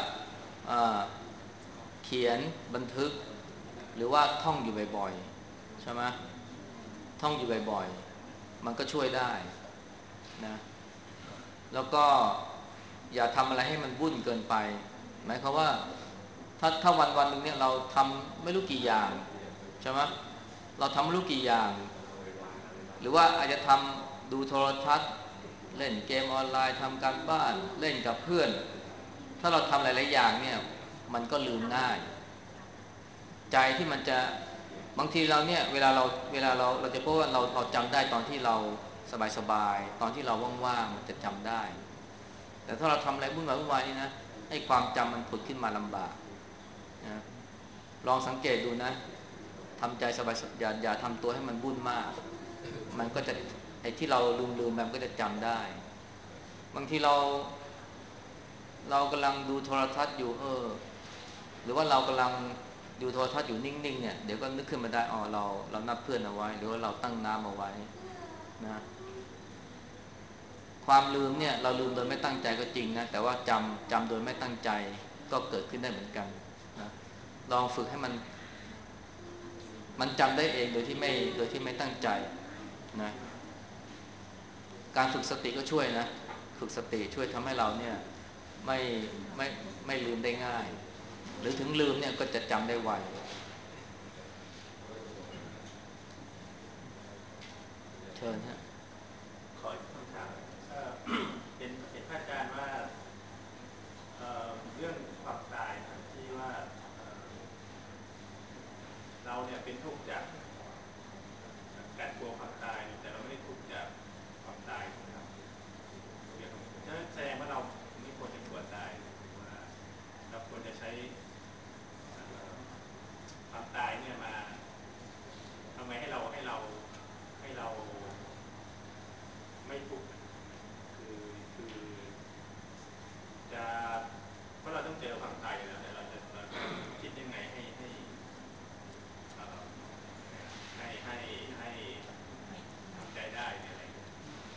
เขียนบันทึกหรือว่าท่องอยู่บ่อยๆใช่ไหมท่องอยู่บ่อยๆมันก็ช่วยได้นะแล้วก็อย่าทำอะไรให้มันวุ่นเกินไปหมายความว่าถ้าถ้าวันวันหนึ่งเนี่ยเราทำไม่รู้กี่อย่างใช่ไหมเราทำไม่รู้กี่อย่างหรือว่าอาจจะทำดูโทรทัศน์เล่นเกมออนไลน์ทำการบ้านเล่นกับเพื่อนถ้าเราทำหลายๆอย่างเนี่ยมันก็ลืมง่ายใจที่มันจะบางทีเราเนี่ยเวลาเราเวลาเราเราจะพบว่าเราเราจำได้ตอนที่เราสบายๆตอนที่เราว่างๆมันจะจำได้แต่ถ้าเราทำอะไรวุ่นวายวุ่นวายนี่นะให้ความจำมันผุดขึ้นมาลำบากนะลองสังเกตดูนะทำใจสบายอย่าอย่าทำตัวให้มันวุ่นมากมันก็จะไอ้ที่เราลืมลืมมันก็จะจำได้บางทีเราเรากำลังดูโทรทัศน์อยู่เออหรือว่าเรากำลังดูโทรทัศน์อยู่นิ่งๆเนี่ยเดี๋ยวก็นึกขึ้นมาได้อ๋อเราเรานัดเพื่อนเอาไว้หรือว่าเราตั้งน้ำเอาไว้นะความลืมเนี่ยเราลืมโดยไม่ตั้งใจก็จริงนะแต่ว่าจำจำโดยไม่ตั้งใจก็เกิดขึ้นได้เหมือนกันนะลองฝึกให้มันมันจำได้เองโดยที่ไม่โดยที่ไม่ตั้งใจนะการฝึกสติก็ช่วยนะฝึกสติช่วยทำให้เราเนี่ยไม่ไม่ไม่ลืมได้ง่ายหรือถึงลืมเนี่ยก็จะจำได้ไวเชิญฮะขออีกคำถามเอ่อ เห็นเห็นพระอาจารย์ว่าเอ่อเรื่องความตายครับที่ว่าเอ่อเราเนี่ยเป็นทุกข์จากการกลัวความตายแต่เราไม่ได้ทุกข์จากความตายนะครับนั่นแสดงว่าเราไม่ควรจะกลัวตายว่าเราควรจะใช้เอ่อความตายเนี่ยมาทำไมให้เราให้เราให้เราไม่ทุกข์คือคือจะเพราะเราต้องเจอความตายอยู่แล้วแต่เราจะเราจะคิดยังไงให้ให้เอ่อให้ให้ให้ทำใจได้อะไรอย่างเงี้ย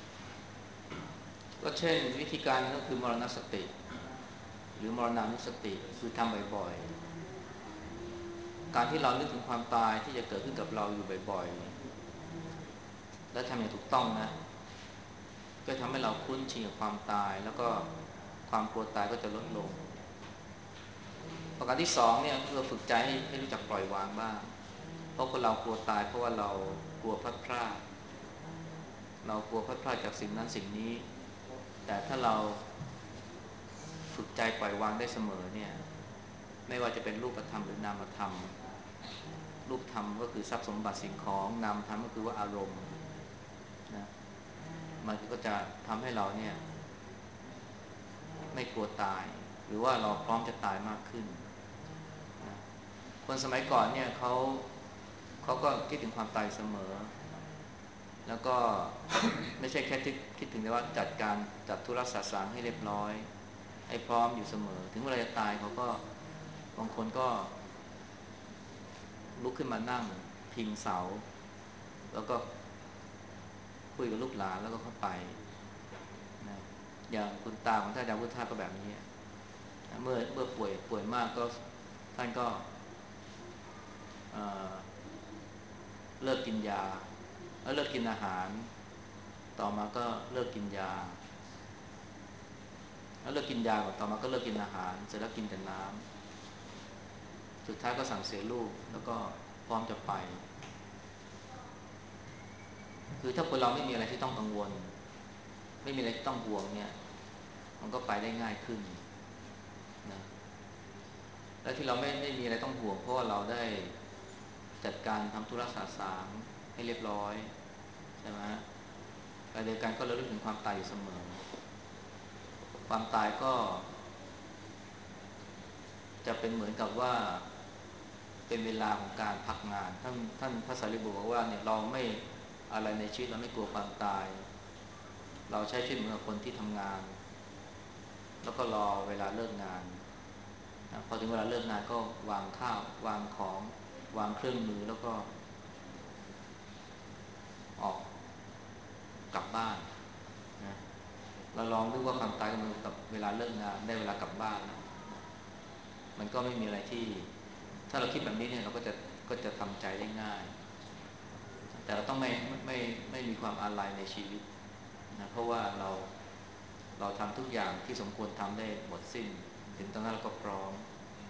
ก็เช่นวิธีการก็คือมรณสติหรือมรณานุสติคือทำบ่อยๆการที่เรานึกถึงความตายที่จะเกิดขึ้นกับเราอยู่บ่อยๆและทำอย่างถูกต้องนะก็ทำให้เราคุ้นชินกับความตายแล้วก็ความกลัวตายก็จะลดลงประการที่สองเนี่ยคือฝึกใจให้ให้รู้จักปล่อยวางบ้างเพราะคนเรากลัวตายเพราะว่าเรากลัวพลัดพรากเรากลัวพลัดพรากจากสิ่งนั้นสิ่งนี้แต่ถ้าเราฝึกใจปล่อยวางได้เสมอเนี่ยไม่ว่าจะเป็นรูปธรรมหรือนามธรรมรูปธรรมก็คือทรัพย์สมบัติสิ่งของนามธรรมก็คือว่าอารมณ์นะมันก็จะทำให้เราเนี่ยไม่กลัวตายหรือว่าเราพร้อมจะตายมากขึ้นนะคนสมัยก่อนเนี่ยเขาเขาก็คิดถึงความตายเสมอแล้วก็ไม่ใช่แค่คิดถึงแต่ว่าจัดการจัดธุระสะสางให้เรียบร้อยให้พร้อมอยู่เสมอถึงเวลาจะตายเขาก็บางคนก็ลุกขึ้นมานั่งพิงเสาแล้วก็คุยกับลูกหลานแล้วก็เข้าไปนะอย่างคุณตาของท่านอาจารย์พุทธาก็แบบนี้เมื่อเมื่อป่วยป่วยมากก็ท่านก็เอ่อเลิกกินยาแล้วเลิกกินอาหารต่อมาก็เลิกกินยาแล้วเลิกกินยาก่อนต่อมาก็เลิกกินอาหารเสร็จแล้วกินแต่น้ำสุดท้ายก็สั่งเสียลูกแล้วก็พร้อมจะไปคือถ้าคนเราไม่มีอะไรที่ต้องกังวลไม่มีอะไรที่ต้องห่วงเนี่ยมันก็ไปได้ง่ายขึ้นนะและที่เราไม่ไม่มีอะไรต้องห่วงเพราะว่าเราได้จัดการทำธุระสะสางให้เรียบร้อยใช่ไหมไปเดียวกันก็ระลึกถึงความตายอยู่เสมอความตายก็จะเป็นเหมือนกับว่าเป็นเวลาของการพักงานท่านท่านพระสารีบุตรบอกว่าเนี่ยเราไม่อะไรในชีวิตเราไม่กลัวความตายเราใช้ชีวิตเหมือนกับคนที่ทำงานแล้วก็รอเวลาเลิกงานนะพอถึงเวลาเลิกงานก็วางข้าววางของวางเครื่องมือแล้วก็ออกกลับบ้านนะเราลองดูว่าความตายก็เหมือนกับเวลาเลิกงานได้เวลากลับบ้านแล้วนะมันก็ไม่มีอะไรที่ถ้าเราคิดแบบนี้เนี่ยเราก็จะก็จะทำใจได้ง่ายแต่เราต้องไม่ไม่ไม่ไม่มีความอาลัยในชีวิตนะเพราะว่าเราเราทำทุกอย่างที่สมควรทำได้หมดสิ้นถึงตอนนั้นเราก็พร้อม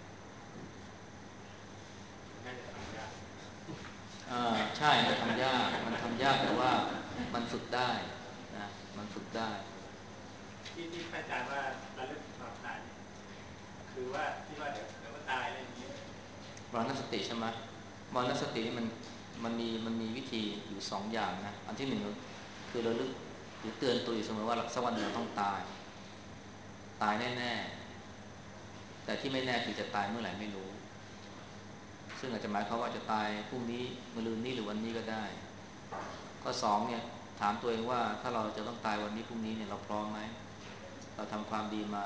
น่าจะทำยากอ่าใช่มันทำยากมันทำยากแต่ว่ามันฝึกได้นะมันฝึกได้ที่ที่อาจารย์ว่าระลึกถึงความตายเนี่ยคือว่าที่ว่าเดี๋ยวเดี๋ยวก็ตายอะไรอย่างนี้มรณสติใช่ไหมมรณสติมันมันมีมันมีวิธีอยู่สองอย่างนะอันที่หนึ่งคือเราลึกหรือเตือนตัวอยู่เสมอว่าสักวันเราต้องตายตายแน่ๆแต่ที่ไม่แน่คือจะตายเมื่อไหร่ไม่รู้ซึ่งอาจจะหมายความว่าจะตายพรุ่งนี้มะรืนนี้หรือวันนี้ก็ได้ข้อสองเนี่ยถามตัวเองว่าถ้าเราจะต้องตายวันนี้พรุ่งนี้เนี่ยเราพร้อมไหมเราทำความดีมา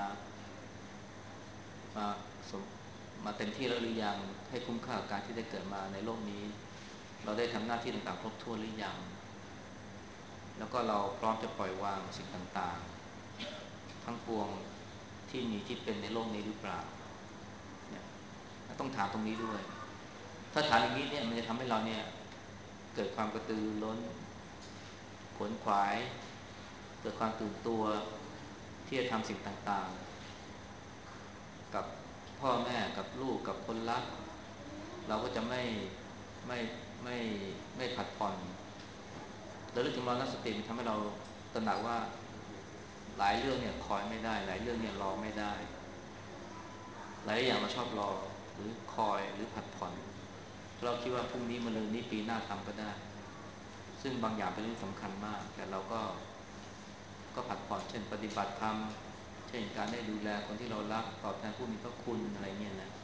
มาสมมาเต็มที่แล้วหรือยังให้คุ้มค่ากับการที่ได้เกิดมาในโลกนี้เราได้ทำหน้าที่ต่างๆครบถ้วนหรือยังแล้วก็เราพร้อมจะปล่อยวางสิ่งต่างๆทั้งปวงที่มีที่เป็นในโลกนี้หรือเปล่าเนี่ยต้องถามตรงนี้ด้วยถ้าถามอย่างนี้เนี่ยมันจะทำให้เราเนี่ยเกิดความกระตือรือร้นขวนขวายเกิดความตื่นตัวที่จะทำสิ่งต่างๆกับพ่อแม่กับลูกกับคนรักเราก็จะไม่ไม่ไม่ไม่ผัดผ่อนแล้วเรื่องถึงมรณสติมันทำให้เราตระหนักว่าหลายเรื่องเนี่ยคอยไม่ได้หลายเรื่องเนี่ยรอไม่ได้หลายอย่างเราชอบรอหรือคอยหรือผัดผ่อนเราคิดว่าพรุ่งนี้มะรืนนี้ปีหน้าทำก็ได้ซึ่งบางอย่างเป็นเรื่องสำคัญมากแต่เราก็ก็ผัดผ่อนเช่นปฏิบัติธรรมเช่นการได้ดูแลคนที่เรารักตอบแทนผู้มีพระคุณอะไรเงี้ยนะ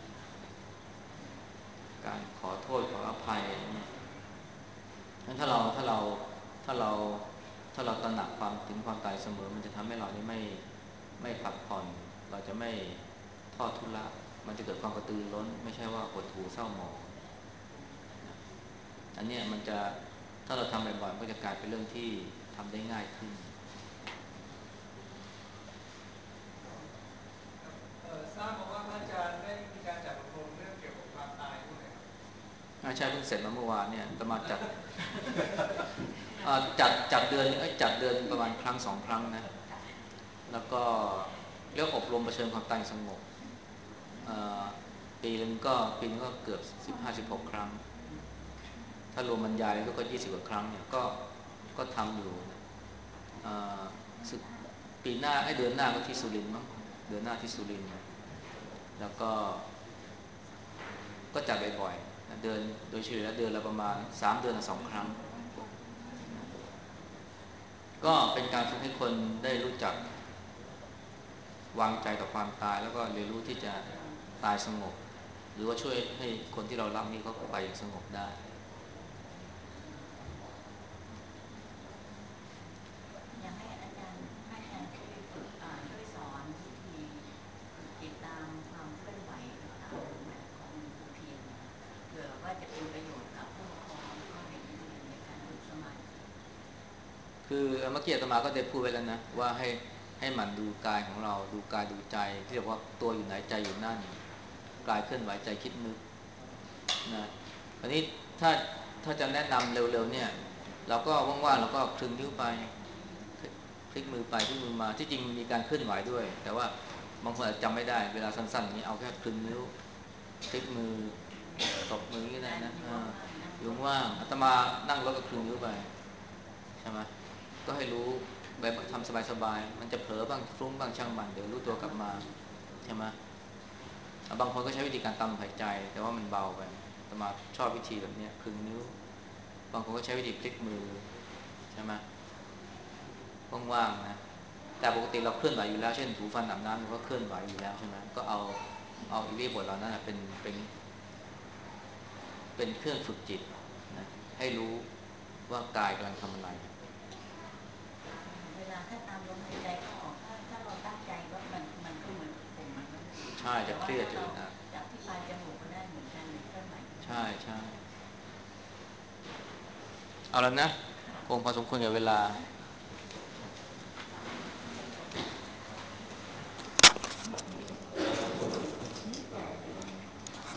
การขอโทษขออภัยอะไรเงี้ยงั้นถ้าเราถ้าเราถ้าเราถ้าเราตระหนักความถึงความตายเสมอมันจะทำให้เรานี่ไม่ไม่ผัดผ่อนเราจะไม่ทอดทุระมันจะเกิดความกระตือรือร้นไม่ใช่ว่าหดหู่เศร้าหมองอันนี้มันจะถ้าเราทำบ่อยๆมันก็จะกลายเป็นเรื่องที่ทำได้ง่ายขึ้นทราบมาว่าพระอาจารย์ได้มีการจัดอบรมเรื่องเกี่ยวกับความตายด้วยใช่เพิ่งเสร็จมาเมื่อวานเนี่ยจะมาจัดจัดจัดเดือนจัดเดือนประมาณครั้งสองครั้งนะแล้วก็เรียกอบรมเผชิญความตายสงบปีนึงก็ปีนึงก็เกือบสิบห้าสิบหกครั้งถ้ารวมบรรยายแล้วก็ยี่สิบกว่าครั้งเนี่ยก็ก็ทำอยู่นะปีหน้าไอ้เดือนหน้าก็ที่สุรินทร์มั้งเดือนหน้าที่สุรินทร์แล้วก็ก็จัดบ่อยๆเดือนโดยเฉลี่ยแล้วเดือนละประมาณสามเดือนละสองครั้งก็เป็นการฝึกให้คนได้รู้จักวางใจต่อความตายแล้วก็เรียนรู้ที่จะตายสงบหรือว่าช่วยให้คนที่เรารักนี่เขาไปอย่างสงบได้อยากให้อาจารย์ให้อาจารย์ช่วยฝึกช่วยสอนวิธีติดตามความเคลื่อนไหวต่างๆแบบของหลวงปู่เทียนเผื่อว่าจะเป็นประโยชน์กับผู้ปกครองและก็เด็กนักเรียนในการฝึกสมาธิคือเมื่อกี้อาตมาก็ได้พูดไว้แล้วนะว่าให้ให้หมั่นดูกายของเราดูกายดูใจที่เรียกว่าตัวอยู่ไหนใจอยู่นั่นกายเคลื่อนไหวใจคิดนึกนะอันนี้ถ้าถ้าจะแนะนำเร็วๆเนี่ยเราก็ว่างๆเราก็คลึงนิ้วไปพลิกมือไปพลิกมือมาที่จริงมีการเคลื่อนไหวด้วยแต่ว่าบางคนอาจจะจำไม่ได้เวลาสั้นๆนี้เอาแค่คลึงนิ้วพลิกมือตบมือก็ได้นะอยู่ว่างอาตมานั่งรถก็คลึงนิ้วไปใช่ไหมก็ให้รู้แบบทำสบายๆมันจะเผลอบ้างฟลุ้งบ้างช่างมันเดี๋ยวรู้ตัวกลับมาใช่ไหมบางคนก็ใช้วิธีการตามลมหายใจแต่ว่ามันเบาไปอาตมาชอบวิธีแบบนี้คลึงนิ้วบางคนก็ใช้วิธีพลิกมือใช่ไหมว่างๆนะแต่ปกติเราเคลื่อนไหวอยู่แล้วเช่นถูฟันอาบน้ำมันก็เคลื่อนไหวอยู่แล้วใช่ไหมก็เอาเอาอิริยาบถเหล่านั้นเป็นเป็นเป็นเครื่องฝึกจิตนะให้รู้ว่ากายกำลังทำอะไรเวลาถ้าตามลมหายใจเข้าออกถ้าถ้าเราตั้งใจก็มันมันก็เหมือนผมมันก็ใช่จะเครียดจะนะจับที่ปลายจมูกก็ได้เหมือนกันเคลื่อนไหวใช่ใช่เอาแล้วนะคงพอสมควรกับเวลา